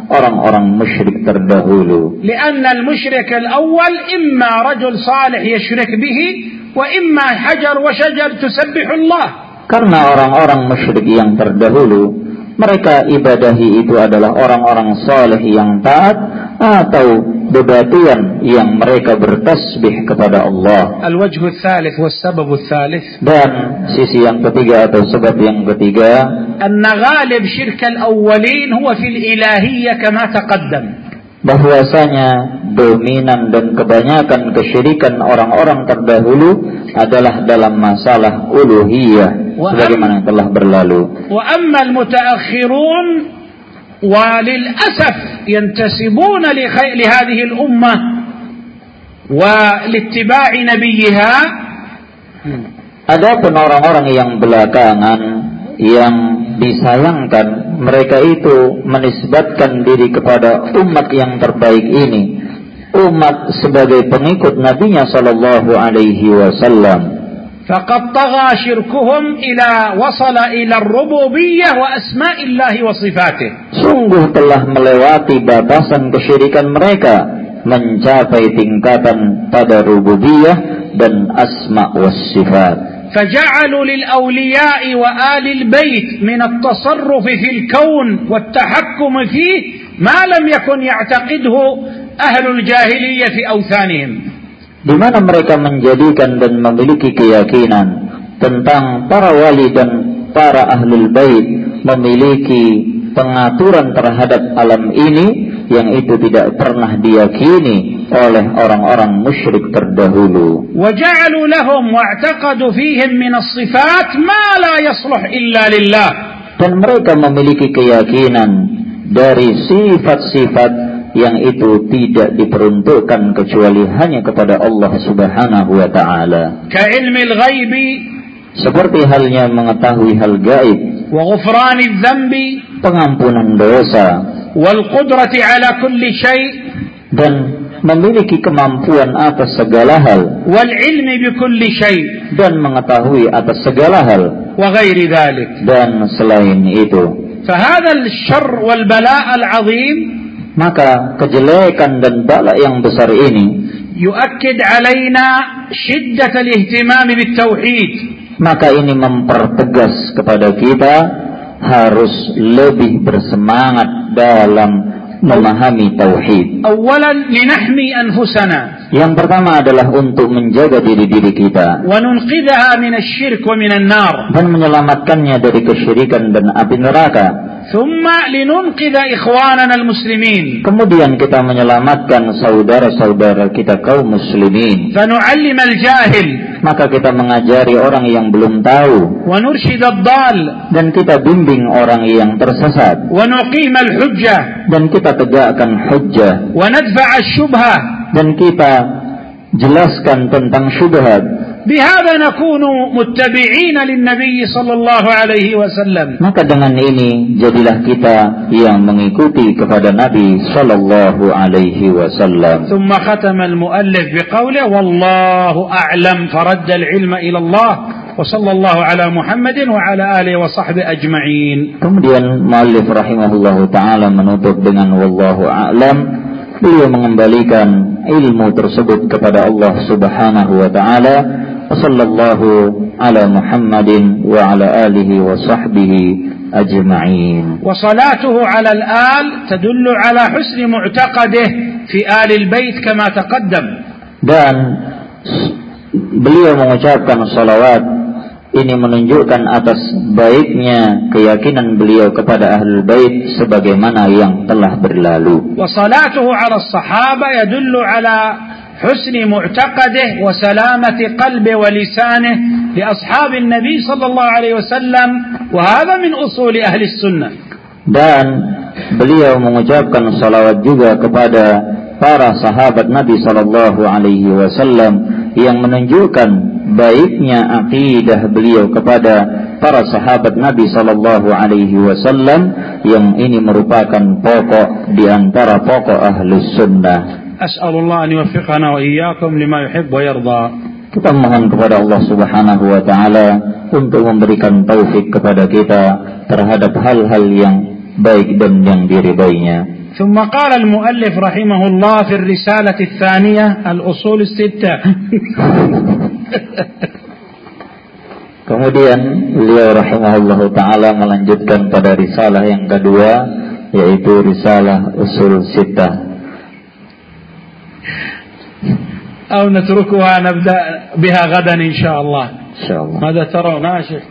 orang-orang musyrik terdahulu. لأن المشرك الأول إما رجل صالح يشرك به وإما حجر وشجر تسبح الله. Karena orang-orang musyrik yang terdahulu, mereka ibadahi itu adalah orang-orang saleh yang taat atau bebatuan yang mereka bertasbih kepada Allah. الوجه الثالث والسبب الثالث. Dan sisi yang ketiga atau sebab yang ketiga, أن غالب شرك الأولين هو في الإلهية كما تقدم. bahwasanya dominan dan kebanyakan kesyirikan orang-orang terdahulu adalah dalam masalah uluhiyah sebagaimana yang telah berlalu. وأما المتأخرون وللأسف ينتسبون لهذه الأمة ولاتباع نبيها. Adapun orang-orang yang belakangan yang disayangkan, mereka itu menisbatkan diri kepada umat yang terbaik ini, umat sebagai pengikut Nabi-Nya sallallahu alaihi wasallam. Faqad tagha syirkuhum ila wasala ila ar-rububiyyah wa asma'illahi wa sifatih. Sungguh telah melewati batasan kesyirikan mereka, mencapai tingkatan pada rububiyah dan asma wa sifat. فجعلوا للأولياء وآل البيت من التصرف في الكون والتحكم فيه ما لم يكن يعتقده أهل الجاهلية في أوثانهم. Di mana mereka menjadikan dan memiliki keyakinan tentang para wali dan para ahlul bait memiliki pengaturan terhadap alam ini yang itu tidak pernah diyakini oleh orang-orang musyrik terdahulu. وجعلوا لهم واعتقدوا فيهم من الصفات ما لا يصلح إلا لله. Dan mereka memiliki keyakinan dari sifat-sifat yang itu tidak diperuntukkan kecuali hanya kepada Allah Subhanahu wa taala. كعلم الغيب, seperti halnya mengetahui hal gaib, وغفران الذنب, pengampunan dosa, والقدرة على كل شيء, dan memiliki kemampuan atas segala hal, والعلم بكل شيء, dan mengetahui atas segala hal, وغير ذلك. dan selain itu. فهذا الشر والبلاء العظيم, maka kejelekan dan bala yang besar ini يؤكد علينا شدة الاهتمام بالتوحيد. maka ini mempertegas kepada kita harus lebih bersemangat dalam memahami tauhid. أولا لنحمي أنفسنا, yang pertama adalah untuk menjaga diri-diri kita وننقذها من الشرك ومن النار, dan menyelamatkannya dari kesyirikan dan api neraka. ثم لننقذ إخواننا المسلمين, kemudian kita menyelamatkan saudara-saudara kita kaum muslimin, فنعلم الجاهل, maka kita mengajari orang yang belum tahu, ونرشد الضال, dan kita bimbing orang yang tersesat, ونقيم الحجة, dan kita tegakkan hujjah, وندفع الشبهة, dan kita jelaskan tentang syubhat. بهذا نكون متبعين للنبي صلى الله عليه وسلم. Maka dengan ini jadilah kita yang mengikuti kepada Nabi sallallahu alaihi wasallam. ثم ختم المؤلف بقوله والله أعلم فرد العلم إلى الله وصلى الله على محمد وعلى آله وصحبه أجمعين. Kemudian muallif rahimahullahu taala menutup dengan wallahu a'lam. Beliau mengembalikan ilmu tersebut kepada Allah Subhanahu wa taala. Sallallahu ala Muhammadin wa ala alihi wa sahbihi ajma'in. Wa salatuhu ala al-al tadullu ala husni mu'taqadih fi ali al-bait kama taqaddam. Dan beliau mengucapkan salawat ini menunjukkan atas baiknya keyakinan beliau kepada ahlul bait sebagaimana yang telah berlalu. Wa salatuhu ala as-sahaba yadullu ala husni mu'taqadih wa salamati qalbi wa lisanih li ashabi Nabi sallallahu alaihi wasallam wa hadha min usul ahli sunnah. Dan beliau mengucapkan salawat juga kepada para sahabat Nabi sallallahu alaihi wasallam yang menunjukkan baiknya akidah beliau kepada para sahabat Nabi sallallahu alaihi wasallam yang ini merupakan pokok di antara pokok ahlus sunnah. As'alullah an yuwaffiqana wa iyyakum lima yuhibbu wa yarda. Kita mohon kepada Allah Subhanahu wa taala untuk memberikan taufik kepada kita terhadap hal-hal yang baik dan yang diridainya. ثم قال المؤلف رحمه الله في الرسالة الثانية الأصول الستة. Kemudian beliau rahimahullah ta'ala melanjutkan pada risalah yang kedua, yaitu risalah usul sittah. أو نتركها نبدأ بها غدا إن شاء الله. إن شاء الله. ماذا ترون يا شيخ؟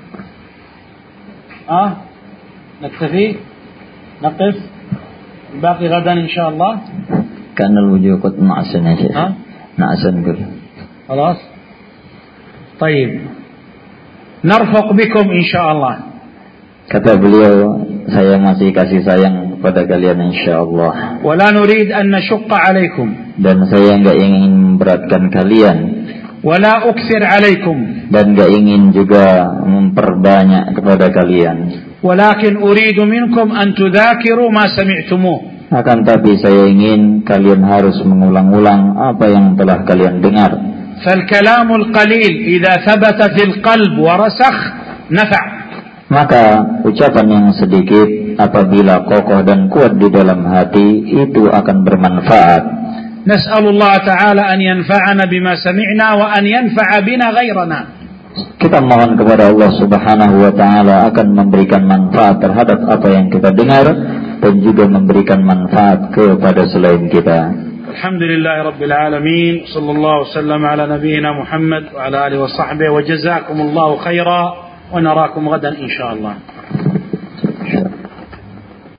آه نكتفي نقف باقي غدا إن شاء الله. كان الوجوه قد نعسن يا شيخ. ها؟ نعسن كل. خلاص. طيب. نرفق بكم إن شاء الله. Kata beliau, saya masih kasih sayang kepada kalian insyaallah. ولا نريد أن نشق عليكم. Dan saya enggak ingin memberatkan kalian. ولا أكثر عليكم. Dan enggak ingin juga memperbanyak kepada kalian. ولكن أريد منكم أن تذاكروا ما سمعتموه. Akan tapi saya ingin kalian harus mengulang-ulang apa yang telah kalian dengar. فالكلام القليل إذا ثبت في القلب ورسخ نفع. Maka ucapan yang sedikit apabila kokoh dan kuat di dalam hati itu akan bermanfaat. نسأل الله تعالى أن ينفعنا بما سمعنا وأن ينفع بنا غيرنا. Kita mohon kepada Allah Subhanahu wa taala akan memberikan manfaat terhadap apa yang kita dengar dan juga memberikan manfaat kepada selain kita. Alhamdulillah Rabbil Alamin. Sallallahu wasallam ala nabiyyina Muhammad wa ala alihi wa sahbihi wa jazakumullahu khaira wa narakum ghadan insyaallah.